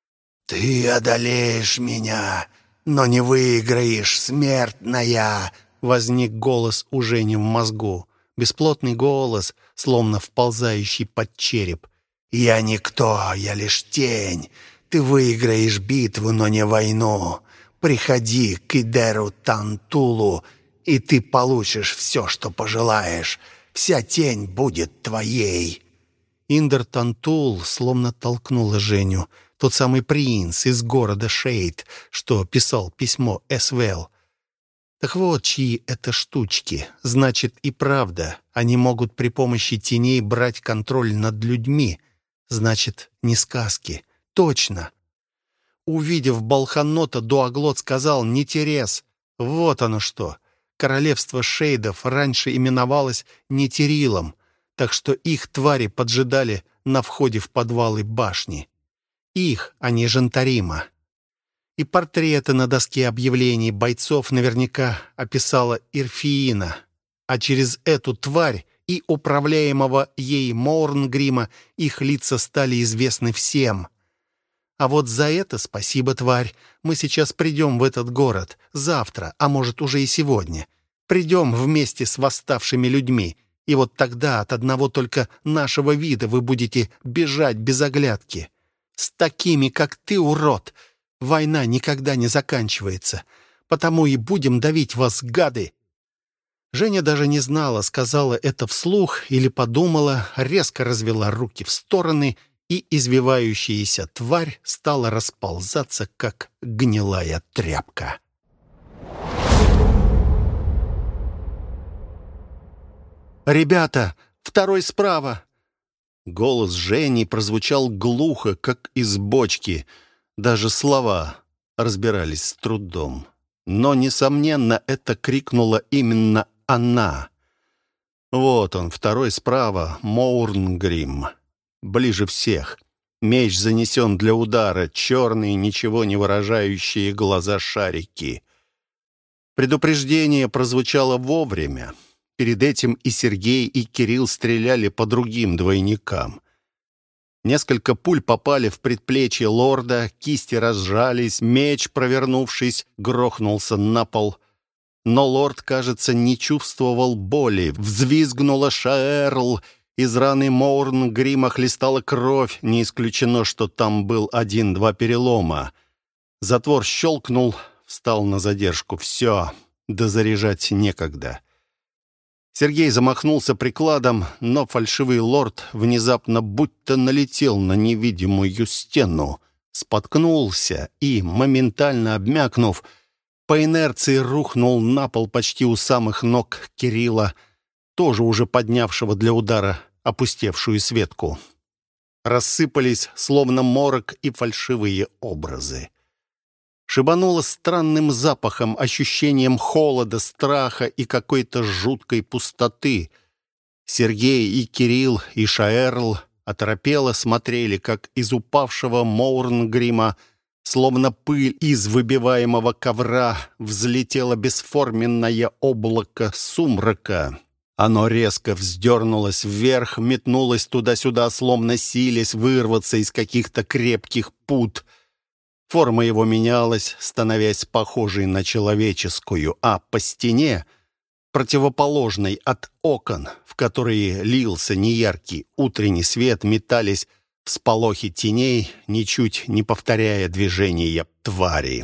«Ты одолеешь меня, но не выиграешь, смертная!» Возник голос у Жени в мозгу. Бесплотный голос, словно вползающий под череп. «Я никто, я лишь тень. Ты выиграешь битву, но не войну. Приходи к Идеру Тантулу, и ты получишь все, что пожелаешь. Вся тень будет твоей». Индер Тантул словно толкнула Женю. Тот самый принц из города Шейд, что писал письмо Эсвел. Так вот, чьи это штучки. Значит, и правда, они могут при помощи теней брать контроль над людьми. Значит, не сказки. Точно. Увидев Балханота, Дуаглот сказал: «Не терес». Вот оно что. Королевство Шейдов раньше именовалось Нетерилом, так что их твари поджидали на входе в подвалы башни. Их, а не Жентарима. И портреты на доске объявлений бойцов наверняка описала Ирфиина. А через эту тварь и управляемого ей Моурнгрима их лица стали известны всем. А вот за это спасибо, тварь. Мы сейчас придем в этот город. Завтра, а может уже и сегодня. Придем вместе с восставшими людьми. И вот тогда от одного только нашего вида вы будете бежать без оглядки. С такими, как ты, урод, война никогда не заканчивается. Потому и будем давить вас, гады!» Женя даже не знала, сказала это вслух или подумала, резко развела руки в стороны, и извивающаяся тварь стала расползаться, как гнилая тряпка. «Ребята, второй справа!» Голос Жени прозвучал глухо, как из бочки. Даже слова разбирались с трудом. Но, несомненно, это крикнула именно она. Вот он, второй справа, Моурнгрим. Ближе всех. Меч занесен для удара, черные, ничего не выражающие глаза шарики. Предупреждение прозвучало вовремя. Перед этим и Сергей, и Кирилл стреляли по другим двойникам. Несколько пуль попали в предплечье лорда, кисти разжались, меч, провернувшись, грохнулся на пол. Но лорд, кажется, не чувствовал боли. Взвизгнула Шаэрл. Из раны Моурнгрима хлестала кровь. Не исключено, что там был 1-2 перелома. Затвор щелкнул, встал на задержку. Все, дозаряжать некогда. Сергей замахнулся прикладом, но фальшивый лорд внезапно будто налетел на невидимую стену, споткнулся и, моментально обмякнув, по инерции рухнул на пол почти у самых ног Кирилла, тоже уже поднявшего для удара опустевшую Светку. Рассыпались, словно морок, и фальшивые образы. Шибануло странным запахом, ощущением холода, страха и какой-то жуткой пустоты. Сергей и Кирилл и Шаэрл оторопело смотрели, как из упавшего Моурнгрима, словно пыль из выбиваемого ковра, взлетело бесформенное облако сумрака. Оно резко вздернулось вверх, метнулось туда-сюда, словно силясь вырваться из каких-то крепких пут. Форма его менялась, становясь похожей на человеческую, а по стене, противоположной от окон, в которые лился неяркий утренний свет, метались всполохи теней, ничуть не повторяя движения твари.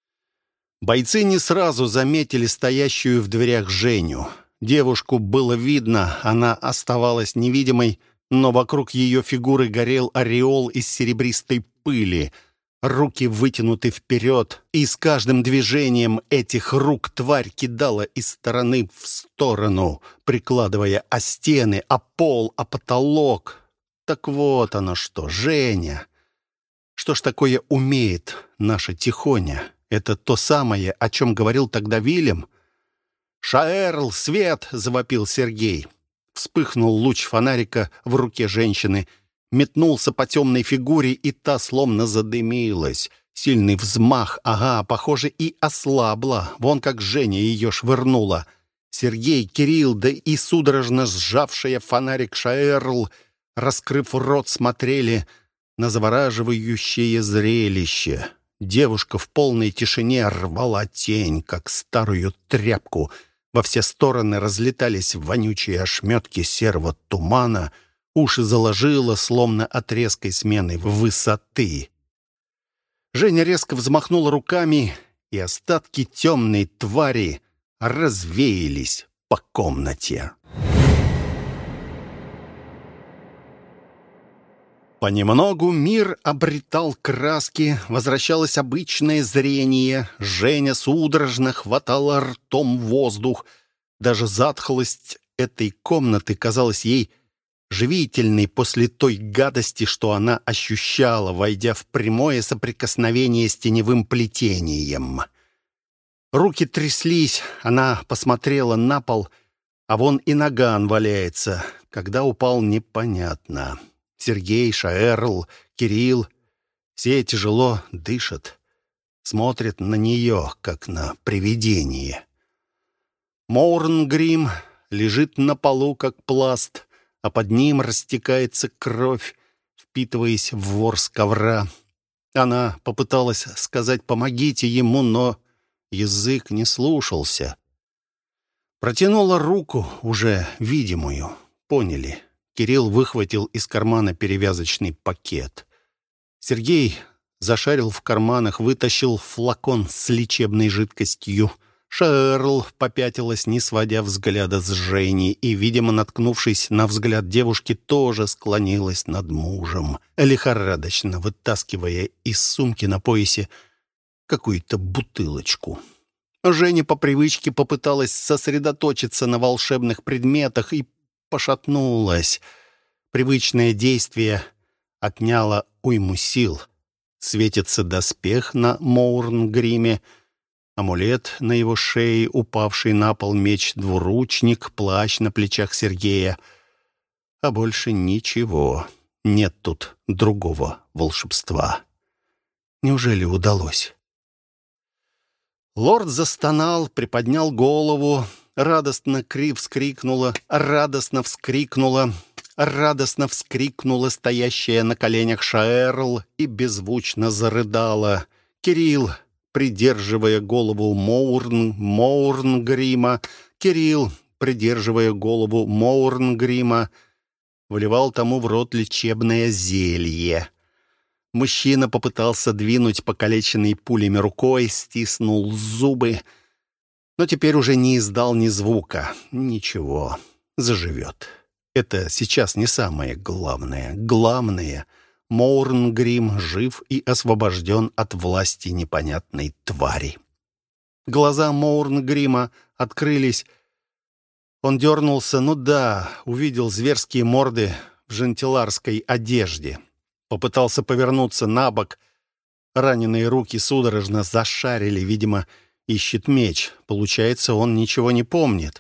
Бойцы не сразу заметили стоящую в дверях Женю. Девушку было видно, она оставалась невидимой, но вокруг ее фигуры горел ореол из серебристой пыли. Руки вытянуты вперед, и с каждым движением этих рук тварь кидала из стороны в сторону, прикладывая о стены, о пол, о потолок. Так вот оно что, Женя. Что ж такое умеет наша Тихоня? Это то самое, о чем говорил тогда Вильям? «Шаэрл, свет!» — завопил Сергей. Вспыхнул луч фонарика в руке женщины, метнулся по темной фигуре, и та словно задымилась. Сильный взмах, похоже, и ослабла. Вон как Женя ее швырнула. Сергей, Кирилл, да и судорожно сжавшая фонарик Шаэрл, раскрыв рот, смотрели на завораживающее зрелище. Девушка в полной тишине рвала тень, как старую тряпку. Во все стороны разлетались вонючие ошметки серого тумана. Уши заложило, словно от резкой смены высоты. Женя резко взмахнула руками, и остатки темной твари развеялись по комнате. Понемногу мир обретал краски, возвращалось обычное зрение. Женя судорожно хватала ртом воздух. Даже затхлость этой комнаты казалась ей живительной после той гадости, что она ощущала, войдя в прямое соприкосновение с теневым плетением. Руки тряслись, она посмотрела на пол, а вон и наган валяется. Когда упал, непонятно. Сергей, Шаэрл, Кирилл — все тяжело дышат, смотрят на нее, как на привидение. Моурнгрим лежит на полу, как пласт, а под ним растекается кровь, впитываясь в ворс ковра. Она попыталась сказать «помогите ему», но язык не слушался. Протянула руку, уже видимую. Поняли. Кирилл выхватил из кармана перевязочный пакет. Сергей зашарил в карманах, вытащил флакон с лечебной жидкостью. Шаэрл попятилась, не сводя взгляда с Жени, и, видимо, наткнувшись на взгляд девушки, тоже склонилась над мужем, лихорадочно вытаскивая из сумки на поясе какую-то бутылочку. Женя по привычке попыталась сосредоточиться на волшебных предметах и пошатнулась. Привычное действие отняло уйму сил. Светится доспех на Моурнгриме, амулет на его шее, упавший на пол меч-двуручник, плащ на плечах Сергея. А больше ничего. Нет тут другого волшебства. Неужели удалось? Лорд застонал, приподнял голову, радостно вскрикнула стоящая на коленях Шаэрл и беззвучно зарыдала. Кирилл, придерживая голову Моурнгрима, вливал тому в рот лечебное зелье. Мужчина попытался двинуть покалеченной пулями рукой, стиснул зубы, но теперь уже не издал ни звука. Ничего, заживет. Это сейчас не самое главное. Главное — Моурнгрим жив и освобожден от власти непонятной твари. Глаза Моурнгрима открылись. Он дернулся, увидел зверские морды в жентиларской одежде. Попытался повернуться на бок. Раненые руки судорожно зашарили, видимо, ищет меч. Получается, он ничего не помнит.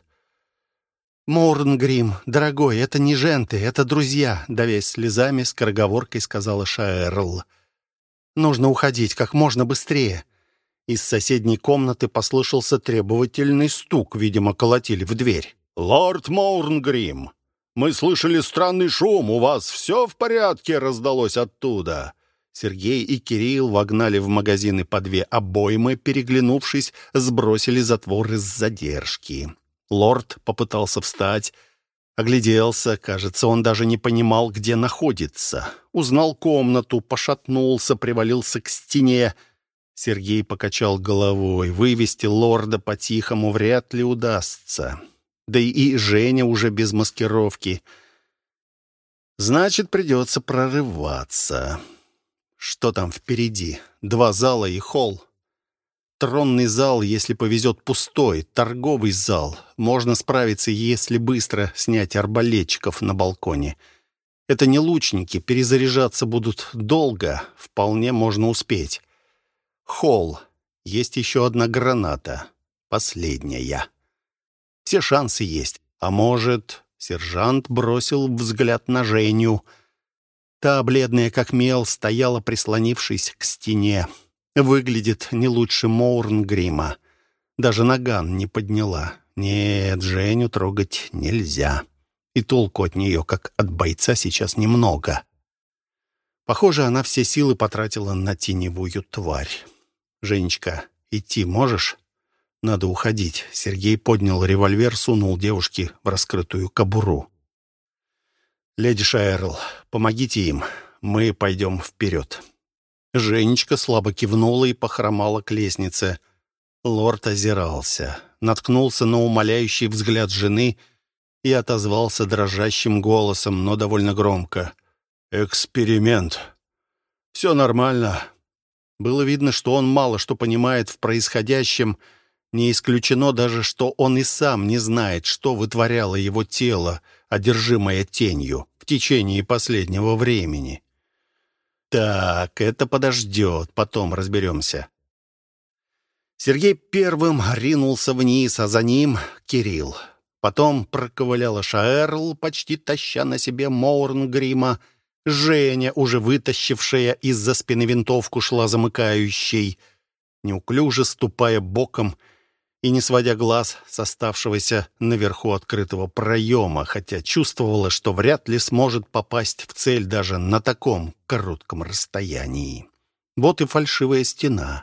«Моурнгрим, дорогой, это не женты, это друзья», — давясь слезами, скороговоркой сказала Шаэрл. «Нужно уходить как можно быстрее». Из соседней комнаты послышался требовательный стук, видимо, колотили в дверь. «Лорд Моурнгрим, мы слышали странный шум, у вас все в порядке?» — раздалось оттуда. Сергей и Кирилл вогнали в магазины по 2 обоймы, переглянувшись, сбросили затворы с задержки. Лорд попытался встать, огляделся. Кажется, он даже не понимал, где находится. Узнал комнату, пошатнулся, привалился к стене. Сергей покачал головой. Вывести лорда по-тихому вряд ли удастся. Да и Женя уже без маскировки. Значит, придется прорываться. Что там впереди? 2 зала и холл. Тронный зал, если повезет, пустой. Торговый зал. Можно справиться, если быстро снять арбалетчиков на балконе. Это не лучники, перезаряжаться будут долго. Вполне можно успеть. Холл. Есть еще одна граната. Последняя. Все шансы есть. А может, сержант бросил взгляд на Женю. Та, бледная как мел, стояла, прислонившись к стене. Выглядит не лучше Моурнгрима. Даже наган не подняла. Нет, Женю трогать нельзя. И толку от нее, как от бойца, сейчас немного. Похоже, она все силы потратила на теневую тварь. «Женечка, идти можешь?» «Надо уходить». Сергей поднял револьвер, сунул девушке в раскрытую кобуру. «Леди Шаэрл, помогите им. Мы пойдем вперед». Женечка слабо кивнула и похромала к лестнице. Лорд озирался, наткнулся на умоляющий взгляд жены и отозвался дрожащим голосом, но довольно громко. «Эксперимент. Все нормально». Было видно, что он мало что понимает в происходящем. Не исключено даже, что он и сам не знает, что вытворяло его тело, одержимое тенью, в течение последнего времени. Так, это подождет, потом разберемся. Сергей первым ринулся вниз, а за ним Кирилл. Потом проковыляла Шаэрл, почти таща на себе Моурнгрима. Женя, уже вытащившая из-за спины винтовку, шла замыкающей, неуклюже ступая боком и не сводя глаз с оставшегося наверху открытого проема, хотя чувствовала, что вряд ли сможет попасть в цель даже на таком коротком расстоянии. Вот и фальшивая стена.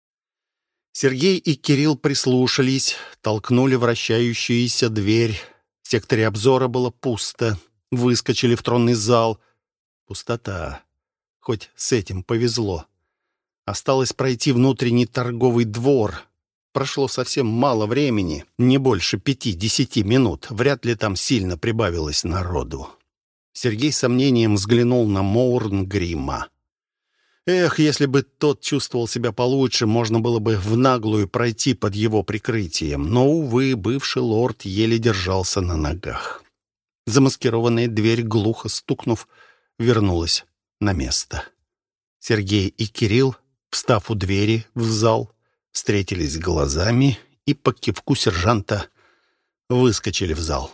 Сергей и Кирилл прислушались, толкнули вращающуюся дверь. В секторе обзора было пусто. Выскочили в тронный зал. Пустота. хоть с этим повезло. Осталось пройти внутренний торговый двор. Прошло совсем мало времени, не больше 5-10 минут. Вряд ли там сильно прибавилось народу. Сергей с сомнением взглянул на Моурнгрима. Эх, если бы тот чувствовал себя получше, можно было бы в наглую пройти под его прикрытием. Но, увы, бывший лорд еле держался на ногах. Замаскированная дверь, глухо стукнув, вернулась на место. Сергей и Кирилл, встав у двери в зал, встретились глазами и по кивку сержанта выскочили в зал.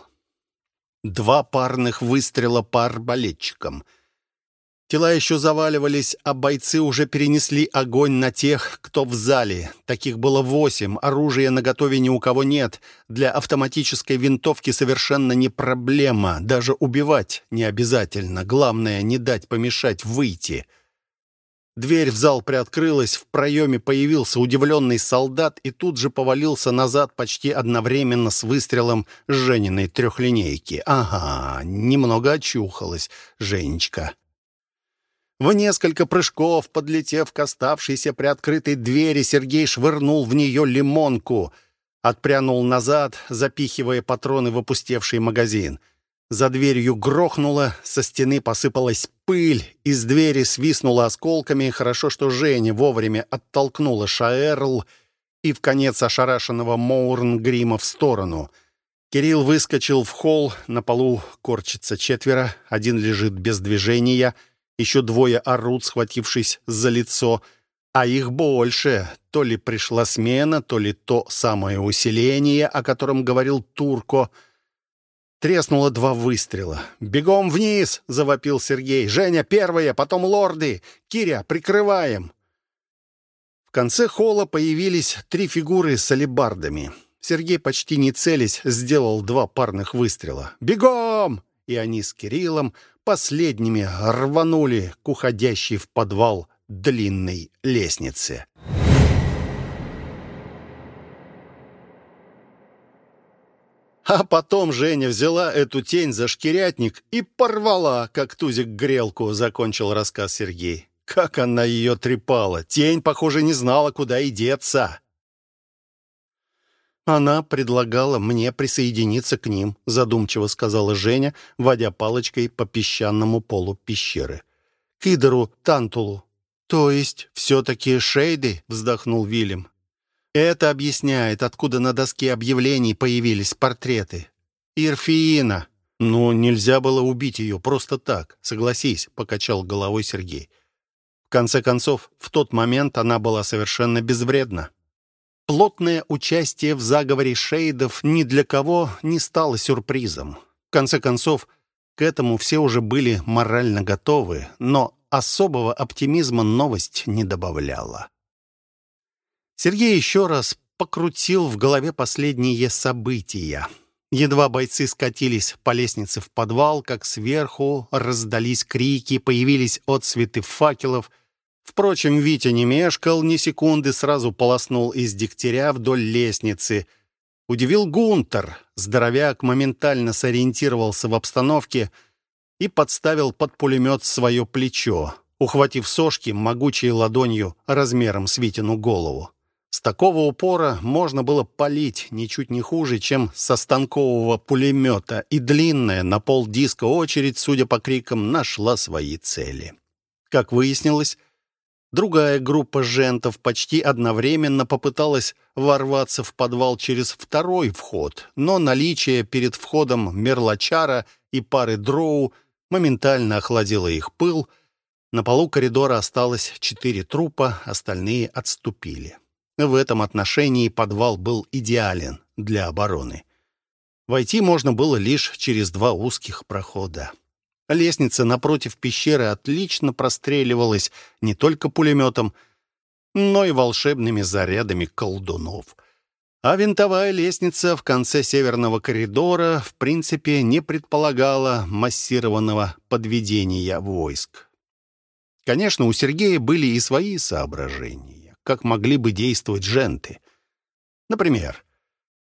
2 парных выстрела по арбалетчикам. Тела еще заваливались, а бойцы уже перенесли огонь на тех, кто в зале. Таких было 8, оружия наготове ни у кого нет. Для автоматической винтовки совершенно не проблема. Даже убивать не обязательно. Главное, не дать помешать выйти. Дверь в зал приоткрылась, в проеме появился удивленный солдат и тут же повалился назад почти одновременно с выстрелом Жениной трехлинейки. Ага, немного очухалась Женечка. В несколько прыжков, подлетев к оставшейся приоткрытой двери, Сергей швырнул в нее лимонку, отпрянул назад, запихивая патроны в опустевший магазин. За дверью грохнуло, со стены посыпалась пыль, из двери свистнула осколками. Хорошо, что Женя вовремя оттолкнула Шаэрл и вконец ошарашенного Моурнгрима в сторону. Кирилл выскочил в холл, на полу корчится 4, один лежит без движения, еще 2 орут, схватившись за лицо, а их больше. То ли пришла смена, то ли то самое усиление, о котором говорил Турко. Треснуло 2 выстрела. «Бегом вниз!» — завопил Сергей. «Женя, первая, потом лорды! Киря, прикрываем!» В конце холла появились 3 фигуры с алебардами. Сергей, почти не целясь, сделал 2 парных выстрела. «Бегом!» И они с Кириллом последними рванули к уходящей в подвал длинной лестнице. А потом Женя взяла эту тень за шкирятник и порвала, как тузик грелку, закончил рассказ Сергей. Как она ее трепала! Тень, похоже, не знала, куда и деться. «Она предлагала мне присоединиться к ним», — задумчиво сказала Женя, водя палочкой по песчаному полу пещеры. «К Идору Тантулу». «То есть все-таки Шейды?» — вздохнул Вильям. «Это объясняет, откуда на доске объявлений появились портреты. Ирфиина». «Ну, нельзя было убить ее просто так, согласись», — покачал головой Сергей. В конце концов, в тот момент она была совершенно безвредна. Плотное участие в заговоре Шейдов ни для кого не стало сюрпризом. В конце концов, к этому все уже были морально готовы, но особого оптимизма новость не добавляла. Сергей еще раз покрутил в голове последние события. Едва бойцы скатились по лестнице в подвал, как сверху раздались крики, появились отсветы факелов. Впрочем, Витя не мешкал ни секунды, сразу полоснул из дегтяря вдоль лестницы. Удивил Гунтер. Здоровяк моментально сориентировался в обстановке и подставил под пулемет свое плечо, ухватив сошки могучей ладонью размером с Витину голову. С такого упора можно было палить ничуть не хуже, чем со станкового пулемета, и длинная на полдиска очередь, судя по крикам, нашла свои цели. Как выяснилось, другая группа жентов почти одновременно попыталась ворваться в подвал через второй вход, но наличие перед входом мерлочара и пары дроу моментально охладило их пыл. На полу коридора осталось 4 трупа, остальные отступили. В этом отношении подвал был идеален для обороны. Войти можно было лишь через 2 узких прохода. Лестница напротив пещеры отлично простреливалась не только пулеметом, но и волшебными зарядами колдунов. А винтовая лестница в конце северного коридора в принципе не предполагала массированного подведения войск. Конечно, у Сергея были и свои соображения, как могли бы действовать женты. Например,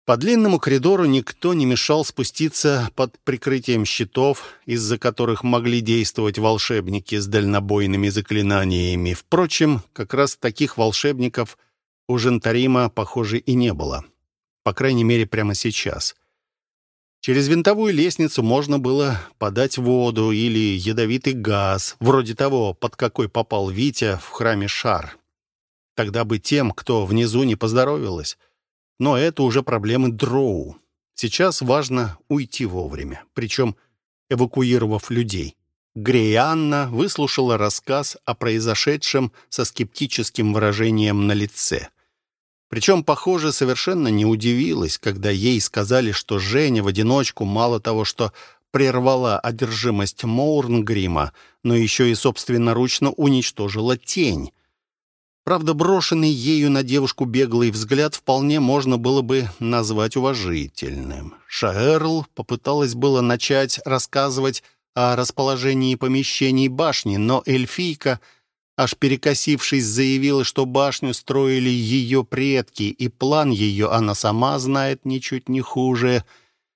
По длинному коридору никто не мешал спуститься под прикрытием щитов, из-за которых могли действовать волшебники с дальнобойными заклинаниями. Впрочем, как раз таких волшебников у Жентарима, похоже, и не было. По крайней мере, прямо сейчас. Через винтовую лестницу можно было подать воду или ядовитый газ, вроде того, под какой попал Витя в храме Шар. Тогда бы тем, кто внизу, не поздоровилось. Но это уже проблемы дроу. Сейчас важно уйти вовремя, причем эвакуировав людей. Греянна выслушала рассказ о произошедшем со скептическим выражением на лице. Причем, похоже, совершенно не удивилась, когда ей сказали, что Женя в одиночку мало того, что прервала одержимость Моурнгрима, но еще и собственноручно уничтожила тень. Правда, брошенный ею на девушку беглый взгляд вполне можно было бы назвать уважительным. Шаэрл попыталась было начать рассказывать о расположении помещений башни, но эльфийка, аж перекосившись, заявила, что башню строили ее предки, и план ее она сама знает ничуть не хуже,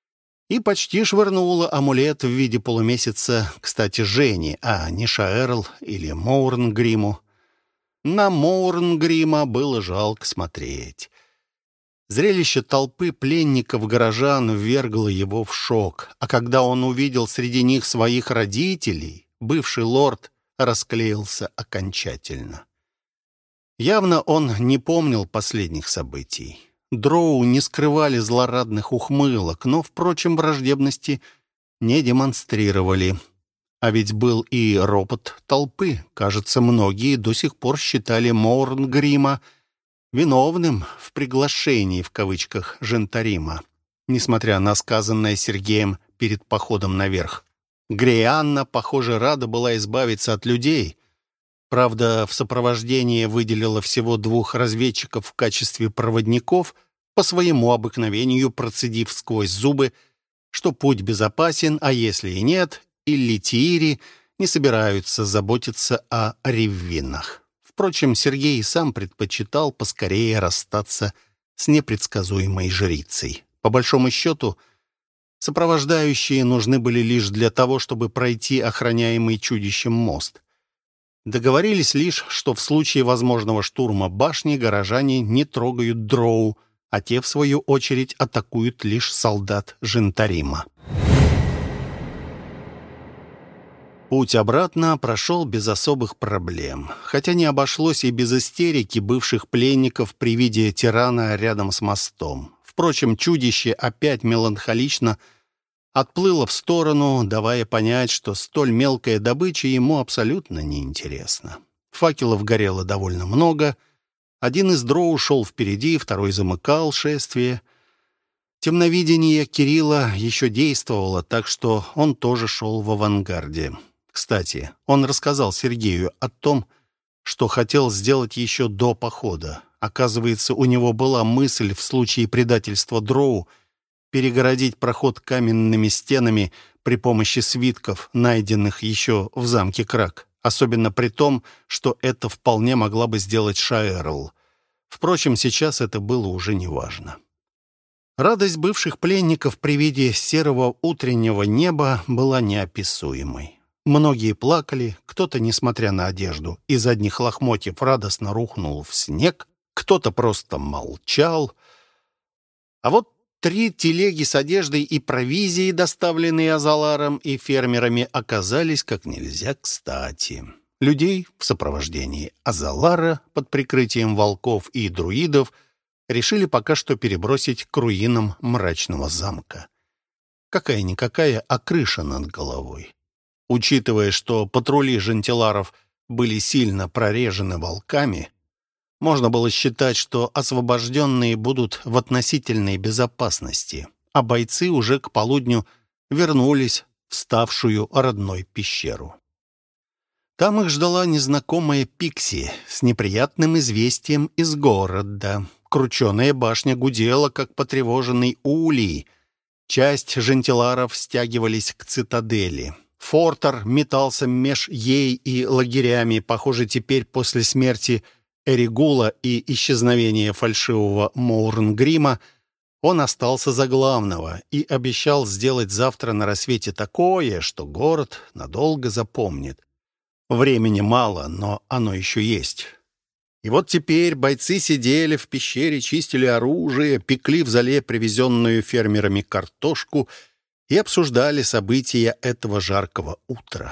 и почти швырнула амулет в виде полумесяца, кстати, Жене, а не Шаэрл или Моурнгриму. На Моурнгрима было жалко смотреть. Зрелище толпы пленников-горожан ввергло его в шок, а когда он увидел среди них своих родителей, бывший лорд расклеился окончательно. Явно он не помнил последних событий. Дроу не скрывали злорадных ухмылок, но, впрочем, враждебности не демонстрировали. А ведь был и ропот толпы. Кажется, многие до сих пор считали Моурнгрима виновным в приглашении, в кавычках, Жентарима, несмотря на сказанное Сергеем перед походом наверх. Греянна, похоже, рада была избавиться от людей. Правда, в сопровождении выделила всего 2 разведчиков в качестве проводников, по своему обыкновению процедив сквозь зубы, что путь безопасен, а если и нет, и литиири не собираются заботиться о реввинах. Впрочем, Сергей сам предпочитал поскорее расстаться с непредсказуемой жрицей. По большому счету, сопровождающие нужны были лишь для того, чтобы пройти охраняемый чудищем мост. Договорились лишь, что в случае возможного штурма башни горожане не трогают дроу, а те, в свою очередь, атакуют лишь солдат Жентарима. Путь обратно прошел без особых проблем, хотя не обошлось и без истерики бывших пленников при виде тирана рядом с мостом. Впрочем, чудище опять меланхолично отплыло в сторону, давая понять, что столь мелкая добыча ему абсолютно неинтересна. Факелов горело довольно много. Один из дроу шел впереди, второй замыкал шествие. Темновидение Кирилла еще действовало, так что он тоже шел в авангарде. Кстати, он рассказал Сергею о том, что хотел сделать еще до похода. Оказывается, у него была мысль в случае предательства дроу перегородить проход каменными стенами при помощи свитков, найденных еще в замке Крак. Особенно при том, что это вполне могла бы сделать Шаэрл. Впрочем, сейчас это было уже неважно. Радость бывших пленников при виде серого утреннего неба была неописуемой. Многие плакали, кто-то, несмотря на одежду, из одних лохмотьев радостно рухнул в снег, кто-то просто молчал. А вот 3 телеги с одеждой и провизией, доставленные Азаларом и фермерами, оказались как нельзя кстати. Людей в сопровождении Азалара под прикрытием волков и друидов решили пока что перебросить к руинам мрачного замка. Какая-никакая, а крыша над головой. Учитывая, что патрули жентиларов были сильно прорежены волками, можно было считать, что освобожденные будут в относительной безопасности, а бойцы уже к полудню вернулись в ставшую родной пещеру. Там их ждала незнакомая Пикси с неприятным известием из города. Крученая башня гудела, как потревоженный улей. Часть жентиларов стягивались к цитадели. Фортер метался меж ей и лагерями. Похоже, теперь после смерти Эригула и исчезновения фальшивого Моурнгрима Он остался за главного и обещал сделать завтра на рассвете такое, что город надолго запомнит. Времени мало, но оно еще есть. И вот теперь бойцы сидели в пещере, чистили оружие, пекли в зале привезенную фермерами картошку и обсуждали события этого жаркого утра.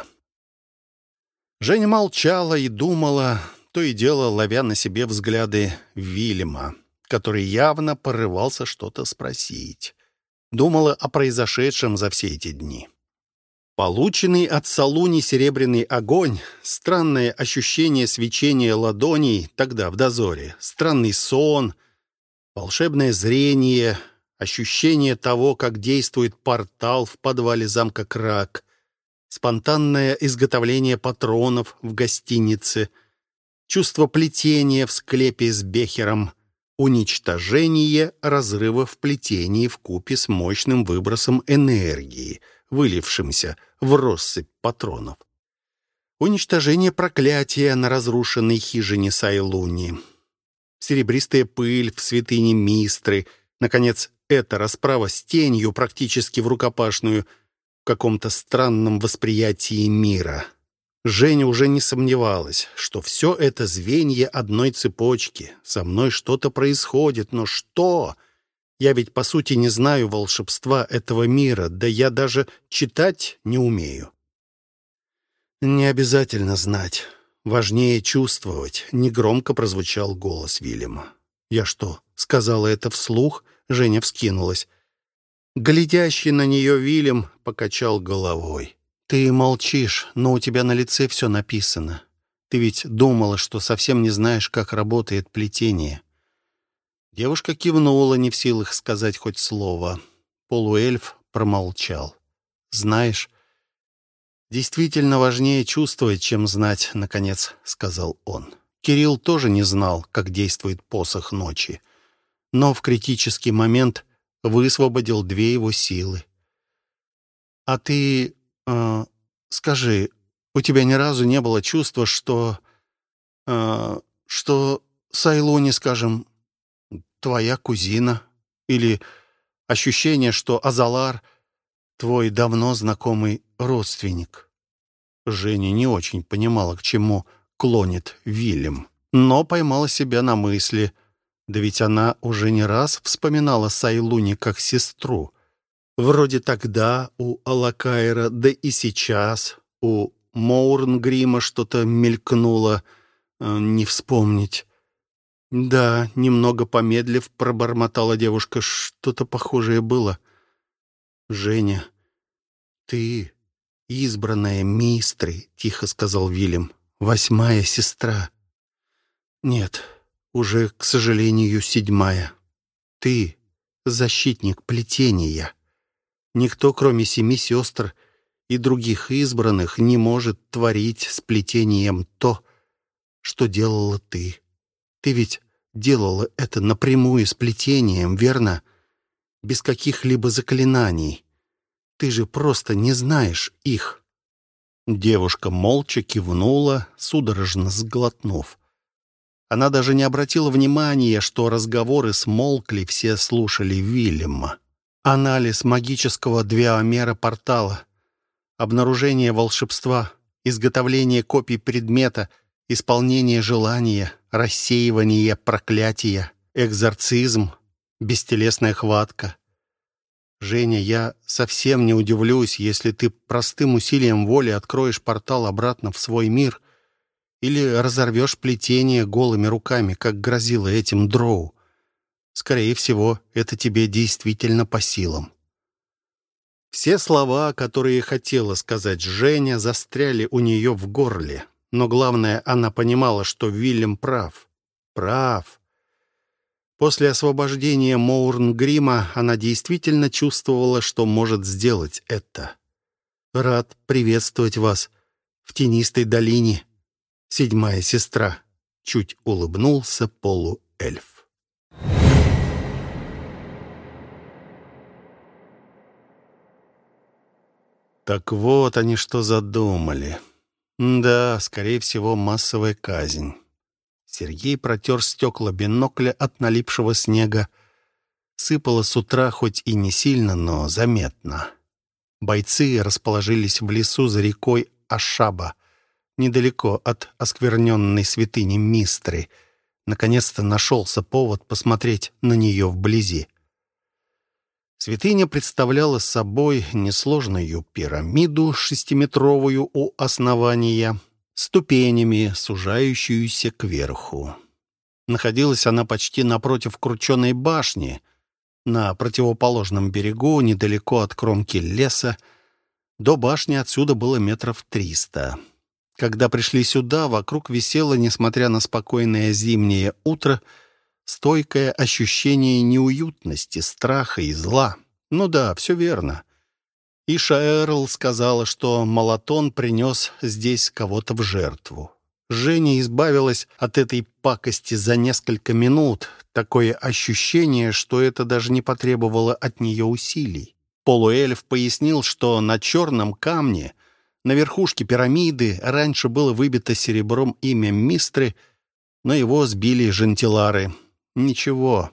Женя молчала и думала, то и дело ловя на себе взгляды Вильяма, который явно порывался что-то спросить. Думала о произошедшем за все эти дни. Полученный от Салуни серебряный огонь, странное ощущение свечения ладоней тогда в дозоре, странный сон, волшебное зрение, ощущение того, как действует портал в подвале замка Крак, спонтанное изготовление патронов в гостинице, чувство плетения в склепе с Бехером, уничтожение разрыва в плетении вкупе с мощным выбросом энергии, вылившимся в россыпь патронов. Уничтожение проклятия на разрушенной хижине Сайлуни. Серебристая пыль в святыне Мистры. Наконец, эта расправа с тенью практически в рукопашную в каком-то странном восприятии мира. Женя уже не сомневалась, что все это звенья одной цепочки. Со мной что-то происходит, но что? Я ведь, по сути, не знаю волшебства этого мира, да я даже читать не умею. Не обязательно знать. Важнее чувствовать. Негромко прозвучал голос Вильяма. Я что, сказала это вслух? Женя вскинулась. Глядящий на нее Вильям покачал головой. Ты молчишь, но у тебя на лице все написано. Ты ведь думала, что совсем не знаешь, как работает плетение. Девушка кивнула, не в силах сказать хоть слово. Полуэльф промолчал. «Знаешь, действительно важнее чувствовать, чем знать», — наконец сказал он. Кирилл тоже не знал, как действует посох ночи, но в критический момент высвободил две его силы. «А ты... скажи, у тебя ни разу не было чувства, что Сайлуни, скажем, твоя кузина, или ощущение, что Азалар — твой давно знакомый родственник?» Женя не очень понимала, к чему клонит Вильям, но поймала себя на мысли, да ведь она уже не раз вспоминала Сайлуни как сестру. Вроде тогда у Алакайра, да и сейчас у Моурнгрима что-то мелькнуло, не вспомнить. «Да», — немного помедлив, пробормотала девушка, — «что-то похожее было». «Женя, ты избранная Мистры», — тихо сказал Вильям, — «8-я сестра». «Нет, уже, к сожалению, 7-я. Ты защитник плетения. Никто, кроме 7 сестр и других избранных, не может творить с плетением то, что делала ты. Ты ведь делала это напрямую с плетением, верно? Без каких-либо заклинаний. Ты же просто не знаешь их». Девушка молча кивнула, судорожно сглотнув. Она даже не обратила внимания, что разговоры смолкли, все слушали Вильяма. Анализ магического двиомера портала, обнаружение волшебства, изготовление копий предмета, исполнение желания, рассеивание проклятия, экзорцизм, бестелесная хватка. «Женя, я совсем не удивлюсь, если ты простым усилием воли откроешь портал обратно в свой мир или разорвешь плетение голыми руками, как грозило этим дроу. Скорее всего, это тебе действительно по силам». Все слова, которые хотела сказать Женя, застряли у нее в горле. Но главное, она понимала, что Вильям прав. Прав. После освобождения Моурнгрима она действительно чувствовала, что может сделать это. «Рад приветствовать вас в тенистой долине, 7-я сестра», — чуть улыбнулся полуэльф. Так вот они что задумали. Да, скорее всего, массовая казнь. Сергей протер стекла бинокля от налипшего снега. Сыпало с утра, хоть и не сильно, но заметно. Бойцы расположились в лесу за рекой Ашаба, недалеко от оскверненной святыни Мистры. Наконец-то нашелся повод посмотреть на нее вблизи. Святыня представляла собой несложную пирамиду, 6-метровую у основания, ступенями, сужающуюся кверху. Находилась она почти напротив крученой башни, на противоположном берегу, недалеко от кромки леса. До башни отсюда было 300 метров. Когда пришли сюда, вокруг висело, несмотря на спокойное зимнее утро, стойкое ощущение неуютности, страха и зла. Ну да, все верно. И Шаэрл сказала, что Молотон принес здесь кого-то в жертву. Женя избавилась от этой пакости за несколько минут. Такое ощущение, что это даже не потребовало от нее усилий. Полуэльф пояснил, что на черном камне, на верхушке пирамиды, раньше было выбито серебром имя Мистры, но его сбили жентилары. Ничего.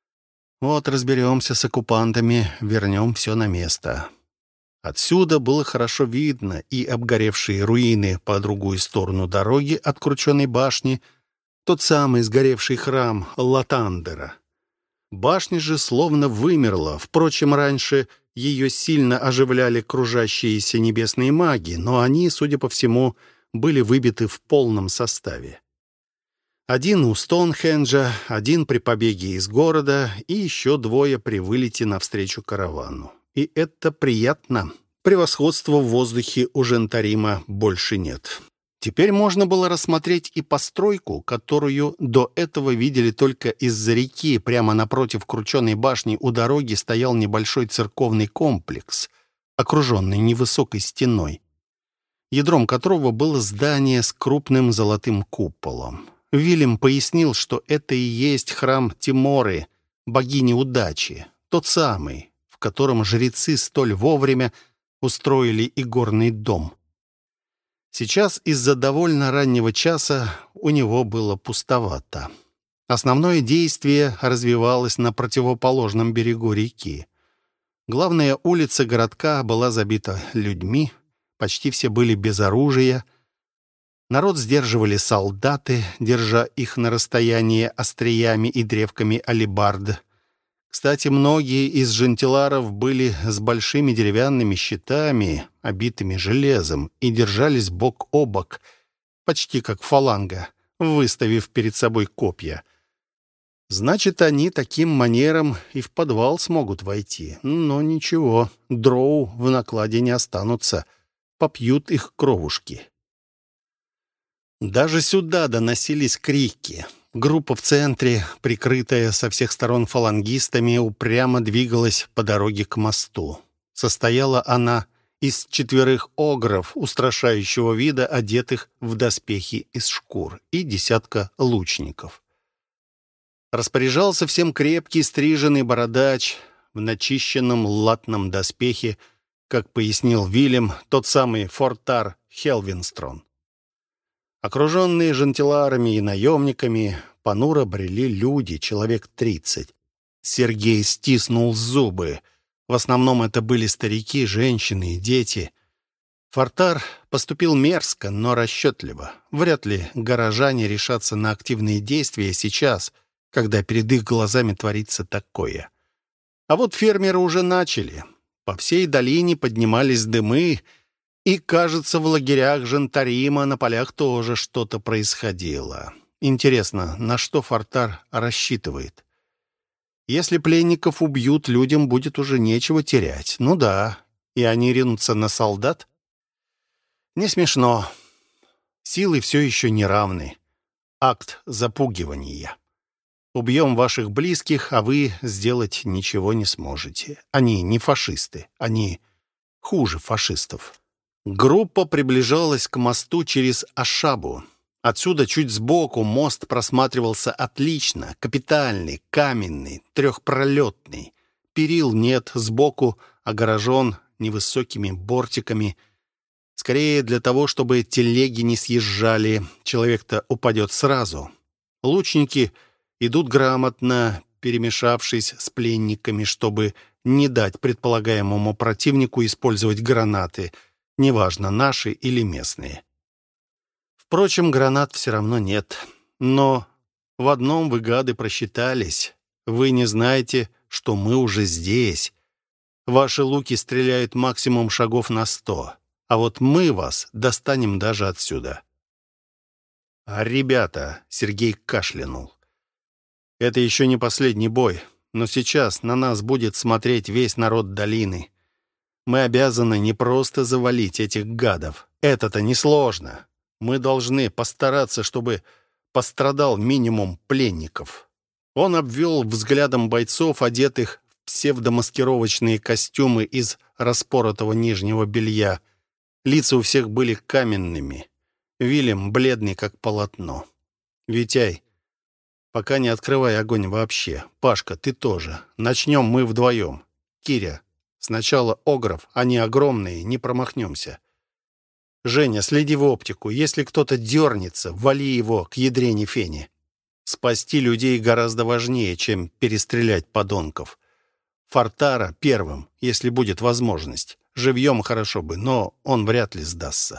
Вот разберемся с оккупантами, вернем все на место. Отсюда было хорошо видно и обгоревшие руины по другую сторону дороги от крученой башни, тот самый сгоревший храм Латандера. Башня же словно вымерла. Впрочем, раньше ее сильно оживляли кружащиеся небесные маги, но они, судя по всему, были выбиты в полном составе. Один у Стоунхенджа, один при побеге из города и еще 2 при вылете навстречу каравану. И это приятно. Превосходства в воздухе у Жентарима больше нет. Теперь можно было рассмотреть и постройку, которую до этого видели только из-за реки. Прямо напротив крученой башни у дороги стоял небольшой церковный комплекс, окруженный невысокой стеной, ядром которого было здание с крупным золотым куполом. Вильям пояснил, что это и есть храм Тиморы, богини удачи, тот самый, в котором жрецы столь вовремя устроили игорный дом. Сейчас из-за довольно раннего часа у него было пустовато. Основное действие развивалось на противоположном берегу реки. Главная улица городка была забита людьми, почти все были без оружия. Народ сдерживали солдаты, держа их на расстоянии остриями и древками алебард. Кстати, многие из жентиларов были с большими деревянными щитами, обитыми железом, и держались бок о бок, почти как фаланга, выставив перед собой копья. Значит, они таким манером и в подвал смогут войти. Но ничего, дроу в накладе не останутся, попьют их кровушки. Даже сюда доносились крики. Группа в центре, прикрытая со всех сторон фалангистами, упрямо двигалась по дороге к мосту. Состояла она из 4 огров устрашающего вида, одетых в доспехи из шкур, и 10 лучников. Распоряжался всем крепкий стриженный бородач в начищенном латном доспехе, как пояснил Вильям, тот самый Фортар Хелвинстрон. Окруженные жентиларами и наемниками, понуро брели люди, человек 30. Сергей стиснул зубы. В основном это были старики, женщины и дети. Фортар поступил мерзко, но расчетливо. Вряд ли горожане решатся на активные действия сейчас, когда перед их глазами творится такое. А вот фермеры уже начали. По всей долине поднимались дымы, и, кажется, в лагерях Жентарима на полях тоже что-то происходило. Интересно, на что Фортар рассчитывает? Если пленников убьют, людям будет уже нечего терять. Ну да, и они ринутся на солдат? Не смешно. Силы все еще не равны. Акт запугивания. Убьем ваших близких, а вы сделать ничего не сможете. Они не фашисты, они хуже фашистов. Группа приближалась к мосту через Ашабу. Отсюда чуть сбоку мост просматривался отлично, капитальный, каменный, 3-пролетный. Перил нет, сбоку огорожен невысокими бортиками. Скорее для того, чтобы телеги не съезжали, человек-то упадет сразу. Лучники идут грамотно, перемешавшись с пленниками, чтобы не дать предполагаемому противнику использовать гранаты, неважно, наши или местные. Впрочем, гранат все равно нет. Но в одном вы, гады, просчитались. Вы не знаете, что мы уже здесь. Ваши луки стреляют максимум шагов на 100, а вот мы вас достанем даже отсюда. «Ребята», — Сергей кашлянул, — «это еще не последний бой, но сейчас на нас будет смотреть весь народ долины. Мы обязаны не просто завалить этих гадов. Это-то несложно. Мы должны постараться, чтобы пострадал минимум пленников». Он обвел взглядом бойцов, одетых в псевдомаскировочные костюмы из распоротого нижнего белья. Лица у всех были каменными. Вильям бледный, как полотно. «Витяй, пока не открывай огонь вообще. Пашка, ты тоже. Начнем мы вдвоем. Киря, сначала Огров, они огромные, не промахнемся. Женя, следи в оптику. Если кто-то дернется, вали его к ядрене фени. Спасти людей гораздо важнее, чем перестрелять подонков. Фортара первым, если будет возможность. Живьем хорошо бы, но он вряд ли сдастся».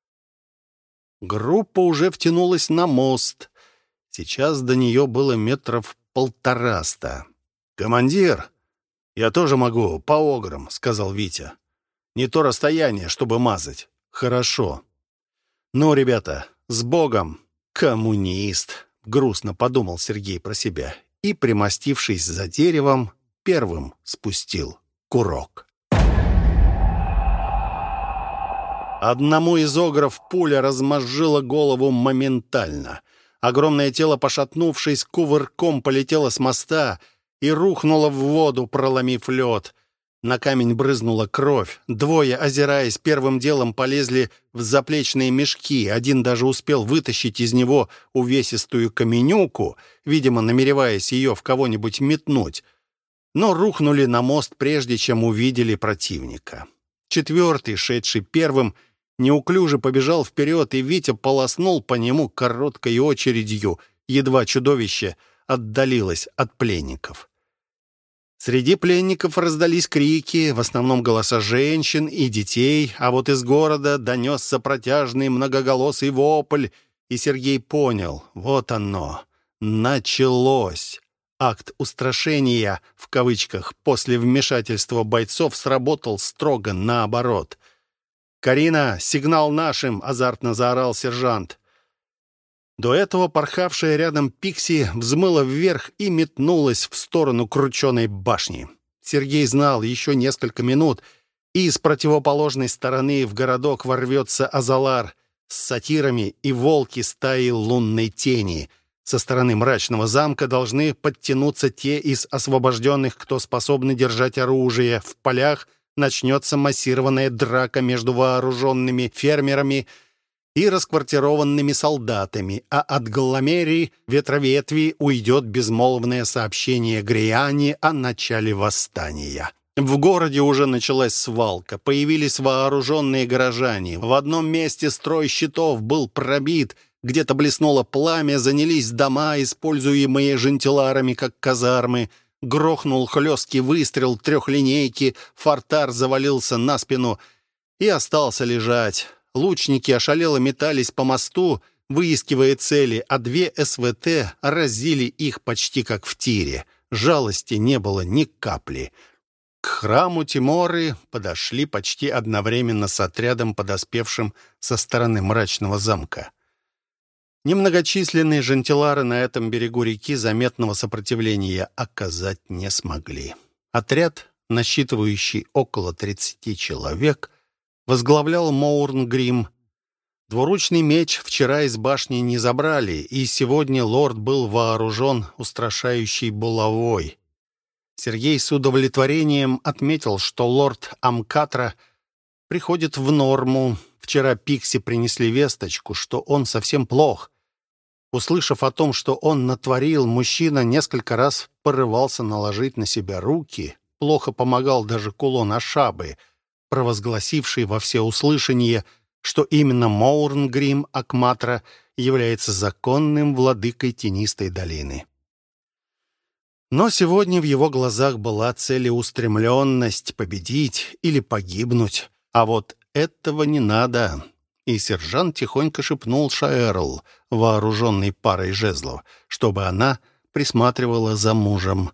Группа уже втянулась на мост. Сейчас до нее было метров 150. «Командир, я тоже могу по ограм», — сказал Витя. «Не то расстояние, чтобы мазать». «Хорошо. Ну, ребята, с Богом, коммунист», — грустно подумал Сергей про себя и, примостившись за деревом, первым спустил курок. Одному из огров пуля размозжила голову моментально. Огромное тело, пошатнувшись, кувырком полетело с моста и рухнуло в воду, проломив лед. На камень брызнула кровь. Двое, озираясь, первым делом полезли в заплечные мешки. Один даже успел вытащить из него увесистую каменюку, видимо, намереваясь ее в кого-нибудь метнуть. Но рухнули на мост, прежде чем увидели противника. Четвертый, шедший первым, неуклюже побежал вперед, и Витя полоснул по нему короткой очередью, едва чудовище отдалилось от пленников. Среди пленников раздались крики, в основном голоса женщин и детей, а вот из города донесся протяжный многоголосый вопль, и Сергей понял, вот оно, началось. Акт устрашения, в кавычках, после вмешательства бойцов сработал строго наоборот. «Карина, сигнал нашим!» — азартно заорал сержант. До этого порхавшая рядом Пикси взмыла вверх и метнулась в сторону крученой башни. Сергей знал, еще несколько минут, и с противоположной стороны в городок ворвется Азалар с сатирами и волки стаи лунной тени. Со стороны мрачного замка должны подтянуться те из освобожденных, кто способны держать оружие. В полях начнется массированная драка между вооруженными фермерами и расквартированными солдатами, а от Галламерии ветроветви уйдет безмолвное сообщение Гриане о начале восстания. В городе уже началась свалка, появились вооруженные горожане. В одном месте строй щитов был пробит, где-то блеснуло пламя, занялись дома, используемые жентиларами как казармы. Грохнул хлесткий выстрел трехлинейки, Фортар завалился на спину и остался лежать. Лучники ошалело метались по мосту, выискивая цели, а две СВТ разили их почти как в тире. Жалости не было ни капли. К храму Тиморы подошли почти одновременно с отрядом, подоспевшим со стороны мрачного замка. Немногочисленные жентилары на этом берегу реки заметного сопротивления оказать не смогли. Отряд, насчитывающий около 30 человек, возглавлял Моурн Грим. Двуручный меч вчера из башни не забрали, и сегодня лорд был вооружен устрашающей булавой. Сергей с удовлетворением отметил, что лорд Амкатра приходит в норму. Вчера Пикси принесли весточку, что он совсем плох. Услышав о том, что он натворил, мужчина несколько раз порывался наложить на себя руки. Плохо помогал даже кулон Ашабы, провозгласивший во всеуслышание, что именно Моурнгрим Акматра является законным владыкой Тенистой долины. Но сегодня в его глазах была целеустремленность победить или погибнуть. А вот этого не надо. И сержант тихонько шепнул Шаэрл, вооруженный парой жезлов, чтобы она присматривала за мужем.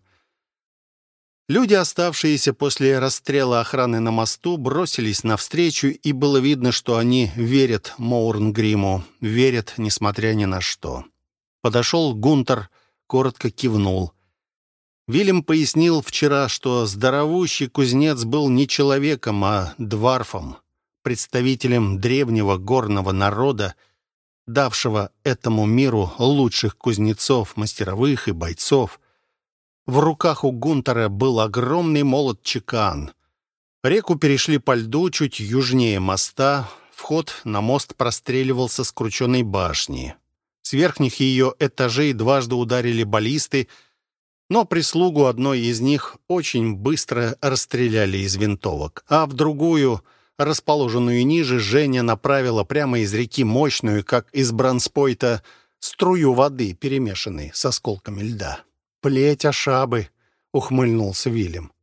Люди, оставшиеся после расстрела охраны на мосту, бросились навстречу, и было видно, что они верят Моурнгриму, верят, несмотря ни на что. Подошел Гунтер, коротко кивнул. Вильям пояснил вчера, что здоровущий кузнец был не человеком, а дварфом, представителем древнего горного народа, давшего этому миру лучших кузнецов, мастеровых и бойцов. В руках у Гунтера был огромный молот-чекан. Реку перешли по льду чуть южнее моста. Вход на мост простреливался с крученой башни. С верхних ее этажей дважды ударили баллисты, но прислугу одной из них очень быстро расстреляли из винтовок, а в другую, расположенную ниже, Женя направила прямо из реки мощную, как из бронспойта, струю воды, перемешанной с осколками льда. «Плеть Ашабы», — ухмыльнулся Вильям.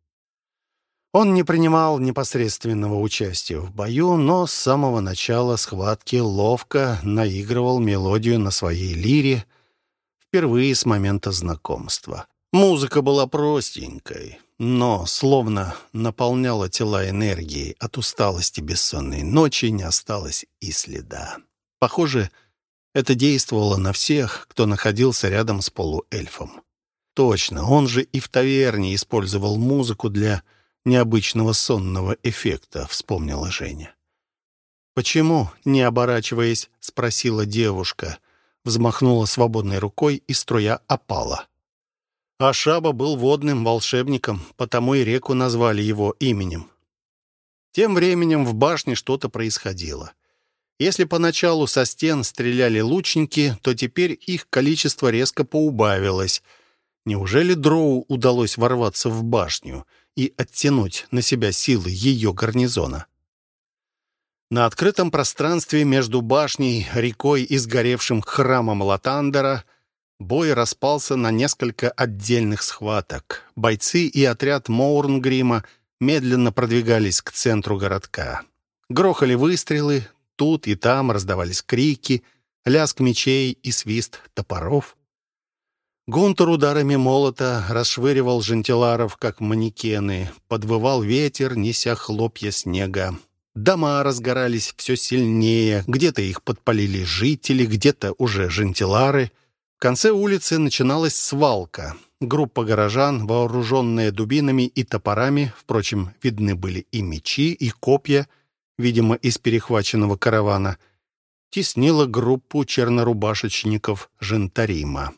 Он не принимал непосредственного участия в бою, но с самого начала схватки ловко наигрывал мелодию на своей лире, впервые с момента знакомства. Музыка была простенькой, но словно наполняла тела энергией. От усталости бессонной ночи не осталось и следа. Похоже, это действовало на всех, кто находился рядом с полуэльфом. Точно, он же и в таверне использовал музыку для необычного сонного эффекта, вспомнила Женя. «Почему?» — не оборачиваясь, спросила девушка. Взмахнула свободной рукой, и струя опала. Ашаба был водным волшебником, потому и реку назвали его именем. Тем временем в башне что-то происходило. Если поначалу со стен стреляли лучники, то теперь их количество резко поубавилось. Неужели Дроу удалось ворваться в башню и оттянуть на себя силы ее гарнизона? На открытом пространстве между башней, рекой и сгоревшим храмом Латандера бой распался на несколько отдельных схваток. Бойцы и отряд Моурнгрима медленно продвигались к центру городка. Грохали выстрелы, тут и там раздавались крики, лязг мечей и свист топоров. Гунтер ударами молота расшвыривал жентиларов, как манекены. Подвывал ветер, неся хлопья снега. Дома разгорались все сильнее. Где-то их подпалили жители, где-то уже жентилары. В конце улицы начиналась свалка. Группа горожан, вооруженная дубинами и топорами, впрочем, видны были и мечи, и копья, видимо, из перехваченного каравана, теснила группу чернорубашечников Жентарима.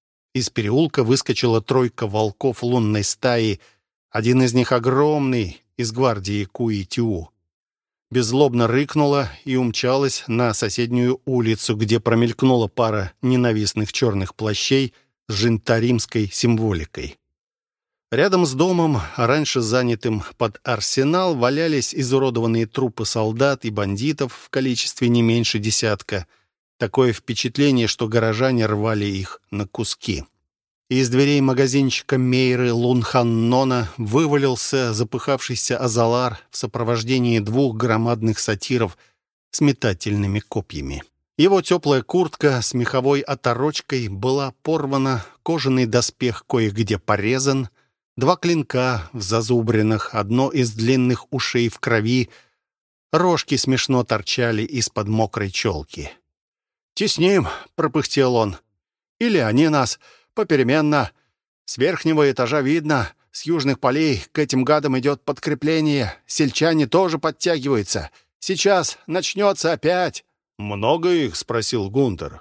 Из переулка выскочила тройка волков лунной стаи, один из них огромный, из гвардии Куи-Тиу. Беззлобно рыкнула и умчалась на соседнюю улицу, где промелькнула пара ненавистных черных плащей с жентаримской символикой. Рядом с домом, раньше занятым под арсенал, валялись изуродованные трупы солдат и бандитов в количестве не меньше десятка. Такое впечатление, что горожане рвали их на куски. Из дверей магазинчика Мейры Лунханнона вывалился запыхавшийся Азалар в сопровождении двух громадных сатиров с метательными копьями. Его теплая куртка с меховой оторочкой была порвана, кожаный доспех кое-где порезан, два клинка в зазубринах, одно из длинных ушей в крови, рожки смешно торчали из-под мокрой челки. «Тесним!» — пропыхтел он. «Или они нас попеременно. С верхнего этажа видно, с южных полей к этим гадам идет подкрепление. Сельчане тоже подтягиваются. Сейчас начнется опять». «Много их?» — спросил Гунтер.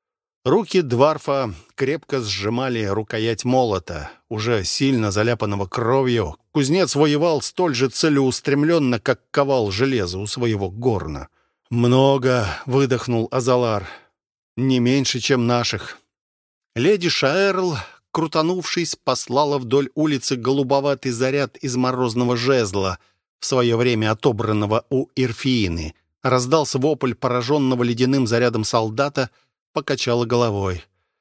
Руки дварфа крепко сжимали рукоять молота, уже сильно заляпанного кровью. Кузнец воевал столь же целеустремленно, как ковал железо у своего горна. «Много», — выдохнул Азалар. «Не меньше, чем наших». Леди Шаэрл, крутанувшись, послала вдоль улицы голубоватый заряд из морозного жезла, в свое время отобранного у Ирфиины. Раздался вопль пораженного ледяным зарядом солдата, покачала головой.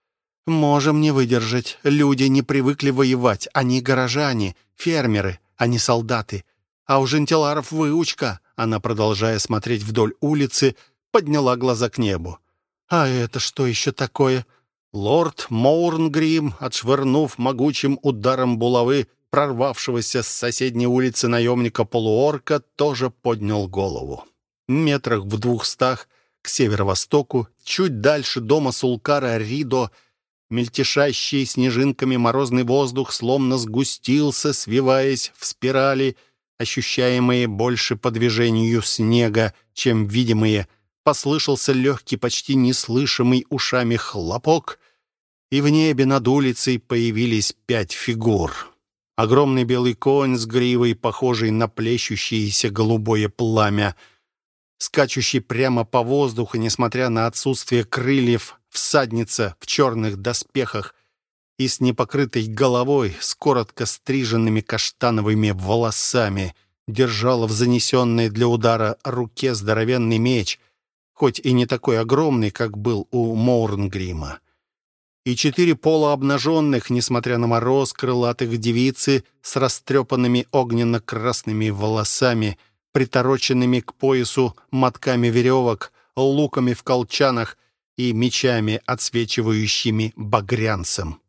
«Можем не выдержать. Люди не привыкли воевать. Они горожане, фермеры, а не солдаты. А у жентиларов выучка». Она, продолжая смотреть вдоль улицы, подняла глаза к небу. «А это что еще такое?» Лорд Моурнгрим, отшвырнув могучим ударом булавы прорвавшегося с соседней улицы наемника-полуорка, тоже поднял голову. Метрах в 200 к северо-востоку, чуть дальше дома Сулкара Ридо, мельтешащий снежинками морозный воздух словно сгустился, свиваясь в спирали, ощущаемые больше по движению снега, чем видимые. Послышался легкий, почти неслышимый ушами хлопок, и в небе над улицей появились 5 фигур. Огромный белый конь с гривой, похожий на плещущееся голубое пламя, скачущий прямо по воздуху, несмотря на отсутствие крыльев, всадница в черных доспехах и с непокрытой головой, с коротко стриженными каштановыми волосами, держала в занесенной для удара руке здоровенный меч, хоть и не такой огромный, как был у Моурнгрима. И 4 полуобнаженных, несмотря на мороз, крылатых девицы с растрепанными огненно-красными волосами, притороченными к поясу мотками веревок, луками в колчанах и мечами, отсвечивающими багрянцем.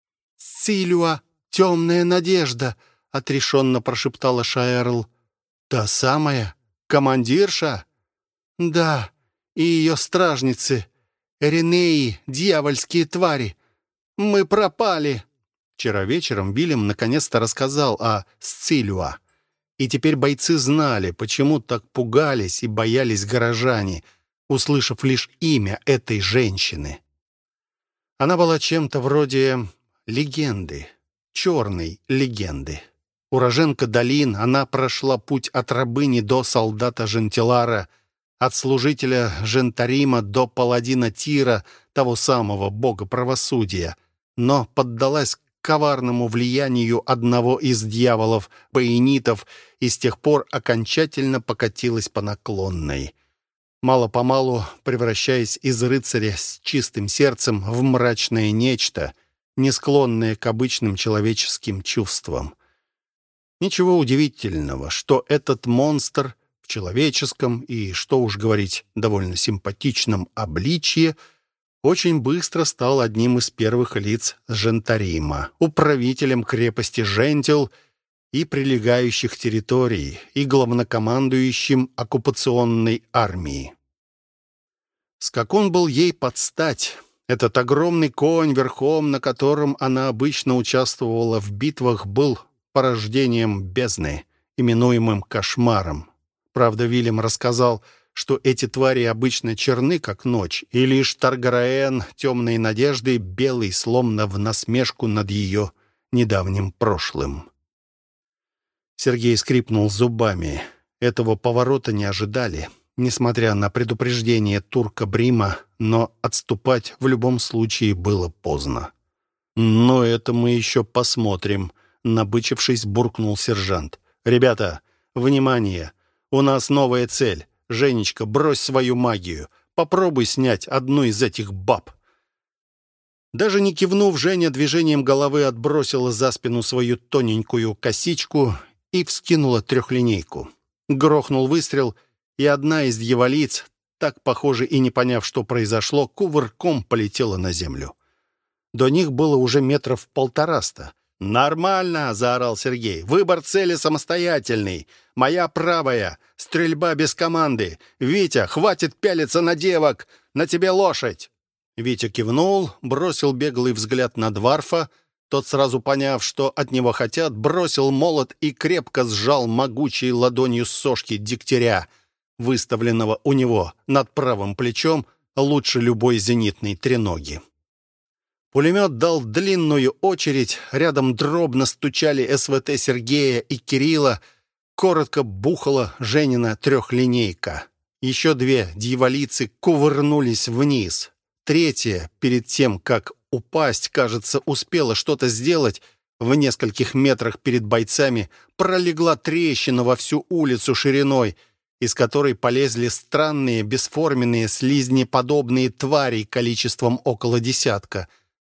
«Силюа, темная надежда!» — отрешенно прошептала Шаэрл. «Та самая? Командирша?» «Да, и ее стражницы, Эринеи, дьявольские твари. Мы пропали!» Вчера вечером Вильям наконец-то рассказал о Сцилюа. И теперь бойцы знали, почему так пугались и боялись горожане, услышав лишь имя этой женщины. Она была чем-то вроде легенды, черной легенды. Уроженка долин, она прошла путь от рабыни до солдата Жентилара, от служителя Жентарима до паладина Тира, того самого бога правосудия, но поддалась коварному влиянию одного из дьяволов, баенитов, и с тех пор окончательно покатилась по наклонной, мало-помалу превращаясь из рыцаря с чистым сердцем в мрачное нечто, не склонное к обычным человеческим чувствам. Ничего удивительного, что этот монстр в человеческом и, что уж говорить, довольно симпатичном обличье очень быстро стал одним из первых лиц Жентарима, управителем крепости Жентил и прилегающих территорий, и главнокомандующим оккупационной армии. Скакун был ей под стать. Этот огромный конь, верхом на котором она обычно участвовала в битвах, был порождением бездны, именуемым кошмаром. Правда, Вильям рассказал, что эти твари обычно черны, как ночь, и лишь Таргараэн, темной надеждой, белый, словно в насмешку над ее недавним прошлым. Сергей скрипнул зубами. Этого поворота не ожидали, несмотря на предупреждение турка Брима, но отступать в любом случае было поздно. «Но это мы еще посмотрим», — набычившись, буркнул сержант. «Ребята, внимание! У нас новая цель. Женечка, брось свою магию. Попробуй снять одну из этих баб». Даже не кивнув, Женя движением головы отбросила за спину свою тоненькую косичку и вскинула трехлинейку. Грохнул выстрел, и одна из дьяволиц, так похоже и не поняв, что произошло, кувырком полетела на землю. До них было уже метров 150. «Нормально!» — заорал Сергей. «Выбор цели самостоятельный. Моя правая. Стрельба без команды. Витя, хватит пялиться на девок. На тебе лошадь!» Витя кивнул, бросил беглый взгляд на Дварфа. Тот, сразу поняв, что от него хотят, бросил молот и крепко сжал могучей ладонью сошки дегтяря, выставленного у него над правым плечом лучше любой зенитной треноги. Пулемет дал длинную очередь, рядом дробно стучали СВТ Сергея и Кирилла, коротко бухала Женина трехлинейка. Еще 2 дьяволицы кувырнулись вниз. Третья, перед тем, как упасть, кажется, успела что-то сделать, в нескольких метрах перед бойцами пролегла трещина во всю улицу шириной, из которой полезли странные, бесформенные, слизнеподобные твари количеством около 10.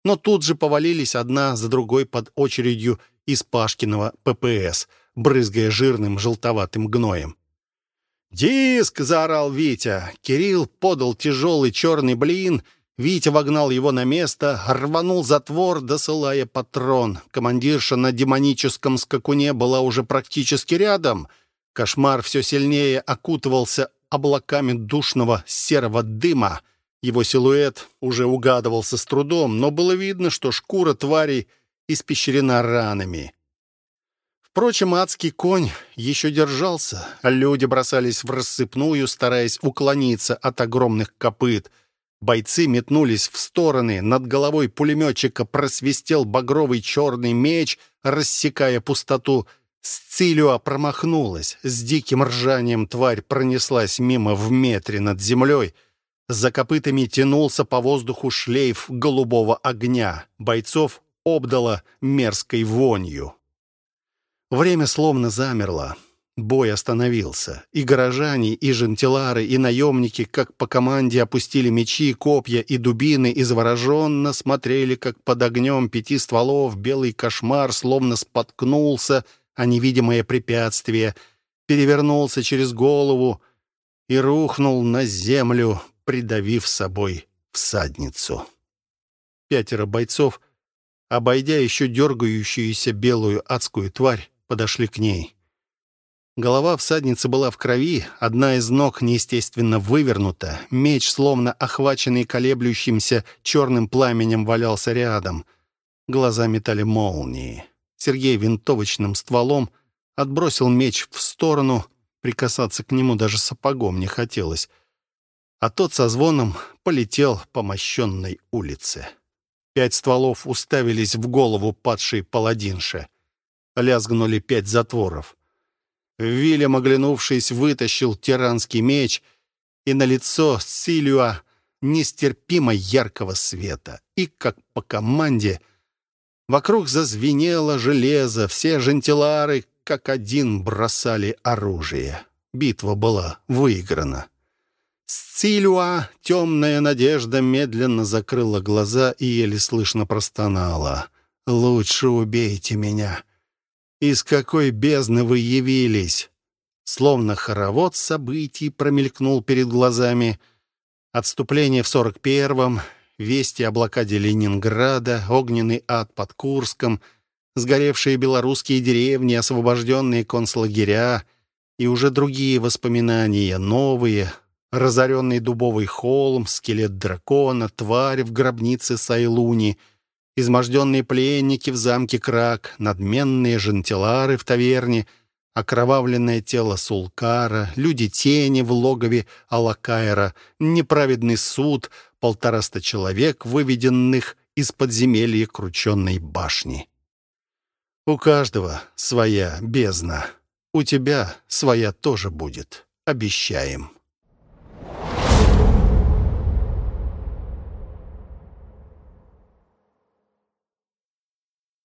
но тут же повалились одна за другой под очередью из Пашкиного ППС, брызгая жирным желтоватым гноем. «Диск!» — заорал Витя. Кирилл подал тяжелый черный блин. Витя вогнал его на место, рванул затвор, досылая патрон. Командирша на демоническом скакуне была уже практически рядом. Кошмар все сильнее окутывался облаками душного серого дыма. Его силуэт уже угадывался с трудом, но было видно, что шкура твари испещрена ранами. Впрочем, адский конь еще держался, а люди бросались в рассыпную, стараясь уклониться от огромных копыт. Бойцы метнулись в стороны, над головой пулеметчика просвистел багровый черный меч, рассекая пустоту. Сцилиа промахнулась. С диким ржанием тварь пронеслась мимо в метре над землей. За копытами тянулся по воздуху шлейф голубого огня. Бойцов обдало мерзкой вонью. Время словно замерло. Бой остановился. И горожане, и жентилары, и наемники, как по команде, опустили мечи, копья и дубины и завороженно смотрели, как под огнем 5 стволов белый кошмар словно споткнулся о невидимое препятствие, перевернулся через голову и рухнул на землю, придавив собой всадницу. 5 бойцов, обойдя еще дергающуюся белую адскую тварь, подошли к ней. Голова всадницы была в крови, одна из ног неестественно вывернута, меч, словно охваченный колеблющимся черным пламенем, валялся рядом. Глаза метали молнии. Сергей винтовочным стволом отбросил меч в сторону, прикасаться к нему даже сапогом не хотелось, а тот со звоном полетел по мощенной улице. 5 стволов уставились в голову падшей паладинши. Лязгнули 5 затворов. Вильям, оглянувшись, вытащил тиранский меч, и на лицо Сцилиа нестерпимо яркого света. И, как по команде, вокруг зазвенело железо, все жентилары как один бросали оружие. Битва была выиграна. Сцилиа, темная надежда, медленно закрыла глаза и еле слышно простонала. «Лучше убейте меня. Из какой бездны вы явились?» Словно хоровод событий промелькнул перед глазами. Отступление в 41-м, вести о блокаде Ленинграда, огненный ад под Курском, сгоревшие белорусские деревни, освобожденные концлагеря и уже другие воспоминания, новые. Разоренный дубовый холм, скелет дракона, тварь в гробнице Сайлуни, изможденные пленники в замке Крак, надменные жентилары в таверне, окровавленное тело Сулкара, люди-тени в логове Алакаира, неправедный суд, 150 человек, выведенных из подземелья крученной башни. У каждого своя бездна. У тебя своя тоже будет. Обещаем.